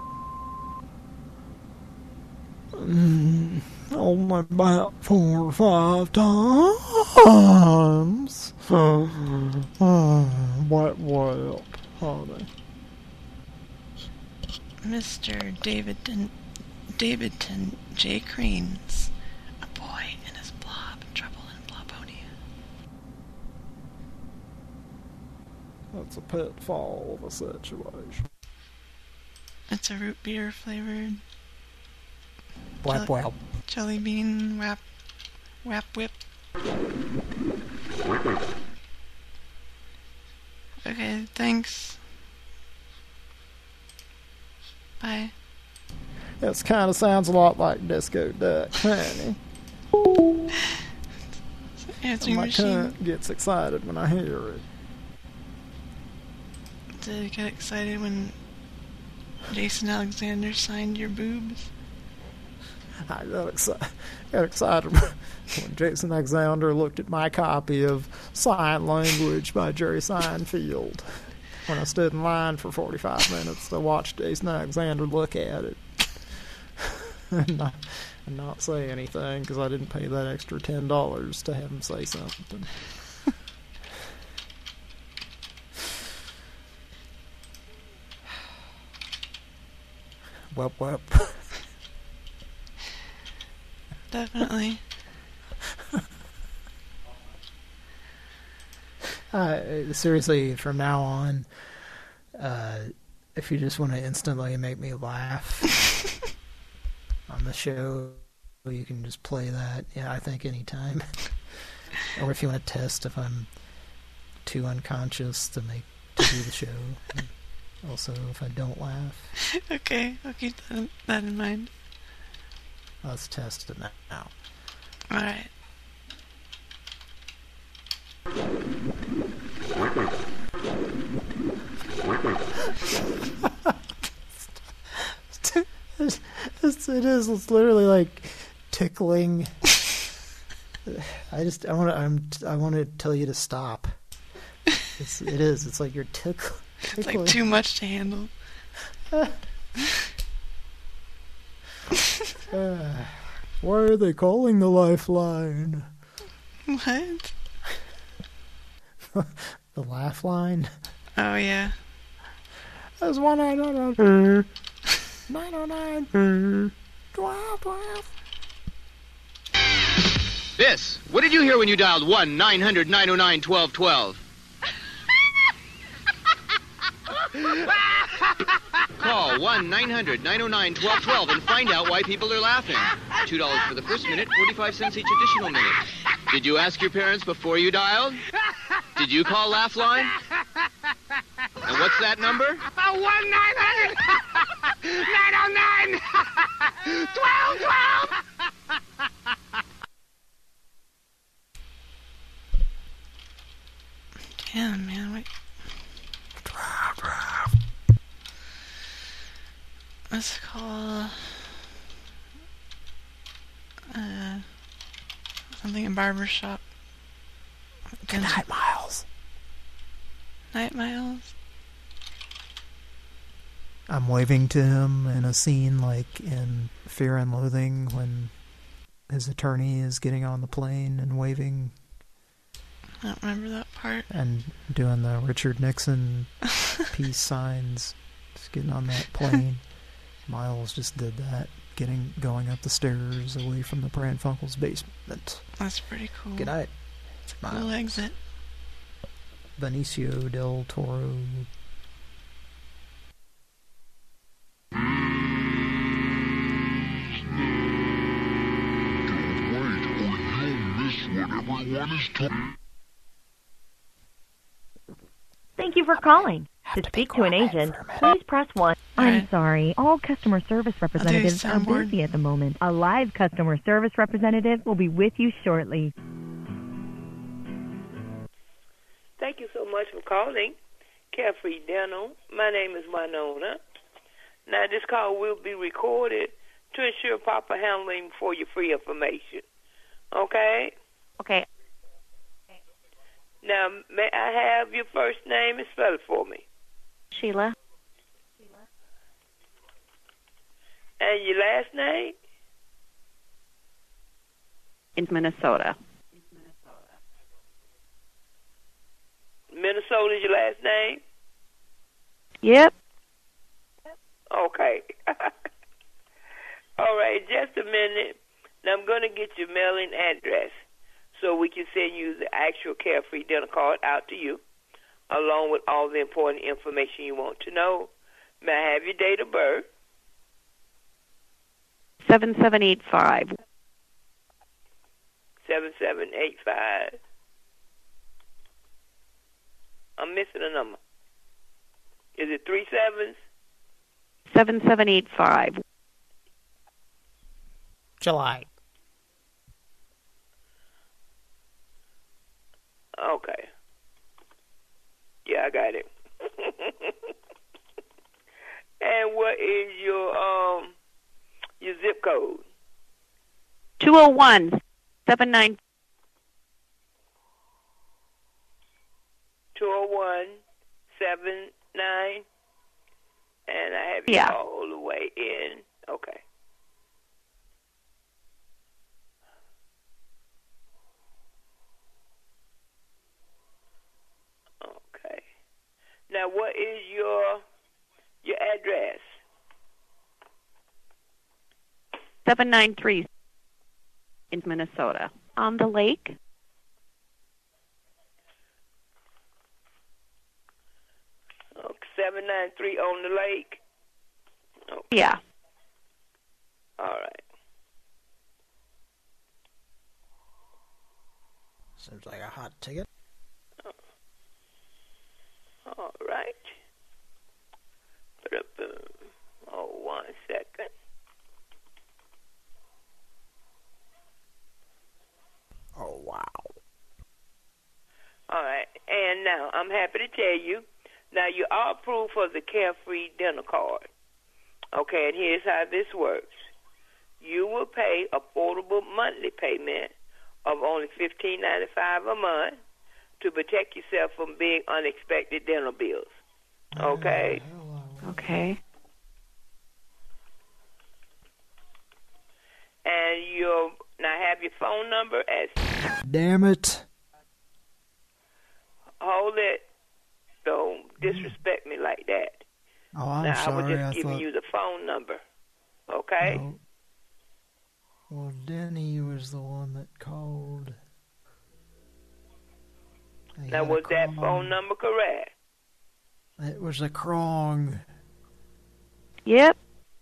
Mm, only about four or five times. Uh, what, what, honey? Mister Davidton, Davidton J. Cranes, a boy and his blob, trouble in Blobonia. That's a pitfall of a situation. It's a root beer flavored. Whap whap. Jelly bean wrap, wrap whip. Okay, thanks. Bye. This kind of sounds a lot like Disco Duck, honey. Answering My machine. cunt gets excited when I hear it. Did you get excited when Jason Alexander signed your boobs? I got excited, got excited when Jason Alexander looked at my copy of Sign Language by Jerry Seinfeld. When I stood in line for forty-five minutes to watch Jason Alexander look at it. and, not, and not say anything because I didn't pay that extra ten dollars to have him say something. Wep wep. Definitely. Uh, seriously, from now on, uh, if you just want to instantly make me laugh on the show, you can just play that. Yeah, I think anytime. Or if you want to test if I'm too unconscious to make to do the show. And also, if I don't laugh. Okay, I'll keep that, that in mind. Let's test it now. All right. it's, it's, it is. It's literally like tickling. I just. I want to. I'm. I want to tell you to stop. It's. It is. It's like you're tick, tickling. It's like too much to handle. uh, why are they calling the Lifeline? What? The laugh line? Oh, yeah. There's one nine oh nine. nine oh nine. twelve twelve. This. What did you hear when you dialed one nine hundred nine oh nine twelve twelve? Call one nine hundred nine oh nine twelve twelve and find out why people are laughing. two dollars for the first minute, forty-five cents each additional minute. Did you ask your parents before you dialed? Did you call Laugh Line? And what's that number? one nine hundred nine oh nine twelve twelve. Damn, man. Wait. Let's call uh, something in barbershop. Good night, Miles. Night, Miles. I'm waving to him in a scene like in Fear and Loathing when his attorney is getting on the plane and waving. I don't remember that part. And doing the Richard Nixon peace signs. Just getting on that plane. Miles just did that, getting going up the stairs away from the Pran Funkels basement. That's pretty cool. Good night. Miles. Cool exit. Benicio del Toro. Thank you for calling. To speak to an agent, please press one. I'm sorry. All customer service representatives are busy at the moment. A live customer service representative will be with you shortly. Thank you so much for calling Carefree Dental. My name is Winona. Now, this call will be recorded to ensure proper handling for your free information. Okay? Okay. Now, may I have your first name and spell it for me? Sheila. And your last name? In Minnesota. Minnesota is your last name? Yep. Okay. All right, just a minute. Now, I'm going to get your mailing address so we can send you the actual Carefree Dental card out to you, along with all the important information you want to know. May I have your date of birth? seven seven eight five. seven seven eight five. I'm missing a number. Is it three sevens? seven seven eight five. July. Okay. Yeah, I got it. And what is your um your zip code? two oh one, seven nine. two oh one, seven nine. And I have you Yeah. all the way in. Okay. Okay. Now, what is your your address? seven nine three in Minnesota. On the lake? Okay, seven nine three on the lake. Okay. Yeah. All right. Seems like a hot ticket. All right. Oh, one second. Oh, wow. All right. And now, I'm happy to tell you, now you are approved for the Carefree Dinner Card. Okay, and here's how this works. You will pay a affordable monthly payment of only fifteen ninety-five a month to protect yourself from big unexpected dinner bills. Okay? Okay. And you'll now have your phone number as... Damn it. Hold it. Don't disrespect me like that. Oh, I'm now, sorry. I was just I giving thought... you the phone number. Okay? Oh. Well, Denny was the one that called. He Now, had a was that Krong. phone number correct? It was a Krong. Yep.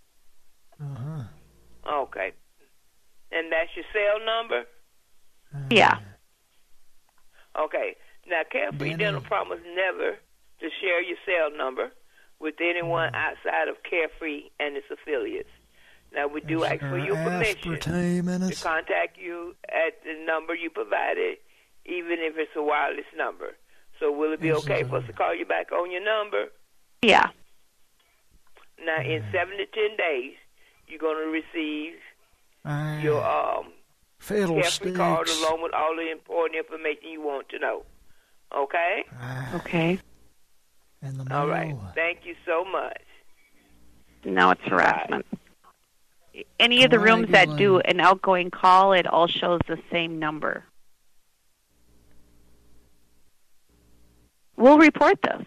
Uh-huh. Okay. And that's your cell number? Yeah. Okay. Now, Carefree Danny. Dental promise never to share your cell number with anyone Mm. outside of Carefree and its affiliates. Now, we do Is ask for there your permission aspartame in to it? contact you at the number you provided, even if it's a wireless number. So will it be Is okay it for us to call you back on your number? Yeah. Now, in seven to ten days, you're going to receive Ah, your um, Carefree card fiddlesticks. along with all the important information you want to know. Okay? Ah, Okay. in the All right. mail. Thank you so much. No, it's harassment. Any of the rooms that do an outgoing call, it all shows the same number. We'll report this.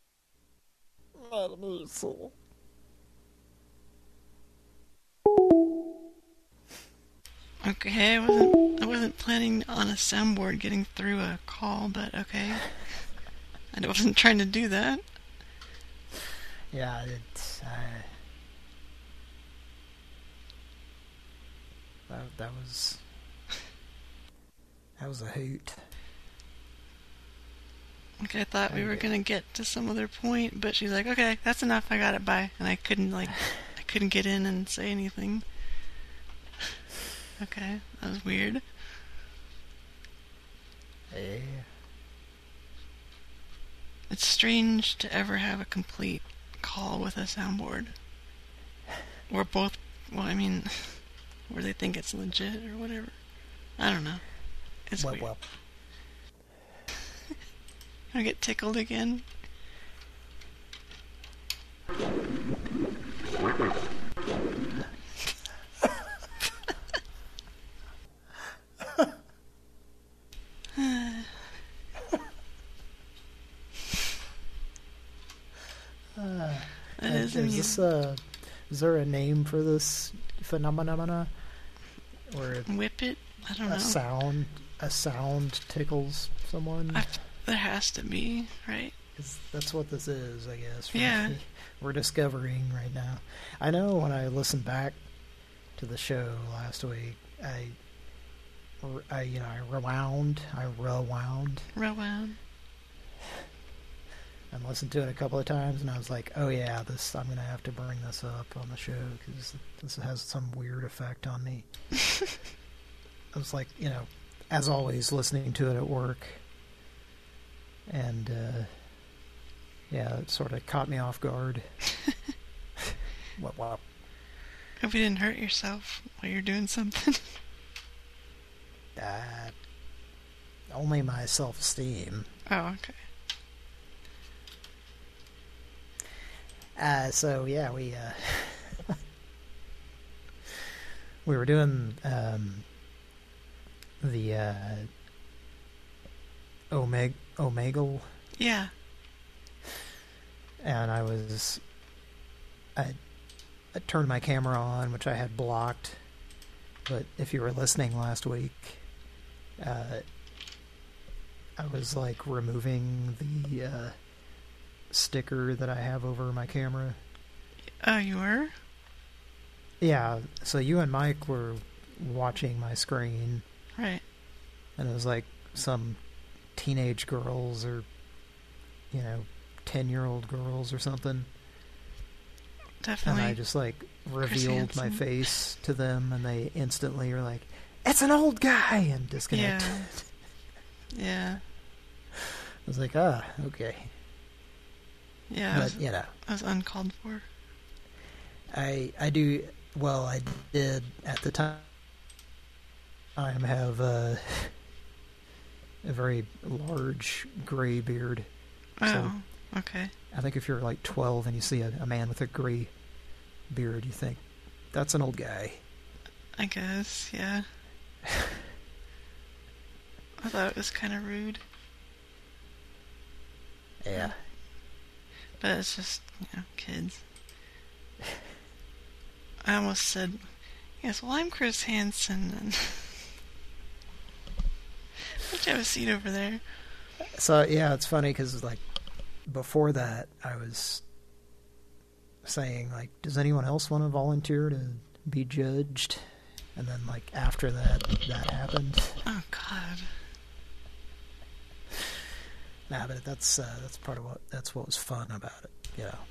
Okay, I wasn't I wasn't planning on a soundboard getting through a call, but okay. I wasn't trying to do that. Yeah, it's... Uh, that, that was... That was a hoot. Like I thought we were gonna get to some other point, but she's like, "Okay, that's enough. I got it. Bye." And I couldn't like, I couldn't get in and say anything. Okay, that was weird. Yeah. It's strange to ever have a complete call with a soundboard. Or both. Well, I mean, where they think it's legit or whatever. I don't know. It's well, weird. well. I get tickled again. Uh, That is is amusing. this uh, is there a name for this phenomena? Or Whip it? I don't a know. sound a sound tickles someone? I, there has to be, right? 'Cause that's what this is, I guess. Yeah. We're discovering right now. I know when I listened back to the show last week, I, I you know, I rewound, I rewound, Rewound. and listened to it a couple of times, and I was like, oh yeah, this I'm gonna have to bring this up on the show because this has some weird effect on me. I was like, you know, as always, listening to it at work, and uh, yeah, it sort of caught me off guard. What? What? Hope you didn't hurt yourself while you're doing something. Uh, only my self-esteem. Oh, okay. Uh, so yeah, we uh, we were doing um, the uh, Omeg Omegle. Yeah. And I was I, I turned my camera on, which I had blocked. But if you were listening last week, uh, I was like removing the uh, sticker that I have over my camera. Oh, you were? Yeah, so you and Mike were watching my screen. Right. And it was like some teenage girls or, you know, ten-year-old girls or something. Definitely. And I just like revealed my face to them, and they instantly are like, "It's an old guy," and disconnected. Yeah. Yeah. I was like, ah, okay. Yeah. But, was, you know. I was uncalled for. I I do, well, I did at the time I have uh, a very large gray beard. Oh, so okay. I think if you're like twelve and you see a, a man with a gray beard, you think, that's an old guy. I guess, yeah. I thought it was kind of rude. Yeah. But it's just, you know, kids. I almost said, yes, well, I'm Chris Hansen, and let's have a seat over there. So, yeah, it's funny because, like, before that, I was saying, like, does anyone else want to volunteer to be judged? And then, like, after that, that happened. Oh, God. Nah, but that's uh, that's part of what that's what was fun about it, you know.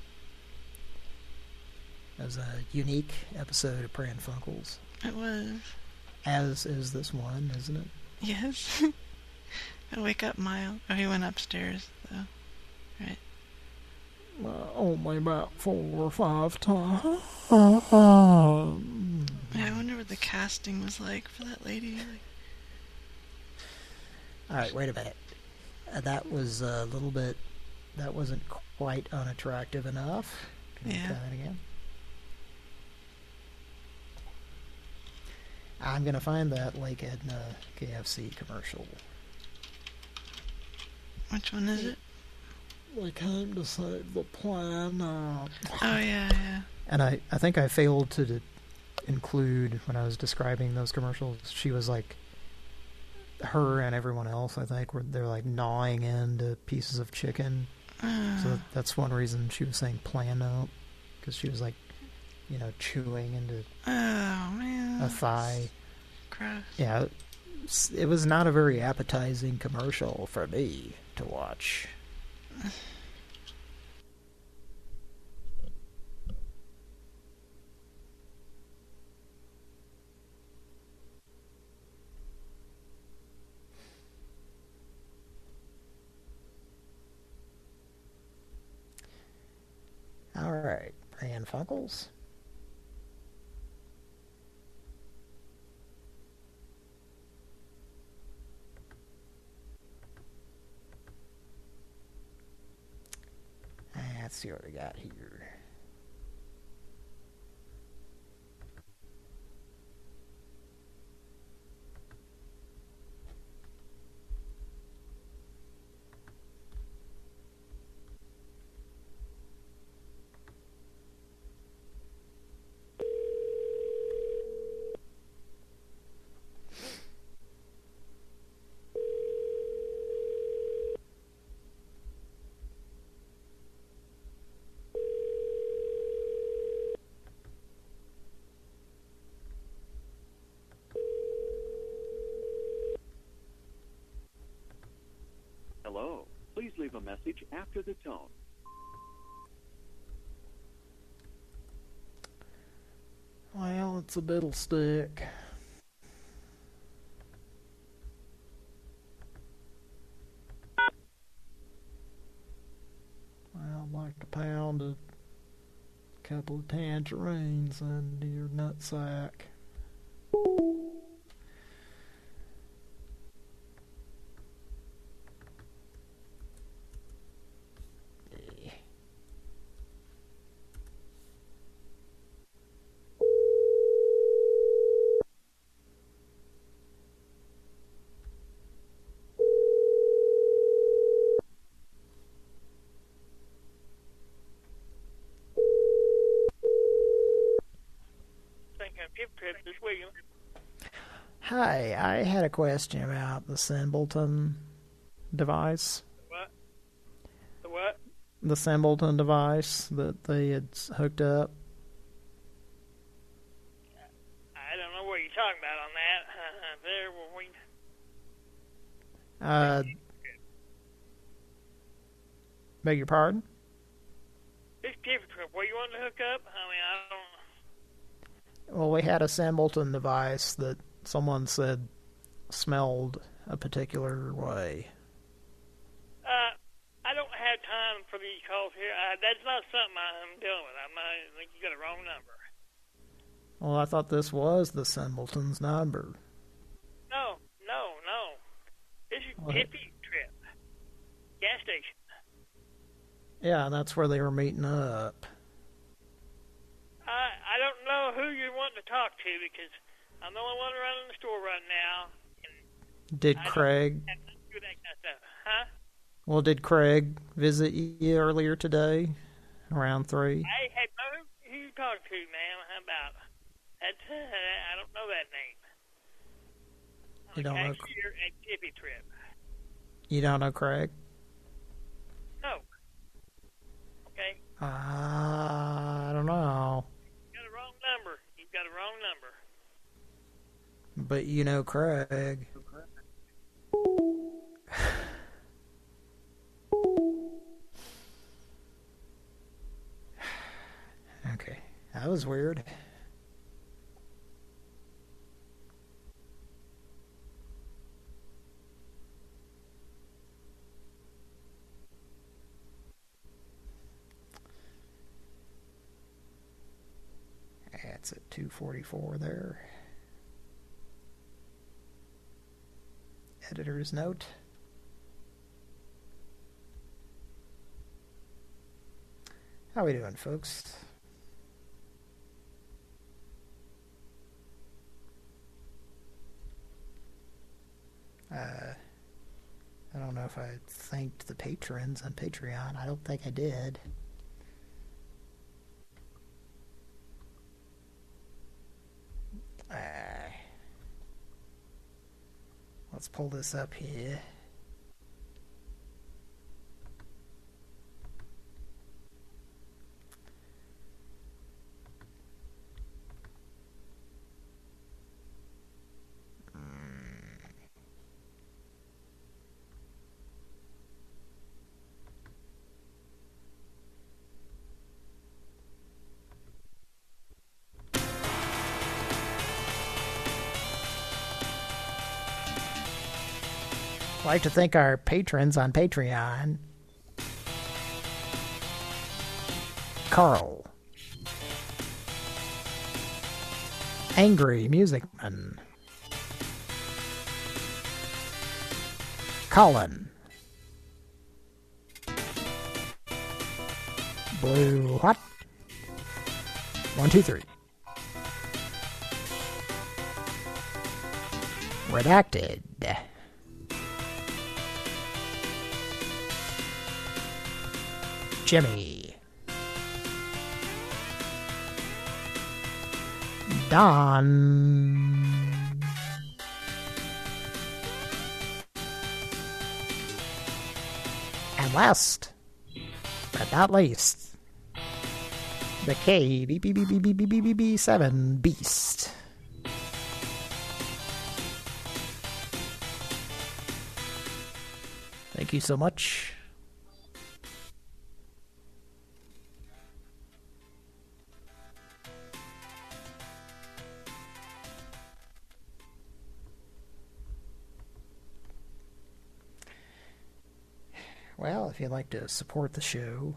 It was a unique episode of Pran Funkels. It was. As is this one, isn't it? Yes. I wake up Miles. Oh, he went upstairs, though. Right. Well, only about four or five times. Yeah, I wonder what the casting was like for that lady. Like... All right, wait a minute. Uh, that was a little bit... That wasn't quite unattractive enough. Can you yeah. try that again? I'm going to find that Lake Edna K F C commercial. Which one is it? We came to save the planet. Oh, yeah, yeah. And I, I think I failed to d- include, when I was describing those commercials, she was like, her and everyone else, I think, were they're like gnawing into pieces of chicken. Uh, so that's one reason she was saying plano, because she was like, you know, chewing into oh, man. a thigh. Gross. Yeah, it was not a very appetizing commercial for me to watch. All right, Pran Funkels. Let's see what we got here. Hello. Please leave a message after the tone. Well, it's a biddle stick. Well, I'd like to pound a couple of tangerines into your nutsack. Trip. This is William. Hi, I had a question about the Sembleton device. What? The what? The Sembleton device that they had hooked up. I don't know what you're talking about on that. There, well, we... Uh, beg your pardon? This Tiffy Trip, what you want to hook up? I mean, I don't... Well, we had a Sembleton device that someone said smelled a particular way. Uh, I don't have time for these calls here. Uh, that's not something I'm dealing with. I might think you got a wrong number. Well, I thought this was the Sembleton's number. No, no, no. This is What? Tiffy Trip. Gas station. Yeah, and that's where they were meeting up. I I don't know who you want to talk to because I'm the only one around in the store right now. Did I Craig... don't have to do that kind of stuff. Huh? Well, did Craig visit you earlier today, around three? I had no who you talk to, ma'am. How about that's? Uh, I don't know that name. You don't know? Cashier at Tiffy Trip. You don't know Craig? No. Okay. Uh, I don't know. You got a wrong number. You've got a wrong number. But you know Craig. Okay, that was weird. That's at two forty-four there. Editor's note. How we doing, folks? Uh, I don't know if I thanked the patrons on Patreon. I don't think I did. Uh, let's pull this up here. I'd like to thank our patrons on Patreon. Carl. Angry Musicman. Colin. Blue Hot. One, two, three. Redacted. Jimmy. Don. And last, but not least, the K B B B B B B B B B seven Beast. Thank you so much. Well, if you'd like to support the show,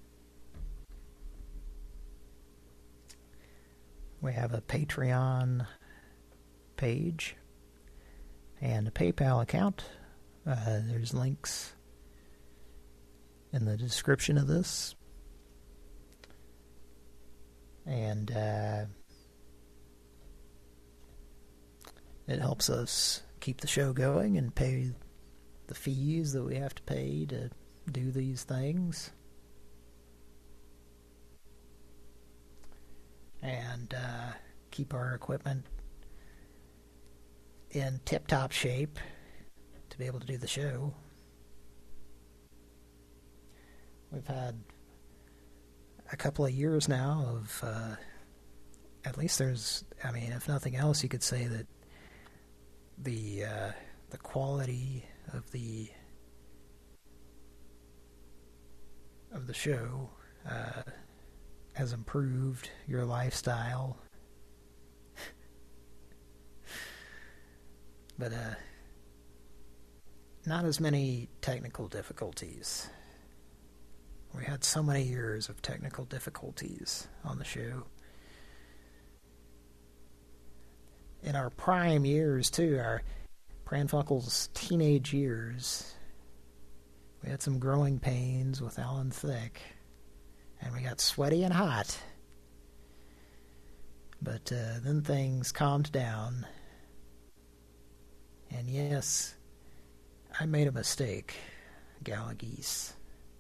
we have a Patreon page and a PayPal account. Uh, there's links in the description of this. And uh, it helps us keep the show going and pay the fees that we have to pay to do these things. And uh, keep our equipment in tip-top shape to be able to do the show. We've had a couple of years now of, uh, at least there's, I mean, if nothing else, you could say that the uh, the quality of the of the show uh, has improved. Your lifestyle, but uh, not as many technical difficulties. We had so many years of technical difficulties on the show. In our prime years, too, our Pranfunkel's teenage years, we had some growing pains with Alan Thicke, and we got sweaty and hot. But uh, then things calmed down, and yes, I made a mistake, Gallagheese.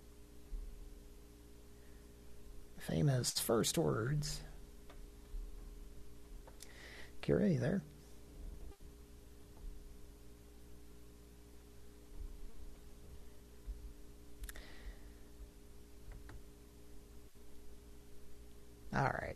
Famous first words. Kira, you there? All right.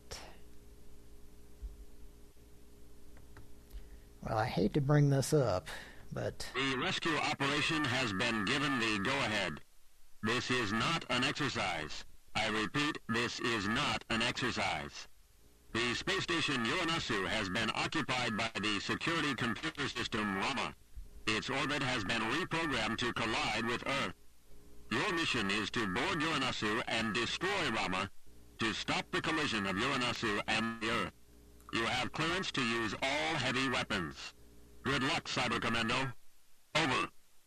Well, I hate to bring this up, but... The rescue operation has been given the go-ahead. This is not an exercise. I repeat, this is not an exercise. The space station Uranus has been occupied by the security computer system Rama. Its orbit has been reprogrammed to collide with Earth. Your mission is to board Uranus and destroy Rama to stop the collision of Uranus and the Earth. You have clearance to use all heavy weapons. Good luck, Cyber Commando. Over.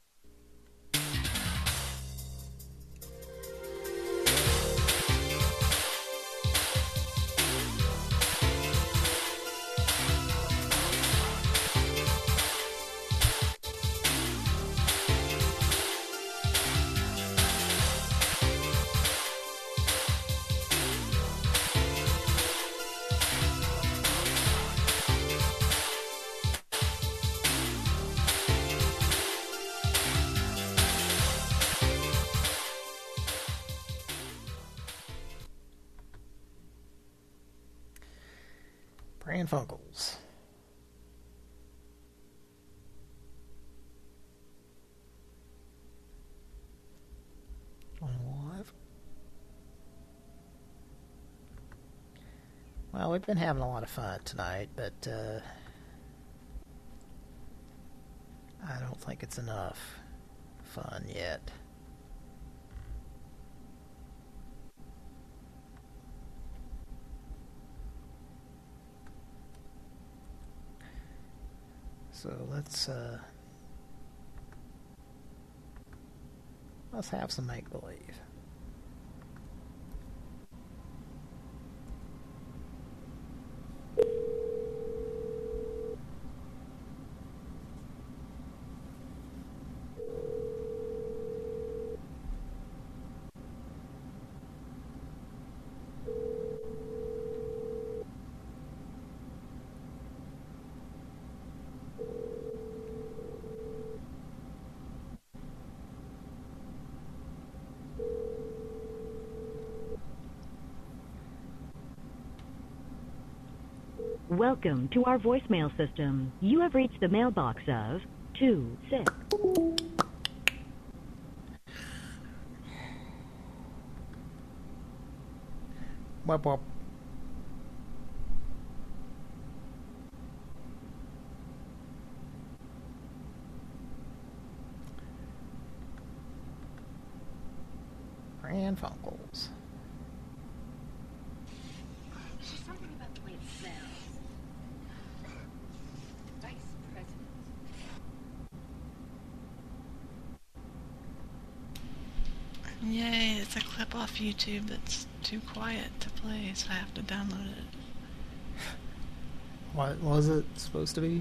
Pranfunkels. On live. Well, we've been having a lot of fun tonight, but uh, I don't think it's enough fun yet. So let's uh, let's have some make-believe. Welcome to our voicemail system. You have reached the mailbox of two six. Wop wop. Pranfunkels. Yay, it's a clip off YouTube that's too quiet to play, so I have to download it. What was it supposed to be?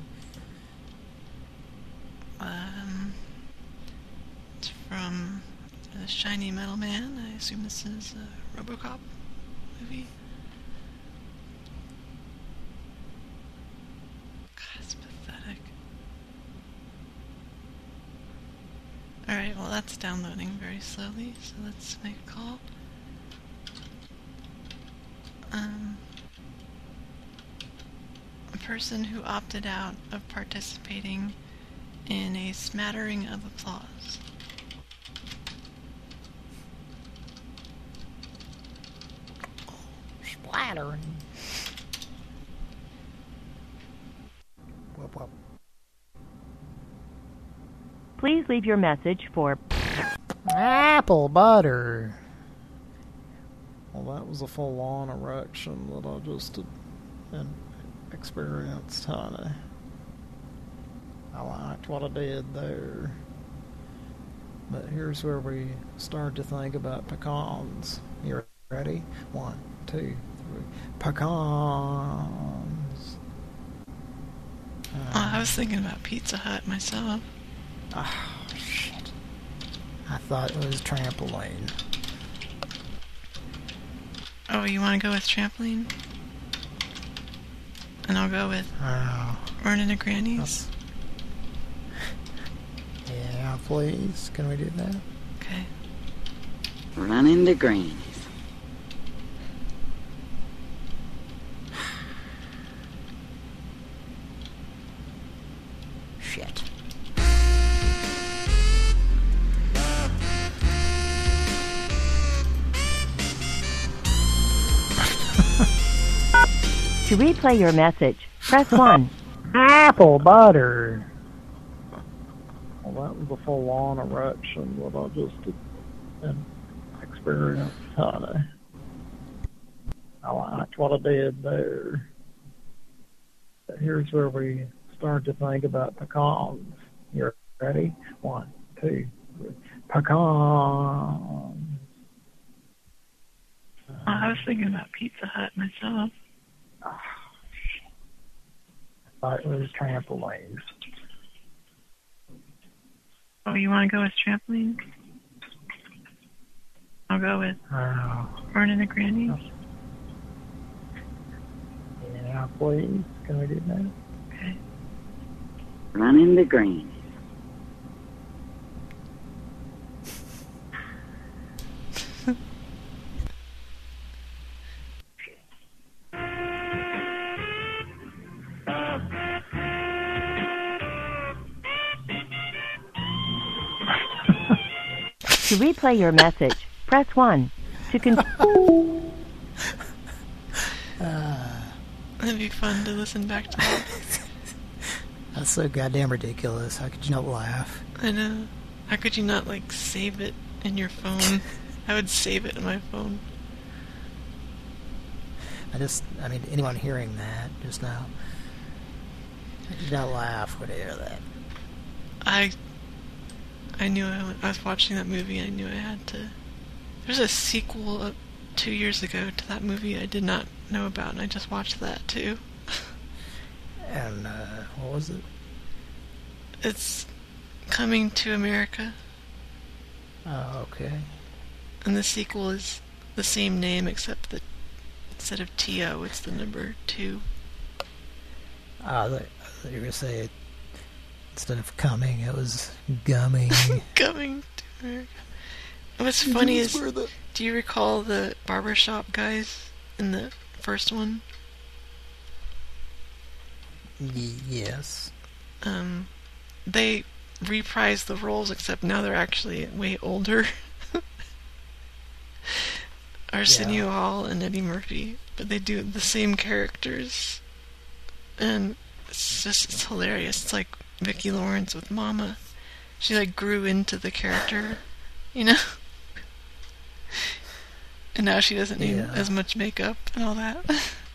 Um, it's from the Shiny Metal Man. I assume this is a RoboCop movie. That's pathetic. Alright, well that's downloading very slowly, so let's make a call. Um, a person who opted out of participating in a smattering of applause. Splattering. Whoop, whoop. Please leave your message for apple butter. Well, that was a full-on erection that I just did, and experienced, honey. I liked what I did there. But here's where we start to think about pecans. You ready? One, two, three. Pecans. Oh, I was thinking about Pizza Hut myself. Oh, shit. I thought it was trampoline. Oh, you want to go with trampoline? And I'll go with oh. Running to Granny's. Yeah, please. Can we do that? Okay. Running to Granny's. Shit. To replay your message, press one. Apple butter. Well, that was a full-on erection that I just did, and experienced, honey. I liked what I did there. But here's where we start to think about pecans. You ready? One, two, three. Pecans. Oh, I was thinking about Pizza Hut myself. Oh, shit. I thought it was trampolines. Oh, you want to go with trampoline? I'll go with oh. Running to Granny's. Yeah, please. Can we do that? Okay. Running to Granny's. To replay your message, press one. To con- uh, That'd be fun to listen back to that. That's so goddamn ridiculous. How could you not laugh? I know. How could you not, like, save it in your phone? I would save it in my phone. I just, I mean, anyone hearing that just now, how could you not laugh when you hear that? I... I knew I, I was watching that movie. I knew I had to. There's a sequel of two years ago to that movie I did not know about, and I just watched that too. And uh, what was it? It's Coming to America. Oh, okay. And the sequel is the same name, except that instead of T O, it's the number two. Ah, I thought you were going to say it. Instead of coming, it was gumming. Coming to America. And what's funny is, the... do you recall the barbershop guys in the first one? Y- yes. Um, they reprised the roles, except now they're actually way older. Arsenio yeah. Hall and Eddie Murphy, but they do the same characters, and it's just it's hilarious. It's like Vicki Lawrence with Mama. She like grew into the character, you know? And now she doesn't need yeah. as much makeup and all that.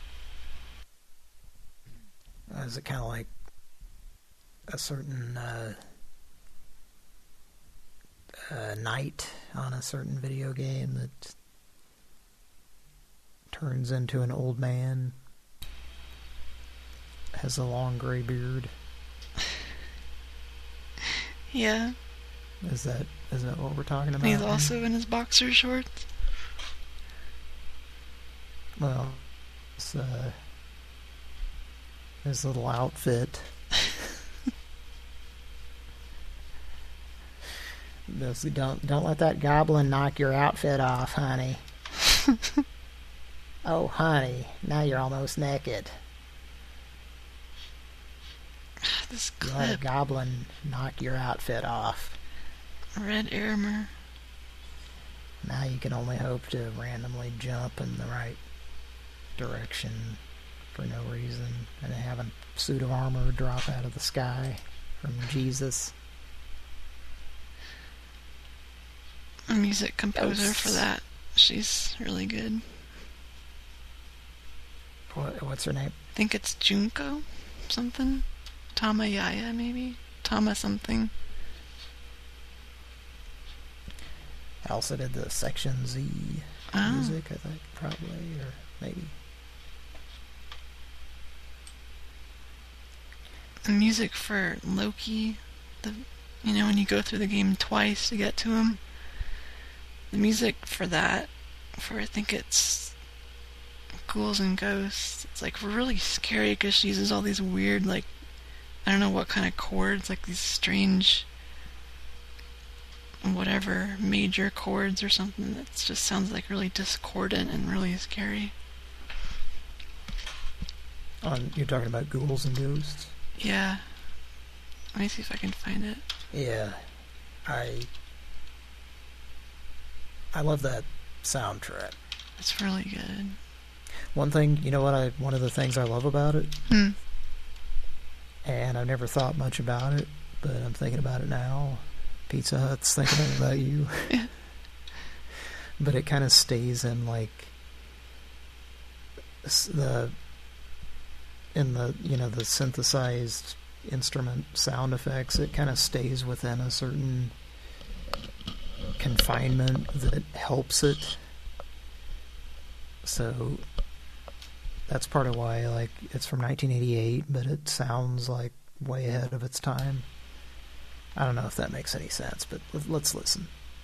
Is it kind of like a certain uh, uh, knight on a certain video game that turns into an old man, has a long gray beard? Yeah. Is that is that what we're talking about? He's also in his boxer shorts. Well, it's, uh, His little outfit. don't don't let that goblin knock your outfit off, honey. Oh, honey, now you're almost naked. This You clip. let a goblin knock your outfit off. Red armor. Now you can only hope to randomly jump in the right direction for no reason and have a suit of armor drop out of the sky from Jesus. A music composer That's- for that. She's really good. What, what's her name? I think it's Junko something. Tama Yaya, maybe? Tama something. Also did the Section Z Oh. music, I think, probably, or maybe. The music for Loki, the you know, when you go through the game twice to get to him. The music for that, for I think it's Ghouls and Ghosts, it's like really scary because she uses all these weird, like, I don't know what kind of chords, like these strange, whatever, major chords or something that just sounds like really discordant and really scary. On, you're talking about Ghouls and Ghosts? Yeah. Let me see if I can find it. Yeah. I... I love that soundtrack. It's really good. One thing, you know what I, one of the things I love about it, Hmm. and I've never thought much about it, but I'm thinking about it now. Pizza Hut's thinking about you. Yeah. But it kind of stays in, like, s- the, in the, you know, the synthesized instrument sound effects, it kind of stays within a certain confinement that helps it. So that's part of why, like, it's from nineteen eighty-eight, but it sounds like way ahead of its time. I don't know if that makes any sense, but let- let's listen.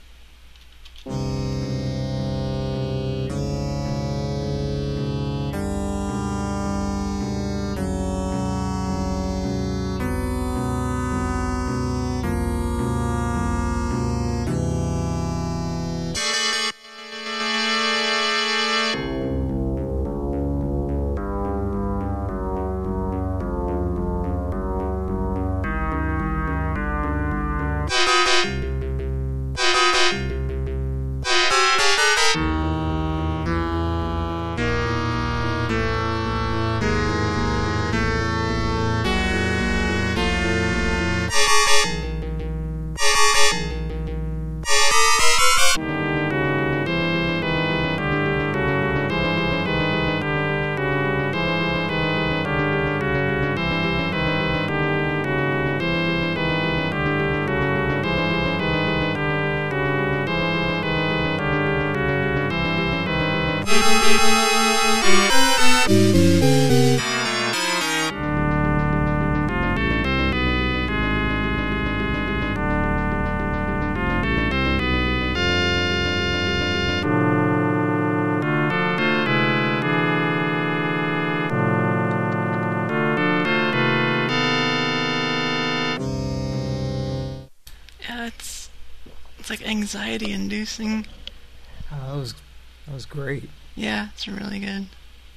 Yeah, it's it's like anxiety inducing. Oh, that was that was great. Yeah, it's really good.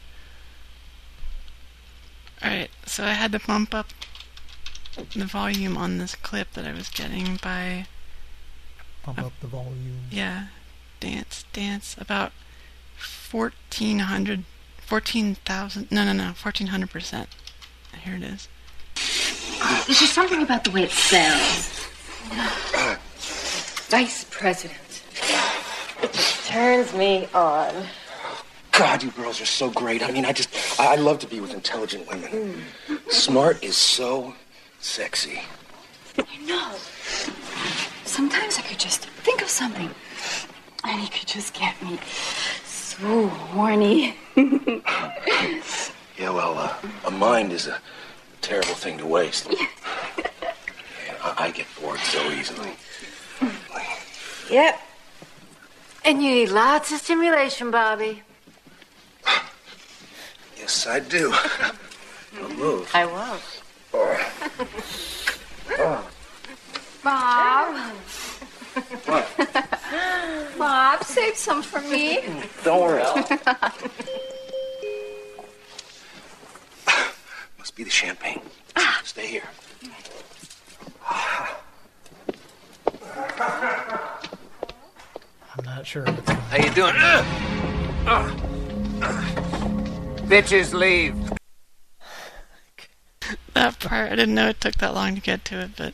Alright, so I had to bump up the volume on this clip that I was getting by... Pump up the volume. Yeah, dance, dance, about fourteen hundred, fourteen thousand, no, no, no, fourteen hundred percent. Here it is. There's just something about the way it sounds. Vice President. It just turns me on. God, you girls are so great. I mean, I just, I, I love to be with intelligent women. Smart is so sexy. You know, sometimes I could just think of something, and he could just get me so horny. Yeah, well, uh, a mind is a terrible thing to waste. Yeah, I, I get bored so easily. Yep. And you need lots of stimulation, Bobby. Yes, I do. A move. I won't. Oh. Oh. Bob. What? Bob, save some for me. Don't worry. Must be the champagne. Stay here. I'm not sure what's going on. How you doing? Uh, uh, uh. Bitches leave. That part, I didn't know it took that long to get to it, but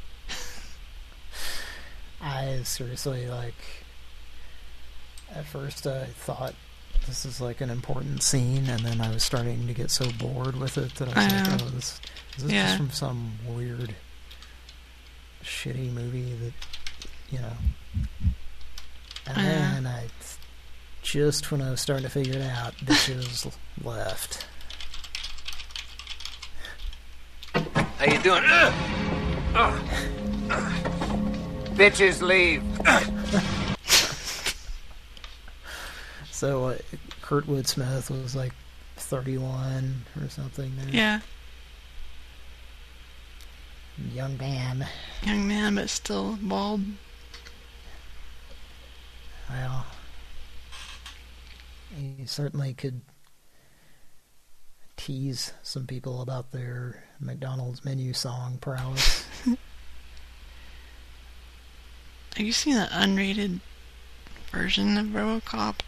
I seriously, like, at first I thought this is like an important scene, and then I was starting to get so bored with it that I was I like, know. oh, this, is this Yeah. just from some weird, shitty movie that, you know. And I know. then I, just when I was starting to figure it out, bitches left. How you doing? Uh, uh, uh. Bitches leave. So uh, Kurtwood Smith was like thirty-one or something there. yeah, Young man. young man, but still bald. Well, he certainly could tease some people about their McDonald's menu song prowess. Have you seen the unrated version of RoboCop?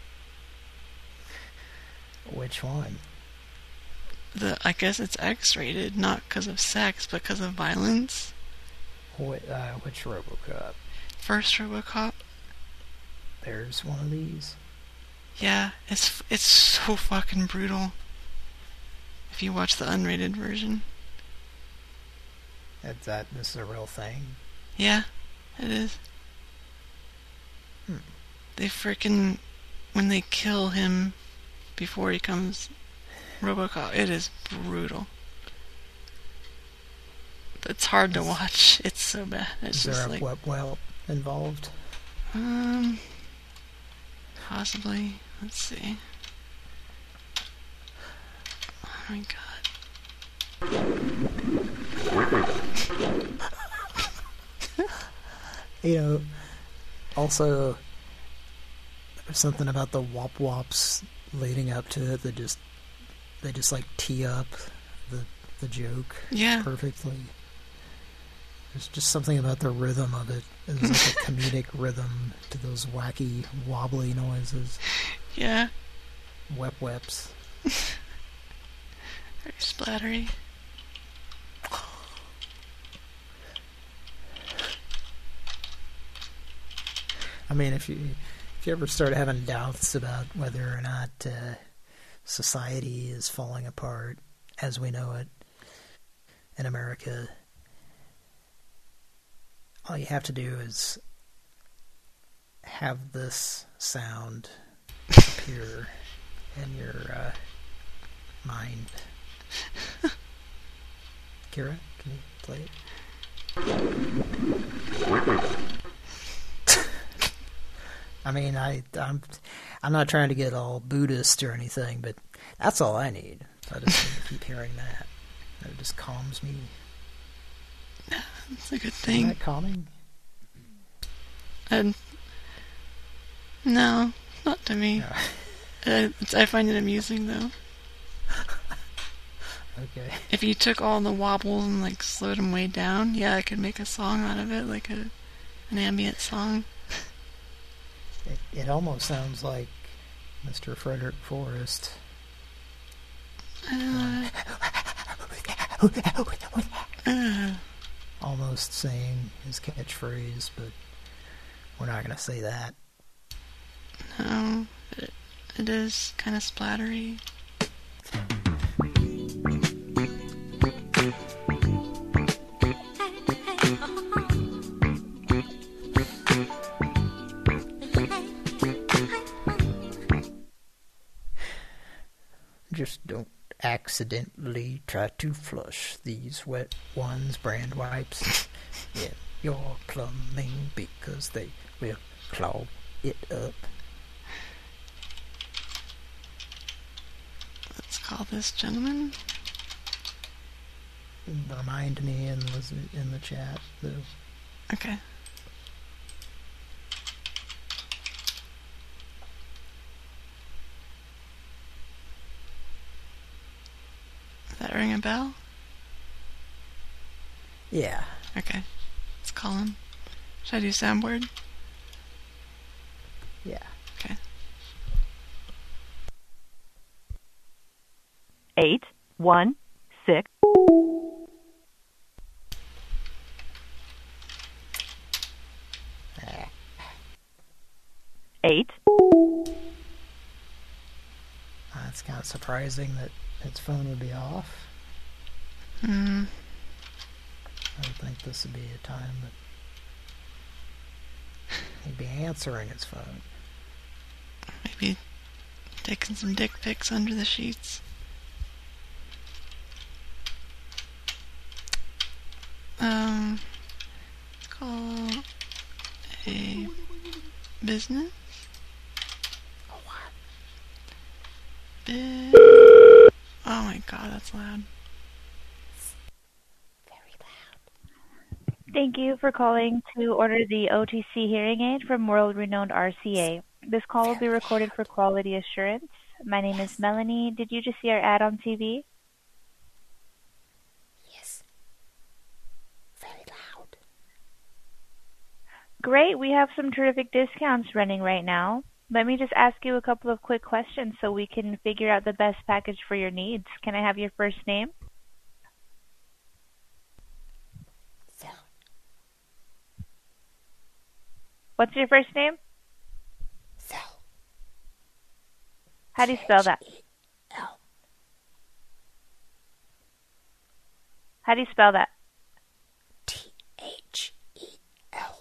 Which one? The I guess it's X-rated, not because of sex, but because of violence. Wh- uh, which RoboCop? First RoboCop. There's one of these. Yeah, it's it's so fucking brutal. If you watch the unrated version. Is that this is a real thing? Yeah, it is. Hmm. They frickin' when they kill him before he comes RoboCop, it is brutal. It's hard to watch. It's so bad. It's Is just there a like web whelp involved? um possibly. Let's see. Oh my god. You know, also, there's something about the wop wops leading up to it that just, they just like tee up the the joke Yeah. perfectly. There's just something about the rhythm of it. There's like a comedic rhythm to those wacky, wobbly noises. Yeah. Wep weps. Very splattery. I mean, if you if you ever start having doubts about whether or not uh, society is falling apart as we know it in America, all you have to do is have this sound appear in your uh, mind. Kira, can you play it? I mean, I, I'm, I'm not trying to get all Buddhist or anything, but that's all I need. I just need to keep hearing that. It just calms me. It's a good Isn't thing. that calming? And no, not to me. Uh, it's, I find it amusing though. Okay. If you took all the wobbles and like slowed them way down, yeah, I could make a song out of it, like a an ambient song. It, it almost sounds like Mister Frederick Forrest. Uh, uh, Almost saying his catchphrase, but we're not going to say that. no, it, it is kind of splattery. Just don't accidentally try to flush these wet ones brand wipes in your plumbing because they will clog it up. Let's call this gentleman. remind me in the, in the chat, though. Okay. Does that ring a bell? Yeah. Okay. Let's call him. Should I do soundboard? Yeah. Okay. Eight, one, six. Eight. That's kind of surprising that its phone would be off. Hmm. I would think this would be a time that he'd be answering his phone. Maybe taking some dick pics under the sheets. Um, let's call a business. Oh, what? Bi- oh my god, that's loud. Thank you for calling to order the O T C hearing aid from world-renowned R C A. This call will be recorded for quality assurance. My name is Melanie. Did you just see our ad on T V? Yes. Very loud. Great. We have some terrific discounts running right now. Let me just ask you a couple of quick questions so we can figure out the best package for your needs. Can I have your first name? What's your first name? Phil. How do you spell that? L. How do you spell that? T H E L.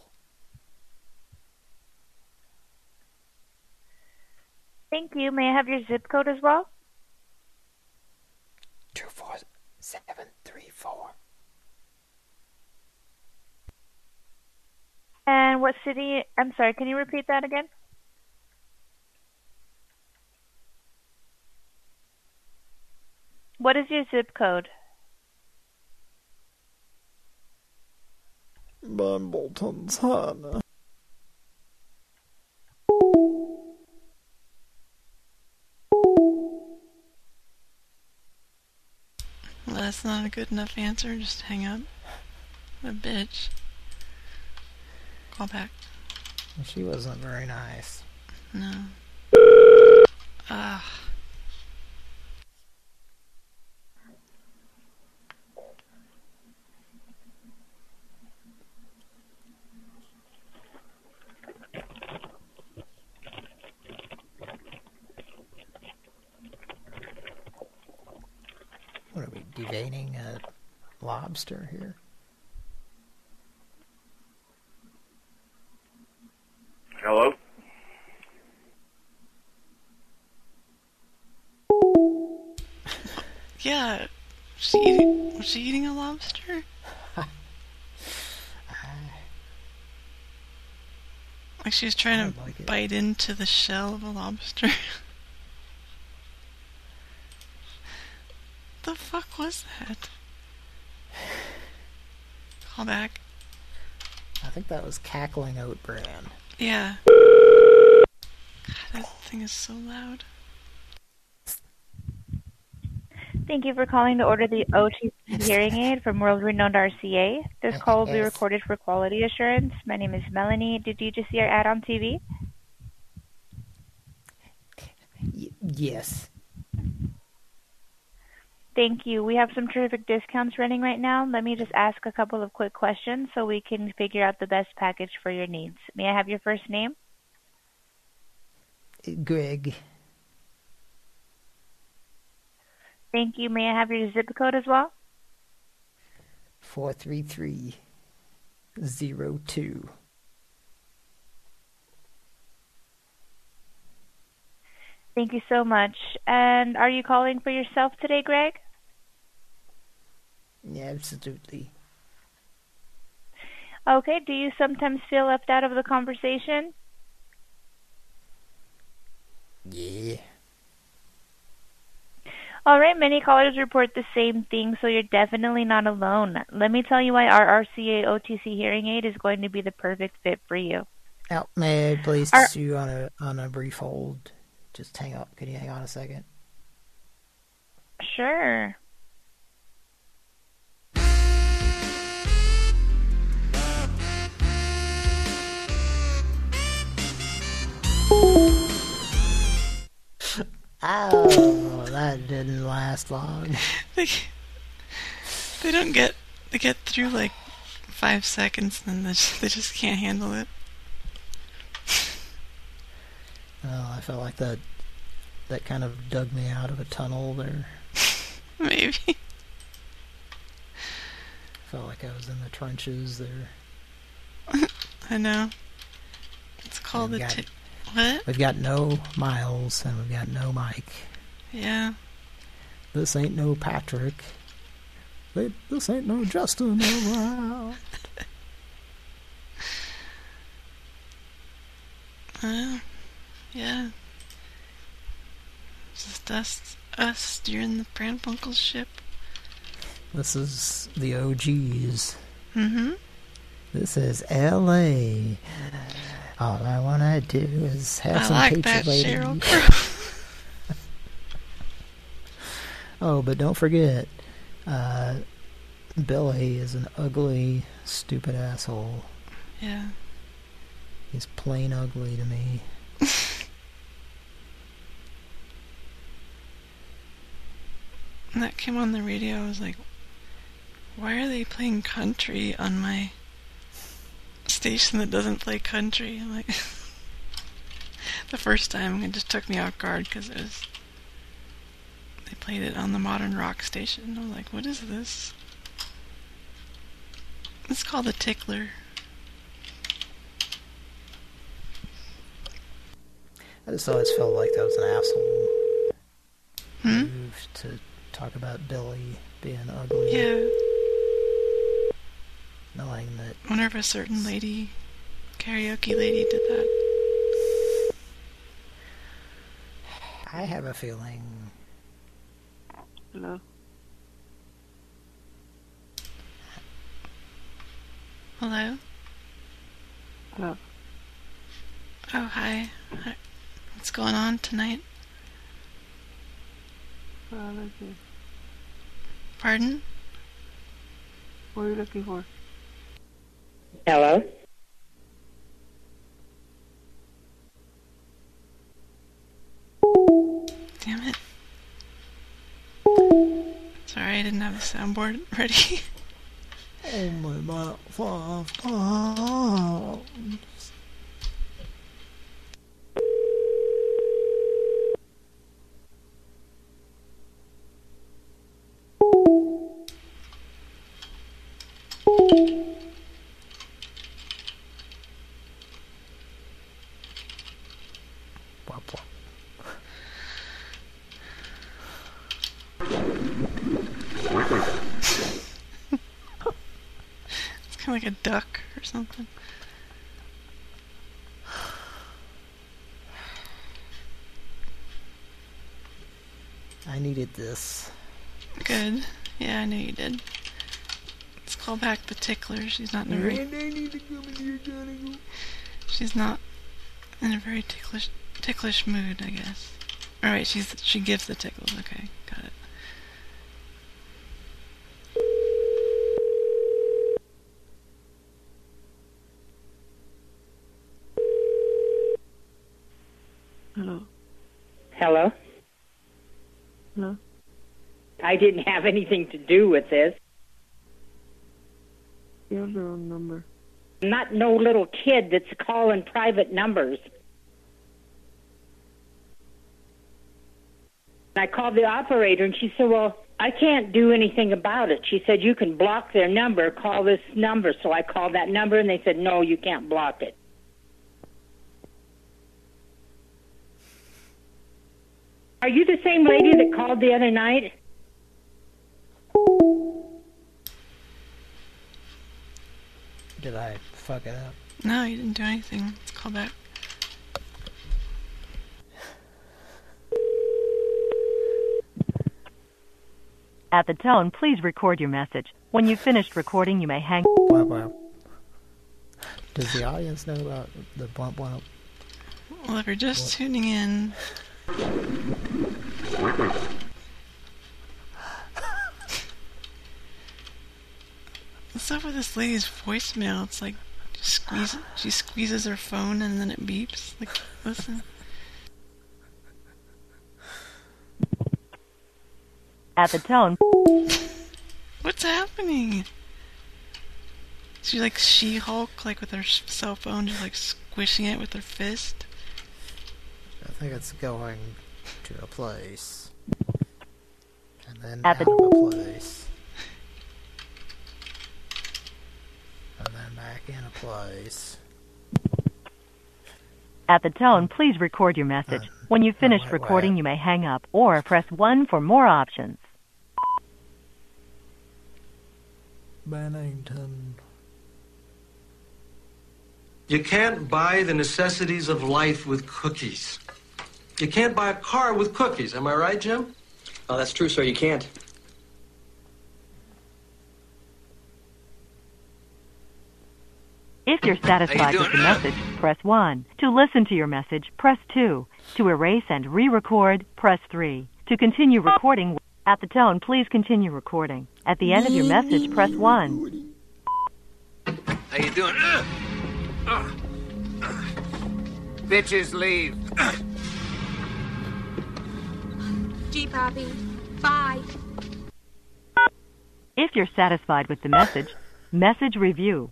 Thank you. May I have your zip code as well? Two four seven three four. And what city? I'm sorry, can you repeat that again? What is your zip code? Bumbleton's Hana. Well, that's not a good enough answer. Just hang up. What a bitch. Call back. She wasn't very nice. No. Ugh. What are we, deveining a lobster here? Hello? Yeah. Was she eating, was she eating a lobster? Like she was trying to like bite into the shell of a lobster. The fuck was that? Call back. I think that was cackling oat bran. Yeah. God, that thing is so loud. Thank you for calling to order the O T C hearing aid from world-renowned R C A. This call will be recorded for quality assurance. My name is Melanie. Did you just see our ad on T V? Y- yes. Thank you. We have some terrific discounts running right now. Let me just ask a couple of quick questions so we can figure out the best package for your needs. May I have your first name? Greg. Thank you. May I have your zip code as well? Four three three zero two. Thank you so much. And are you calling for yourself today, Greg? Yeah, absolutely. Okay. Do you sometimes feel left out of the conversation? Yeah. All right, many callers report the same thing, so you're definitely not alone. Let me tell you why our R C A O T C hearing aid is going to be the perfect fit for you. Oh, may I please Our- you on a on a brief hold? Just hang up. Can you hang on a second? Sure. Oh, that didn't last long. They, they don't get they get through like five seconds, and then they just, they just can't handle it. Oh, I felt like that that kind of dug me out of a tunnel there. Maybe. Felt like I was in the trenches there. I know. It's called We've the got- tick. What? We've got no Miles, and we've got no Mike. Yeah. This ain't no Patrick. They, this ain't no Justin around. Uh, yeah. Just us, us steering the Pranfunkel ship. This is the O Gs. Mm-hmm. This is L A All I want to do is have I some like pizza that, lady. Sheryl Crow. Oh, but don't forget, uh, Billy is an ugly, stupid asshole. Yeah. He's plain ugly to me. When that came on the radio, I was like, why are they playing country on my station that doesn't play country? I'm like, the first time it just took me off guard because it was, they played it on the modern rock station. I was like, what is this? It's called a tickler. I just always felt like that was an asshole Hmm? move to talk about Billy being ugly. Yeah. Knowing that I wonder if a certain lady, karaoke lady, did that. I have a feeling. Hello? Hello? Hello. Oh, hi. Hi. What's going on tonight? Uh, let's see. Pardon? What are you looking for? Hello? Damn it. Sorry, I didn't have the soundboard ready. Oh my my five times. It's kind of like a duck or something. I needed this. Good. Yeah, I knew you did. Let's call back the tickler. She's not in a very... need to come in here, Johnny. She's not in a very ticklish ticklish mood, I guess. Alright, she's she gives the tickles. Okay, got it. Hello. Hello? Hello. I didn't have anything to do with this. You have the wrong number. I'm not no little kid that's calling private numbers. I called the operator and she said, well, I can't do anything about it. She said, you can block their number, call this number. So I called that number and they said, no, you can't block it. Are you the same lady that called the other night? Did I fuck it up? No, you didn't do anything. Let's call back. At the tone, please record your message. When you've finished recording, you may hang... Wow, wow. Does the audience know about the bump bump? Well, if you're just what? tuning in... What's up with this lady's voicemail? It's like she squeezes, she squeezes her phone and then it beeps. Like, listen. At the tone. What's happening? She like She-Hulk, like with her cell phone, just like squishing it with her fist. I think it's going to a place, and then At out the of a place. And then back in a place. At the tone, please record your message. Uh, when you've finished oh, wait, recording, wait. you may hang up or press one for more options. Bennington. You can't buy the necessities of life with cookies. You can't buy a car with cookies. Am I right, Jim? Oh, that's true, sir. You can't. If you're satisfied you with the message, press one. To listen to your message, press two. To erase and re-record, press three. To continue recording, at the tone, please continue recording. At the end of your message, press one. How you doing? Uh, uh, uh. Bitches leave. Gee, Poppy. Bye. If you're satisfied with the message, message review.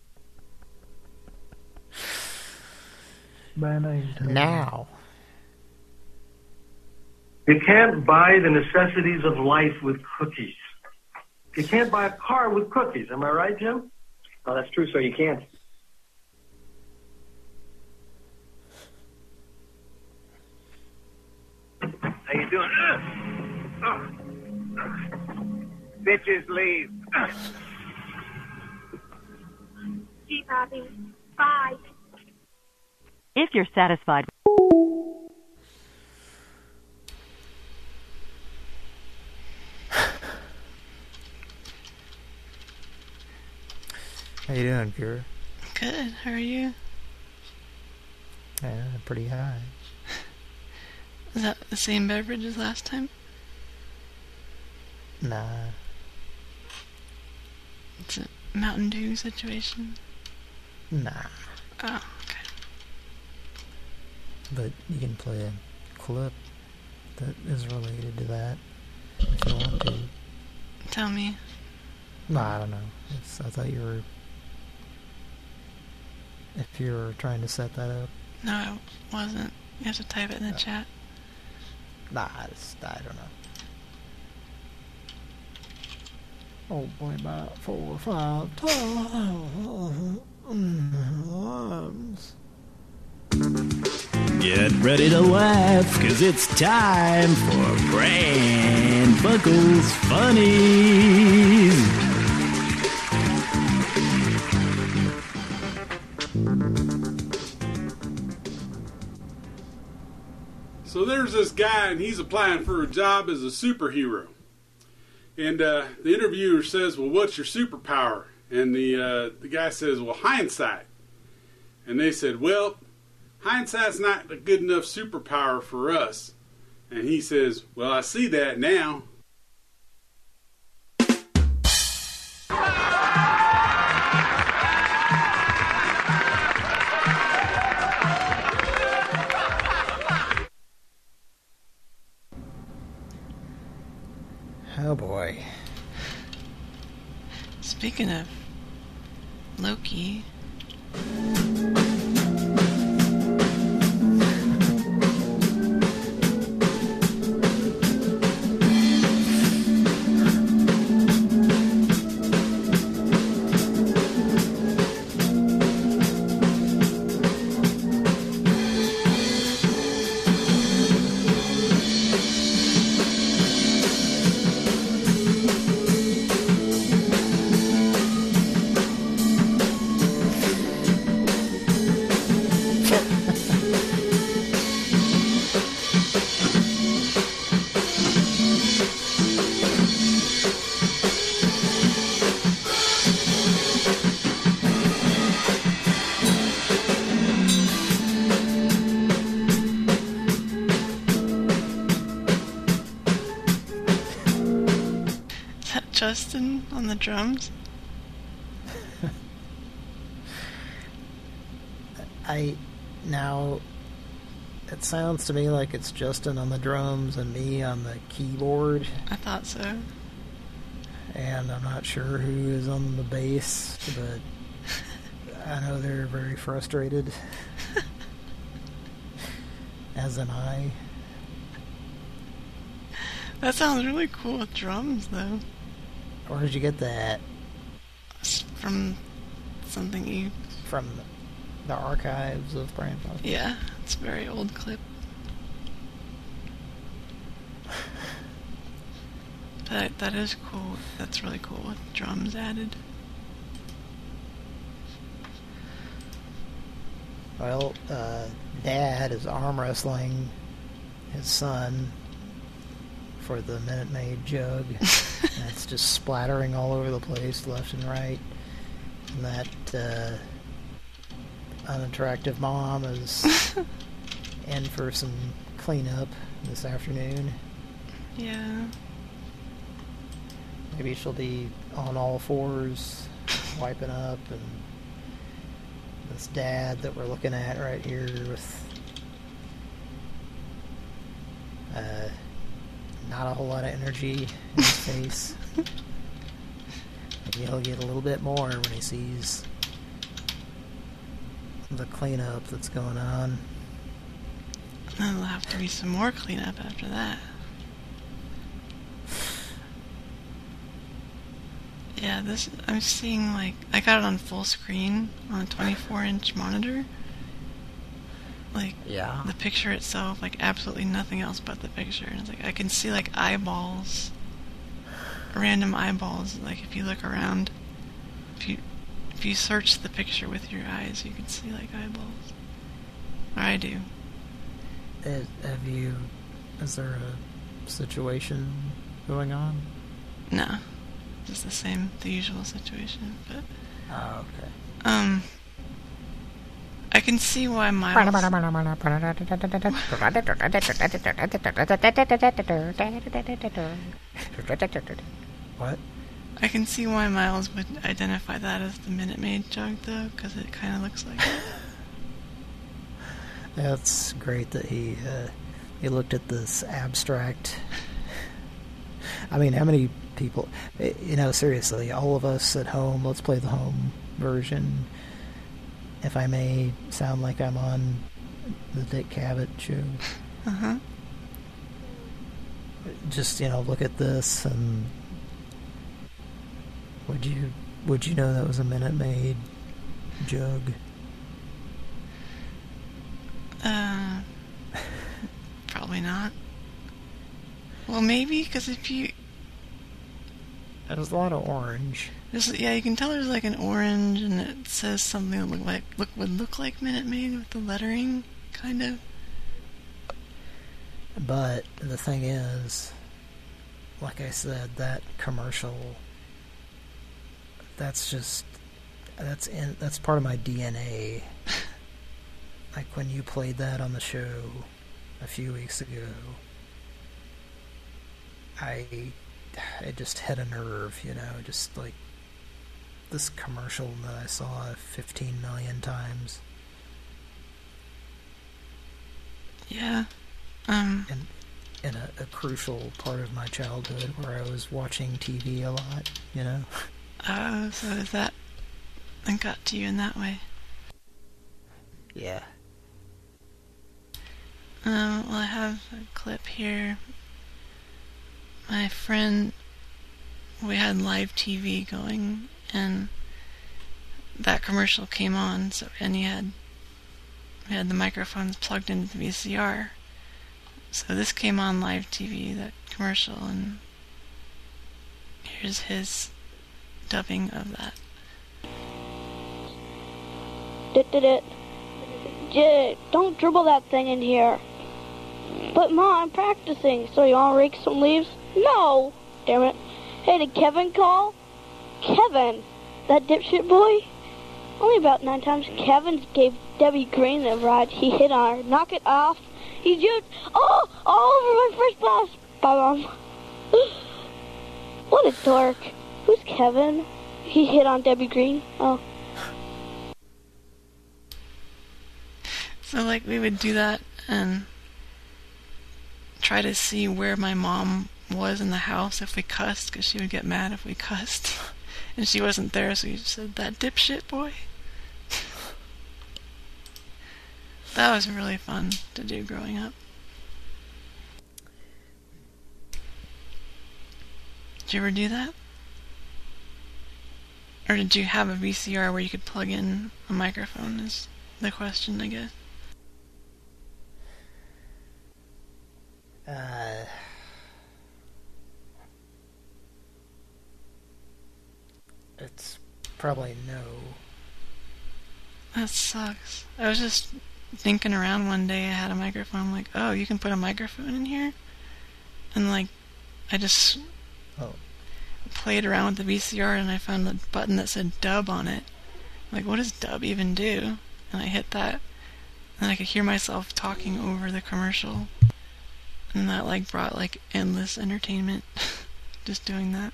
Now. You can't buy the necessities of life with cookies. You can't buy a car with cookies. Am I right, Jim? Oh, that's true, sir. You can't. How you doing? Uh, uh, uh. Bitches leave. Uh. Gee, Poppy. Bye. If you're satisfied. How you doing, Pure? Good. How are you? Yeah, pretty high. Is that the same beverage as last time? Nah. It's a Mountain Dew situation? Nah. Oh, okay. But you can play a clip that is related to that if you want to. Tell me. No, I don't know. It's, I thought you were... If you were trying to set that up. No, I wasn't. You have to type it in the no. chat. Nah, it's, I don't know. Oh boy, about four or five times. Get ready to laugh, cause it's time for Pran Funkels Funnies. So there's this guy, and he's applying for a job as a superhero. And uh, the interviewer says, well, what's your superpower? And the uh, the guy says, well, hindsight. And they said, well, hindsight's not a good enough superpower for us. And he says, well, I see that now. Oh boy. Speaking of Loki. Justin on the drums? I now it sounds to me like it's Justin on the drums and me on the keyboard. I thought so. And I'm not sure who is on the bass, but I know they're very frustrated. As am I. That sounds really cool with drums, though. Where did you get that? From something you... From the archives of Pran Funkels. Yeah, it's a very old clip. But that is cool. That's really cool with drums added. Well, uh, Dad is arm wrestling his son for the Minute Maid jug. And it's just splattering all over the place, left and right. And that uh, unattractive mom is in for some cleanup this afternoon. Yeah. Maybe she'll be on all fours, wiping up, and this dad that we're looking at right here with uh, not a whole lot of energy in his face. Maybe he'll get a little bit more when he sees the cleanup that's going on. There'll have to be some more cleanup after that. Yeah, this, I'm seeing, like, I got it on full screen on a twenty-four inch monitor. Like, yeah. The picture itself, like, absolutely nothing else but the picture. And it's like, I can see, like, eyeballs, random eyeballs. Like, if you look around, if you, if you search the picture with your eyes, you can see, like, eyeballs. Or I do. Is, have you, is there a situation going on? No. Just the same, the usual situation, but... Oh, okay. Um... I can see why Miles... What? I can see why Miles would identify that as the Minute Maid jug, though, because it kind of looks like it. That's great that he, uh, he looked at this abstract... I mean, how many people... You know, seriously, all of us at home, let's play the home version. If I may sound like I'm on the Dick Cavett show. Uh-huh. Just, you know, look at this and... Would you would you know that was a Minute Maid jug? Uh... Probably not. Well, maybe, because if you... There's a lot of orange. There's, yeah, you can tell there's like an orange, and it says something that look like look would look like Minute Maid with the lettering, kind of. But the thing is, like I said, that commercial, that's just, that's in, that's part of my D N A. Like when you played that on the show a few weeks ago, I, it just hit a nerve, you know, just like this commercial that I saw fifteen million times. Yeah. Um. And in a, a crucial part of my childhood where I was watching T V a lot, you know. Oh, so is that, it got to you in that way? Yeah. Um, well, I have a clip here. My friend, we had live T V going, and that commercial came on, so, and he had, we had the microphones plugged into the V C R. So this came on live T V, that commercial, and here's his dubbing of that. J- don't dribble that thing in here. But Ma, I'm practicing, so you want to rake some leaves? No! Damn it. Hey, did Kevin call? Kevin? That dipshit boy? Only about nine times Kevin gave Debbie Green a ride. He hit on her. Knock it off. He juked. Oh! All over my first class. Bye, Mom. What a dork. Who's Kevin? He hit on Debbie Green. Oh. So, like, we would do that and try to see where my mom was in the house if we cussed, because she would get mad if we cussed. And she wasn't there, so we just said, that dipshit boy. That was really fun to do growing up. Did you ever do that? Or did you have a V C R where you could plug in a microphone is the question, I guess. Uh, it's probably no. That sucks. I was just thinking around one day, I had a microphone, I'm like, oh, you can put a microphone in here? And like, I just oh. played around with the V C R and I found the button that said dub on it. I'm like, what does dub even do? And I hit that, and I could hear myself talking over the commercial. And that like brought like endless entertainment, just doing that.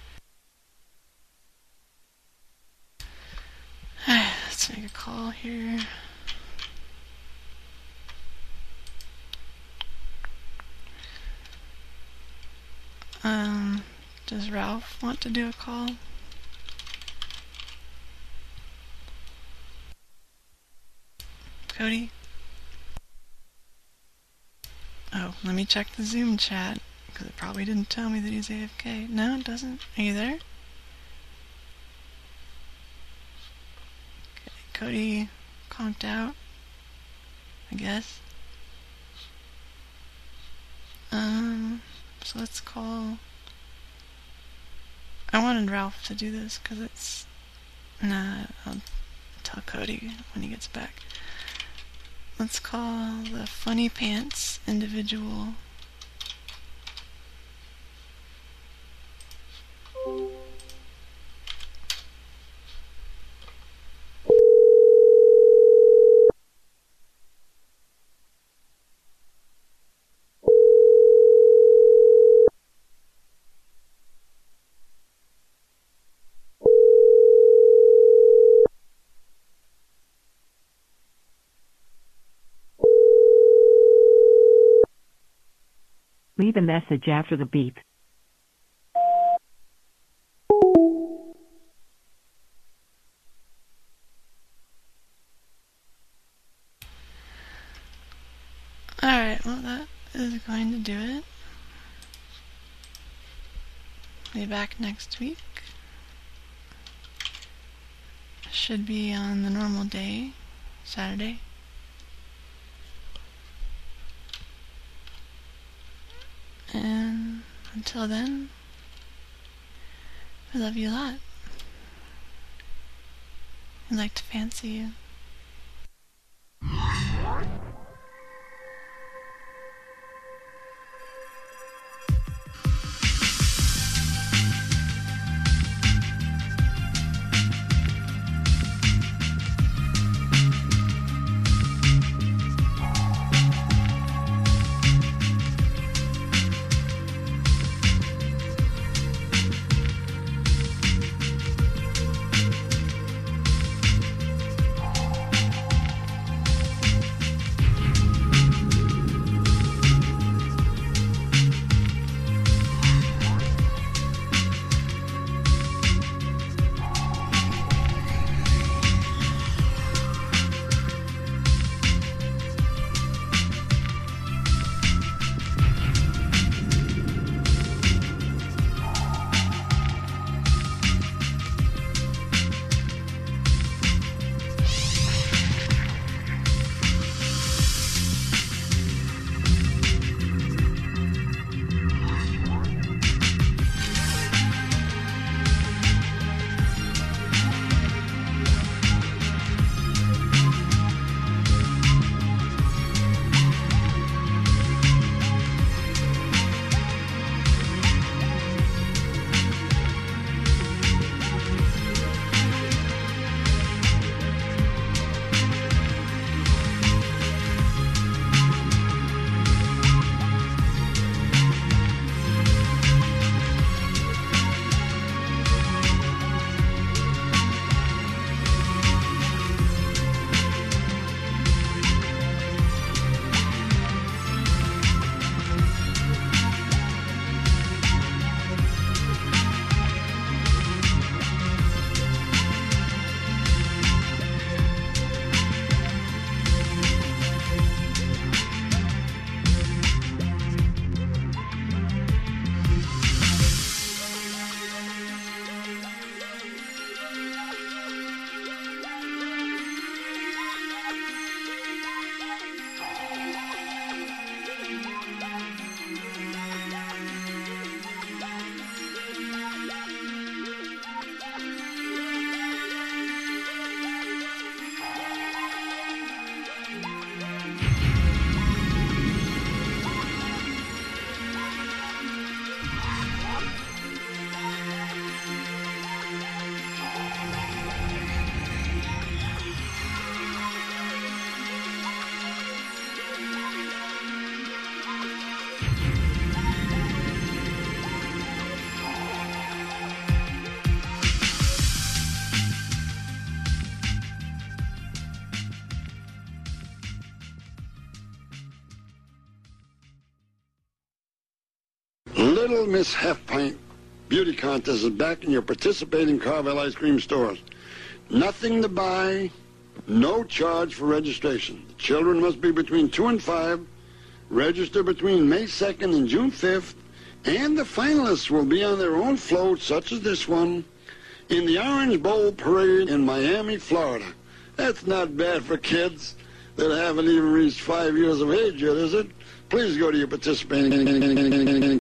Let's make a call here. Um, does Ralph want to do a call? Cody? Oh, let me check the Zoom chat, because it probably didn't tell me that he's A F K. No, it doesn't. Are you there? Okay, Cody conked out, I guess. Um, so let's call... I wanted Ralph to do this, because it's... Nah, I'll tell Cody when he gets back. Let's call the Funny Pants individual. Leave a message after the beep. Alright, well that is going to do it. Be back next week. Should be on the normal day, Saturday. And until then, I love you a lot. I'd like to fancy you. Little Miss Half Pint Beauty Contest is back in your participating Carvel ice cream stores. Nothing to buy, no charge for registration. The children must be between two and five, register between May second and June fifth, and the finalists will be on their own float, such as this one, in the Orange Bowl Parade in Miami, Florida. That's not bad for kids that haven't even reached five years of age yet, is it? Please go to your participating